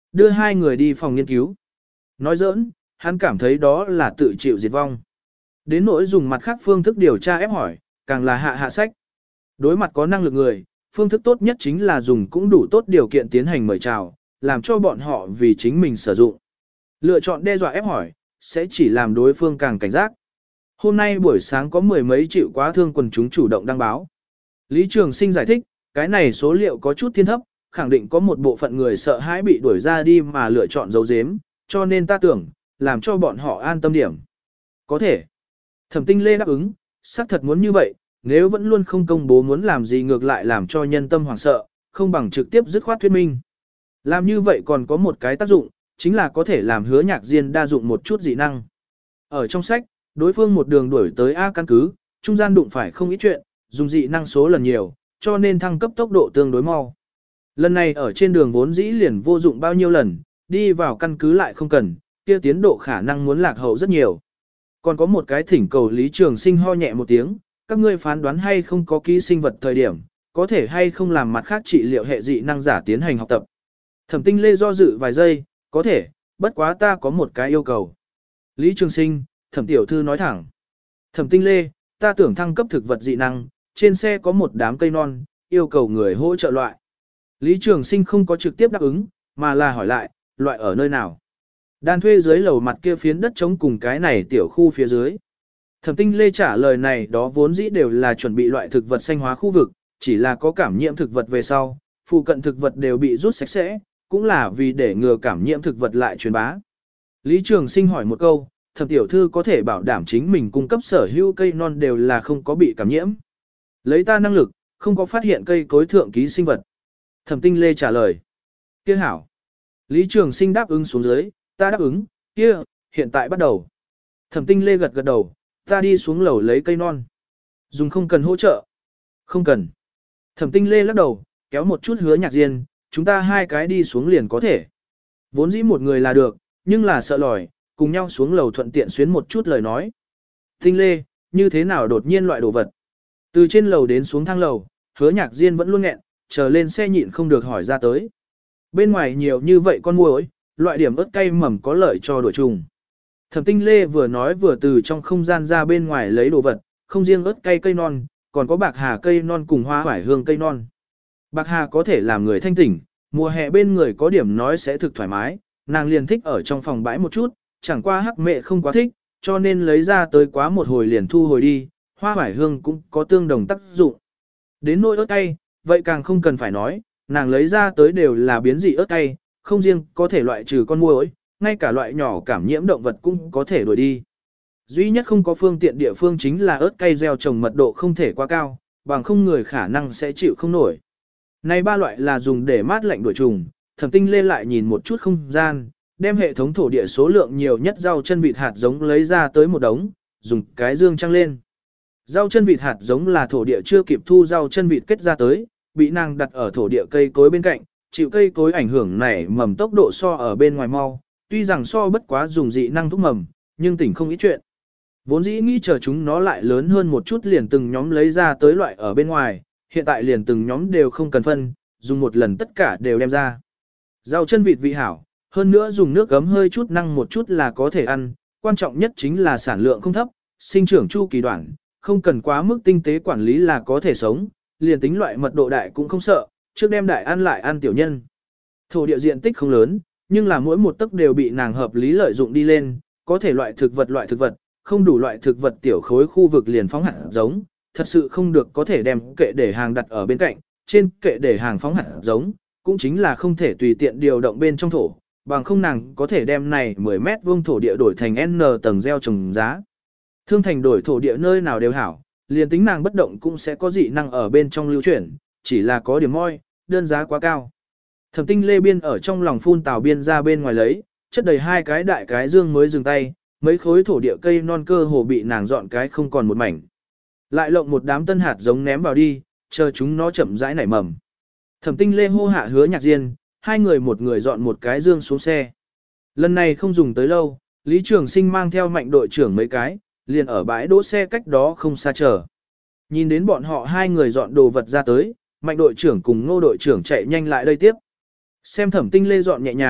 Speaker 1: Đưa hai người đi phòng nghiên cứu. Nói giỡn, hắn cảm thấy đó là tự chịu diệt vong. Đến nỗi dùng mặt khác phương thức điều tra ép hỏi, càng là hạ hạ sách. Đối mặt có năng lực người, phương thức tốt nhất chính là dùng cũng đủ tốt điều kiện tiến hành mời chào, làm cho bọn họ vì chính mình sử dụng. Lựa chọn đe dọa ép hỏi, sẽ chỉ làm đối phương càng cảnh giác. Hôm nay buổi sáng có mười mấy chịu quá thương quần chúng chủ động đăng báo. Lý Trường Sinh giải thích, cái này số liệu có chút thiên thấp, khẳng định có một bộ phận người sợ hãi bị đuổi ra đi mà lựa chọn giấu giếm, cho nên ta tưởng, làm cho bọn họ an tâm điểm. Có thể. Thẩm Tinh Lê đáp ứng, xác thật muốn như vậy, nếu vẫn luôn không công bố muốn làm gì ngược lại làm cho nhân tâm hoảng sợ, không bằng trực tiếp dứt khoát thuyết minh. Làm như vậy còn có một cái tác dụng, chính là có thể làm Hứa Nhạc Diên đa dụng một chút dị năng. Ở trong sách, đối phương một đường đuổi tới A căn cứ, trung gian đụng phải không ít chuyện, dùng dị năng số lần nhiều, cho nên thăng cấp tốc độ tương đối mau. Lần này ở trên đường vốn dĩ liền vô dụng bao nhiêu lần, đi vào căn cứ lại không cần, kia tiến độ khả năng muốn lạc hậu rất nhiều. Còn có một cái thỉnh cầu Lý Trường Sinh ho nhẹ một tiếng, các ngươi phán đoán hay không có ký sinh vật thời điểm, có thể hay không làm mặt khác trị liệu hệ dị năng giả tiến hành học tập. Thẩm Tinh Lê do dự vài giây, có thể, bất quá ta có một cái yêu cầu. Lý Trường Sinh, Thẩm Tiểu Thư nói thẳng. Thẩm Tinh Lê, ta tưởng thăng cấp thực vật dị năng, trên xe có một đám cây non, yêu cầu người hỗ trợ loại. Lý Trường Sinh không có trực tiếp đáp ứng, mà là hỏi lại, loại ở nơi nào. Đan thuê dưới lầu mặt kia phiến đất trống cùng cái này tiểu khu phía dưới. Thẩm Tinh Lê trả lời này đó vốn dĩ đều là chuẩn bị loại thực vật xanh hóa khu vực, chỉ là có cảm nhiễm thực vật về sau, phụ cận thực vật đều bị rút sạch sẽ, cũng là vì để ngừa cảm nhiễm thực vật lại truyền bá. Lý Trường Sinh hỏi một câu, Thẩm Tiểu Thư có thể bảo đảm chính mình cung cấp sở hữu cây non đều là không có bị cảm nhiễm. Lấy ta năng lực, không có phát hiện cây cối thượng ký sinh vật. Thẩm Tinh Lê trả lời. Kia hảo. Lý Trường Sinh đáp ứng xuống dưới, ta đáp ứng, kia, hiện tại bắt đầu. Thẩm Tinh Lê gật gật đầu, ta đi xuống lầu lấy cây non. Dùng không cần hỗ trợ. Không cần. Thẩm Tinh Lê lắc đầu, kéo một chút Hứa Nhạc Diên, chúng ta hai cái đi xuống liền có thể. Vốn dĩ một người là được, nhưng là sợ lòi, cùng nhau xuống lầu thuận tiện xuyến một chút lời nói. Tinh Lê, như thế nào đột nhiên loại đồ vật? Từ trên lầu đến xuống thang lầu, Hứa Nhạc Diên vẫn luôn nghẹn, chờ lên xe nhịn không được hỏi ra tới. Bên ngoài nhiều như vậy con muỗi, loại điểm ớt cay mầm có lợi cho đuổi trùng. Thẩm Tinh Lê vừa nói vừa từ trong không gian ra bên ngoài lấy đồ vật, không riêng ớt cay cây non, còn có bạc hà cây non cùng hoa hoải hương cây non. Bạc hà có thể làm người thanh tỉnh, mùa hè bên người có điểm nói sẽ thực thoải mái, nàng liền thích ở trong phòng bãi một chút, chẳng qua hắc mẹ không quá thích, cho nên lấy ra tới quá một hồi liền thu hồi đi, hoa hoải hương cũng có tương đồng tác dụng. Đến nỗi ớt cay, vậy càng không cần phải nói, nàng lấy ra tới đều là biến dị ớt cay, không riêng có thể loại trừ con muỗi, ngay cả loại nhỏ cảm nhiễm động vật cũng có thể đuổi đi. Duy nhất không có phương tiện địa phương chính là ớt cay gieo trồng mật độ không thể quá cao, bằng không người khả năng sẽ chịu không nổi. Này ba loại là dùng để mát lạnh đuổi trùng, Thẩm Tinh Lê lại nhìn một chút không gian, đem hệ thống thổ địa số lượng nhiều nhất rau chân vịt hạt giống lấy ra tới một đống, dùng cái dương trăng lên. Rau chân vịt hạt giống là thổ địa chưa kịp thu rau chân vịt kết ra tới, bị nàng đặt ở thổ địa cây cối bên cạnh, chịu cây cối ảnh hưởng nảy mầm tốc độ so ở bên ngoài mau, tuy rằng so bất quá dùng dị năng thúc mầm, nhưng tỉnh không ít chuyện. Vốn dĩ nghĩ chờ chúng nó lại lớn hơn một chút liền từng nhóm lấy ra tới loại ở bên ngoài, hiện tại liền từng nhóm đều không cần phân, dùng một lần tất cả đều đem ra. Rau chân vịt vị hảo, hơn nữa dùng nước gấm hơi chút năng một chút là có thể ăn, quan trọng nhất chính là sản lượng không thấp, sinh trưởng chu kỳ đoạn, không cần quá mức tinh tế quản lý là có thể sống, liền tính loại mật độ đại cũng không sợ, trước đem đại ăn lại ăn tiểu nhân. Thổ địa diện tích không lớn, nhưng là mỗi một tấc đều bị nàng hợp lý lợi dụng đi lên, có thể loại thực vật loại thực vật, không đủ loại thực vật tiểu khối khu vực liền phóng hạt giống, thật sự không được có thể đem kệ để hàng đặt ở bên cạnh, trên kệ để hàng phóng hạt giống, cũng chính là không thể tùy tiện điều động bên trong thổ, bằng không nàng có thể đem này mười mét vuông thổ địa đổi thành N tầng gieo trồng giá. Thương thành đổi thổ địa nơi nào đều hảo, liền tính nàng bất động cũng sẽ có dị năng ở bên trong lưu chuyển, chỉ là có điểm môi, đơn giá quá cao. Thẩm Tinh Lê biên ở trong lòng phun tào biên ra bên ngoài lấy, chất đầy hai cái đại cái dương mới dừng tay, mấy khối thổ địa cây non cơ hồ bị nàng dọn cái không còn một mảnh. Lại lộng một đám tân hạt giống ném vào đi, chờ chúng nó chậm rãi nảy mầm. Thẩm Tinh Lê hô hạ Hứa Nhạc Diên, hai người một người dọn một cái dương xuống xe. Lần này không dùng tới lâu, Lý Trường Sinh mang theo Mạnh đội trưởng mấy cái, liền ở bãi đỗ xe cách đó không xa chờ. Nhìn đến bọn họ hai người dọn đồ vật ra tới, Mạnh đội trưởng cùng Ngô đội trưởng chạy nhanh lại đây tiếp. Xem Thẩm Tinh Lê dọn nhẹ nhàng,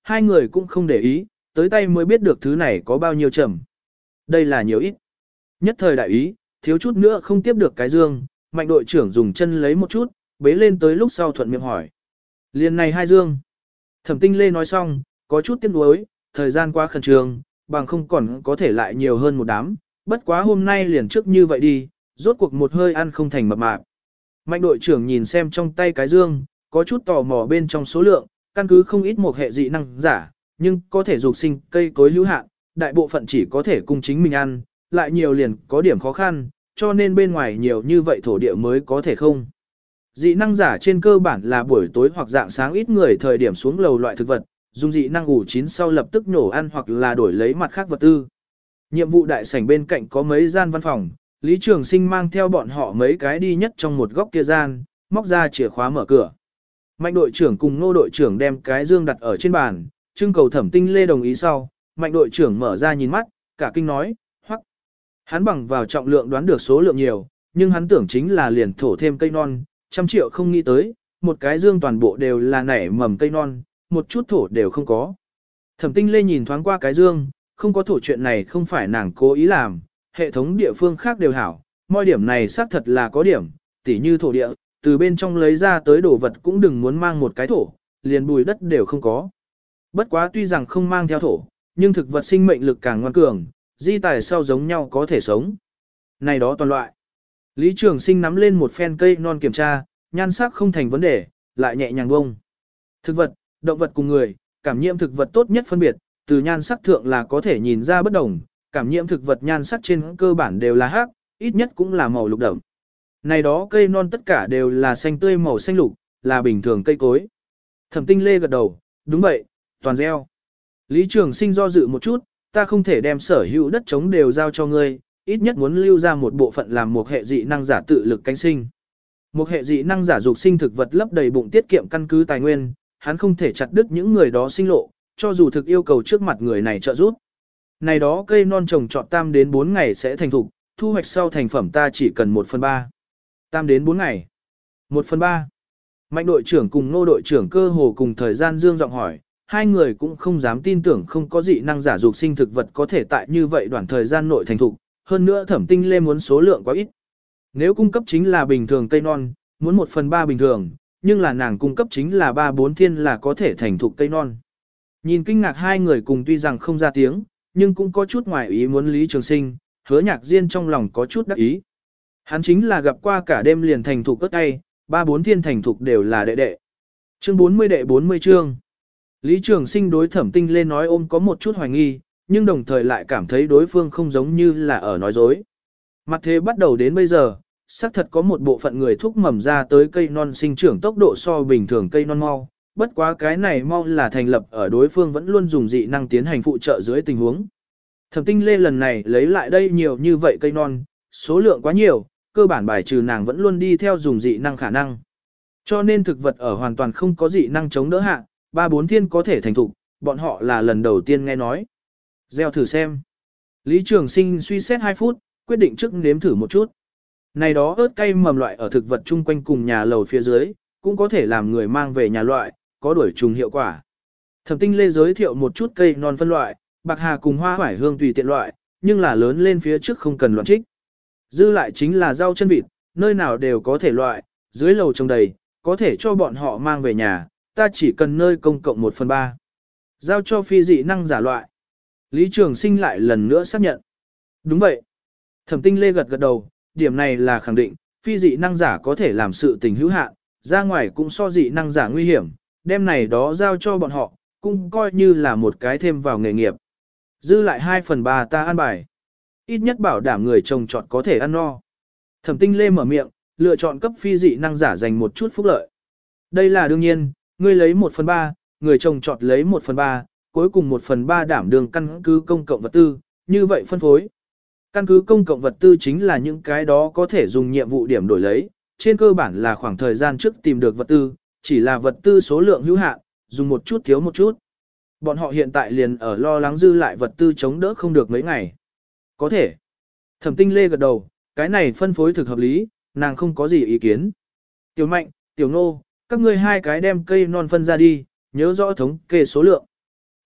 Speaker 1: hai người cũng không để ý, tới tay mới biết được thứ này có bao nhiêu trầm. Đây là nhiều ít. Nhất thời đại ý, thiếu chút nữa không tiếp được cái dương, Mạnh đội trưởng dùng chân lấy một chút, bế lên tới lúc sau thuận miệng hỏi. Liền này hai dương. Thẩm Tinh Lê nói xong, có chút tiếc nuối, thời gian quá khẩn trương, bằng không còn có thể lại nhiều hơn một đám, bất quá hôm nay liền trước như vậy đi, rốt cuộc một hơi ăn không thành mập mạp. Mạnh đội trưởng nhìn xem trong tay cái dương, có chút tò mò bên trong số lượng, căn cứ không ít một hệ dị năng giả, nhưng có thể dục sinh cây cối hữu hạn, đại bộ phận chỉ có thể cung chính mình ăn, lại nhiều liền có điểm khó khăn, cho nên bên ngoài nhiều như vậy thổ địa mới có thể không. Dị năng giả trên cơ bản là buổi tối hoặc dạng sáng ít người thời điểm xuống lầu loại thực vật, dùng dị năng ủ chín sau lập tức nhổ ăn hoặc là đổi lấy mặt khác vật tư. Nhiệm vụ đại sảnh bên cạnh có mấy gian văn phòng, Lý Trường Sinh mang theo bọn họ mấy cái đi nhất trong một góc kia gian, móc ra chìa khóa mở cửa. Mạnh đội trưởng cùng Nô đội trưởng đem cái dương đặt ở trên bàn, trưng cầu Thẩm Tinh Lê đồng ý sau, Mạnh đội trưởng mở ra nhìn mắt, cả kinh nói, hoắc. Hắn bằng vào trọng lượng đoán được số lượng nhiều, nhưng hắn tưởng chính là liền thổ thêm cây non, trăm triệu không nghĩ tới, một cái dương toàn bộ đều là nảy mầm cây non, một chút thổ đều không có. Thẩm Tinh Lê nhìn thoáng qua cái dương, không có thổ chuyện này không phải nàng cố ý làm, hệ thống địa phương khác đều hảo, mọi điểm này xác thật là có điểm, tỉ như thổ địa, từ bên trong lấy ra tới đồ vật cũng đừng muốn mang một cái thổ, liền bùi đất đều không có. Bất quá tuy rằng không mang theo thổ, nhưng thực vật sinh mệnh lực càng ngoan cường, di tài sau giống nhau có thể sống. Này đó toàn loại. Lý Trường Sinh nắm lên một phen cây non kiểm tra, nhan sắc không thành vấn đề, lại nhẹ nhàng bông. Thực vật, động vật cùng người, cảm nhiễm thực vật tốt nhất phân biệt, từ nhan sắc thượng là có thể nhìn ra bất đồng, cảm nhiễm thực vật nhan sắc trên cơ bản đều là hắc, ít nhất cũng là màu lục đậm. Này đó cây non tất cả đều là xanh tươi màu xanh lục, là bình thường cây cối. Thẩm Tinh Lê gật đầu, đúng vậy, toàn gieo. Lý Trường Sinh do dự một chút, ta không thể đem sở hữu đất trống đều giao cho ngươi, ít nhất muốn lưu ra một bộ phận làm một hệ dị năng giả tự lực cánh sinh. Một hệ dị năng giả dục sinh thực vật lấp đầy bụng tiết kiệm căn cứ tài nguyên, hắn không thể chặt đứt những người đó sinh lộ, cho dù thực yêu cầu trước mặt người này trợ giúp. Này đó cây non trồng trọt tam đến bốn ngày sẽ thành thục, thu hoạch sau thành phẩm ta chỉ cần một phần ba. Tam đến bốn ngày. một phần ba. Mạnh đội trưởng cùng Nô đội trưởng cơ hồ cùng thời gian dương giọng hỏi, hai người cũng không dám tin tưởng không có dị năng giả dục sinh thực vật có thể tại như vậy đoạn thời gian nội thành thục, hơn nữa Thẩm Tinh Lê muốn số lượng quá ít. Nếu cung cấp chính là bình thường cây non, muốn một phần ba bình thường, nhưng là nàng cung cấp chính là ba bốn thiên là có thể thành thục cây non. Nhìn kinh ngạc hai người cùng tuy rằng không ra tiếng, nhưng cũng có chút ngoài ý muốn Lý Trường Sinh, Hứa Nhạc Diên trong lòng có chút đắc ý. Hắn chính là gặp qua cả đêm liền thành thục cất tay, ba bốn thiên thành thục đều là đệ đệ. Chương bốn mươi đệ bốn mươi chương. Lý Trường Sinh đối Thẩm Tinh Lê nói ôm có một chút hoài nghi, nhưng đồng thời lại cảm thấy đối phương không giống như là ở nói dối. Mặt thế bắt đầu đến bây giờ, xác thật có một bộ phận người thúc mầm ra tới cây non sinh trưởng tốc độ so bình thường cây non mau, bất quá cái này mau là thành lập ở đối phương vẫn luôn dùng dị năng tiến hành phụ trợ dưới tình huống. Thẩm Tinh Lê lần này lấy lại đây nhiều như vậy cây non, số lượng quá nhiều, cơ bản bài trừ nàng vẫn luôn đi theo dùng dị năng khả năng. Cho nên thực vật ở hoàn toàn không có dị năng chống đỡ hạ, ba bốn thiên có thể thành thục, bọn họ là lần đầu tiên nghe nói. Gieo thử xem. Lý Trường Sinh suy xét hai phút, quyết định trước nếm thử một chút. Này đó ớt cay mầm loại ở thực vật chung quanh cùng nhà lầu phía dưới, cũng có thể làm người mang về nhà loại, có đuổi trùng hiệu quả. Thẩm Tinh Lê giới thiệu một chút cây non phân loại, bạc hà cùng hoa hoải hương tùy tiện loại, nhưng là lớn lên phía trước không cần loạn trích. Dư lại chính là rau chân vịt, nơi nào đều có thể loại, dưới lầu trồng đầy, có thể cho bọn họ mang về nhà, ta chỉ cần nơi công cộng một phần ba. Giao cho phi dị năng giả loại. Lý Trường Sinh lại lần nữa xác nhận. Đúng vậy. Thẩm Tinh Lê gật gật đầu, điểm này là khẳng định, phi dị năng giả có thể làm sự tình hữu hạn, ra ngoài cũng so dị năng giả nguy hiểm, đem này đó giao cho bọn họ, cũng coi như là một cái thêm vào nghề nghiệp. Dư lại hai phần ba ta ăn bài. Ít nhất bảo đảm người trồng trọt có thể ăn no. Thẩm Tinh Lê mở miệng, lựa chọn cấp phi dị năng giả dành một chút phúc lợi. Đây là đương nhiên, ngươi lấy một phần ba, người trồng trọt lấy một phần ba, cuối cùng một phần ba đảm đường căn cứ công cộng vật tư, như vậy phân phối. Căn cứ công cộng vật tư chính là những cái đó có thể dùng nhiệm vụ điểm đổi lấy, trên cơ bản là khoảng thời gian trước tìm được vật tư, chỉ là vật tư số lượng hữu hạn, dùng một chút thiếu một chút. Bọn họ hiện tại liền ở lo lắng dư lại vật tư chống đỡ không được mấy ngày. Có thể. Thẩm Tinh Lê gật đầu, cái này phân phối thực hợp lý, nàng không có gì ý kiến. Tiểu Mạnh, Tiểu Nô, các ngươi hai cái đem cây non phân ra đi, nhớ rõ thống kê số lượng.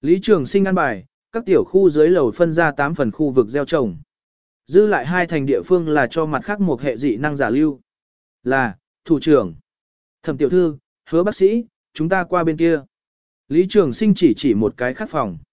Speaker 1: Lý Trường Sinh ăn bài, các tiểu khu dưới lầu phân ra tám phần khu vực gieo trồng. Dư lại hai thành địa phương là cho mặt khác một hệ dị năng giả lưu. Là, thủ trưởng, Thẩm tiểu thư, Hứa bác sĩ, chúng ta qua bên kia. Lý Trường Sinh chỉ chỉ một cái khác phòng.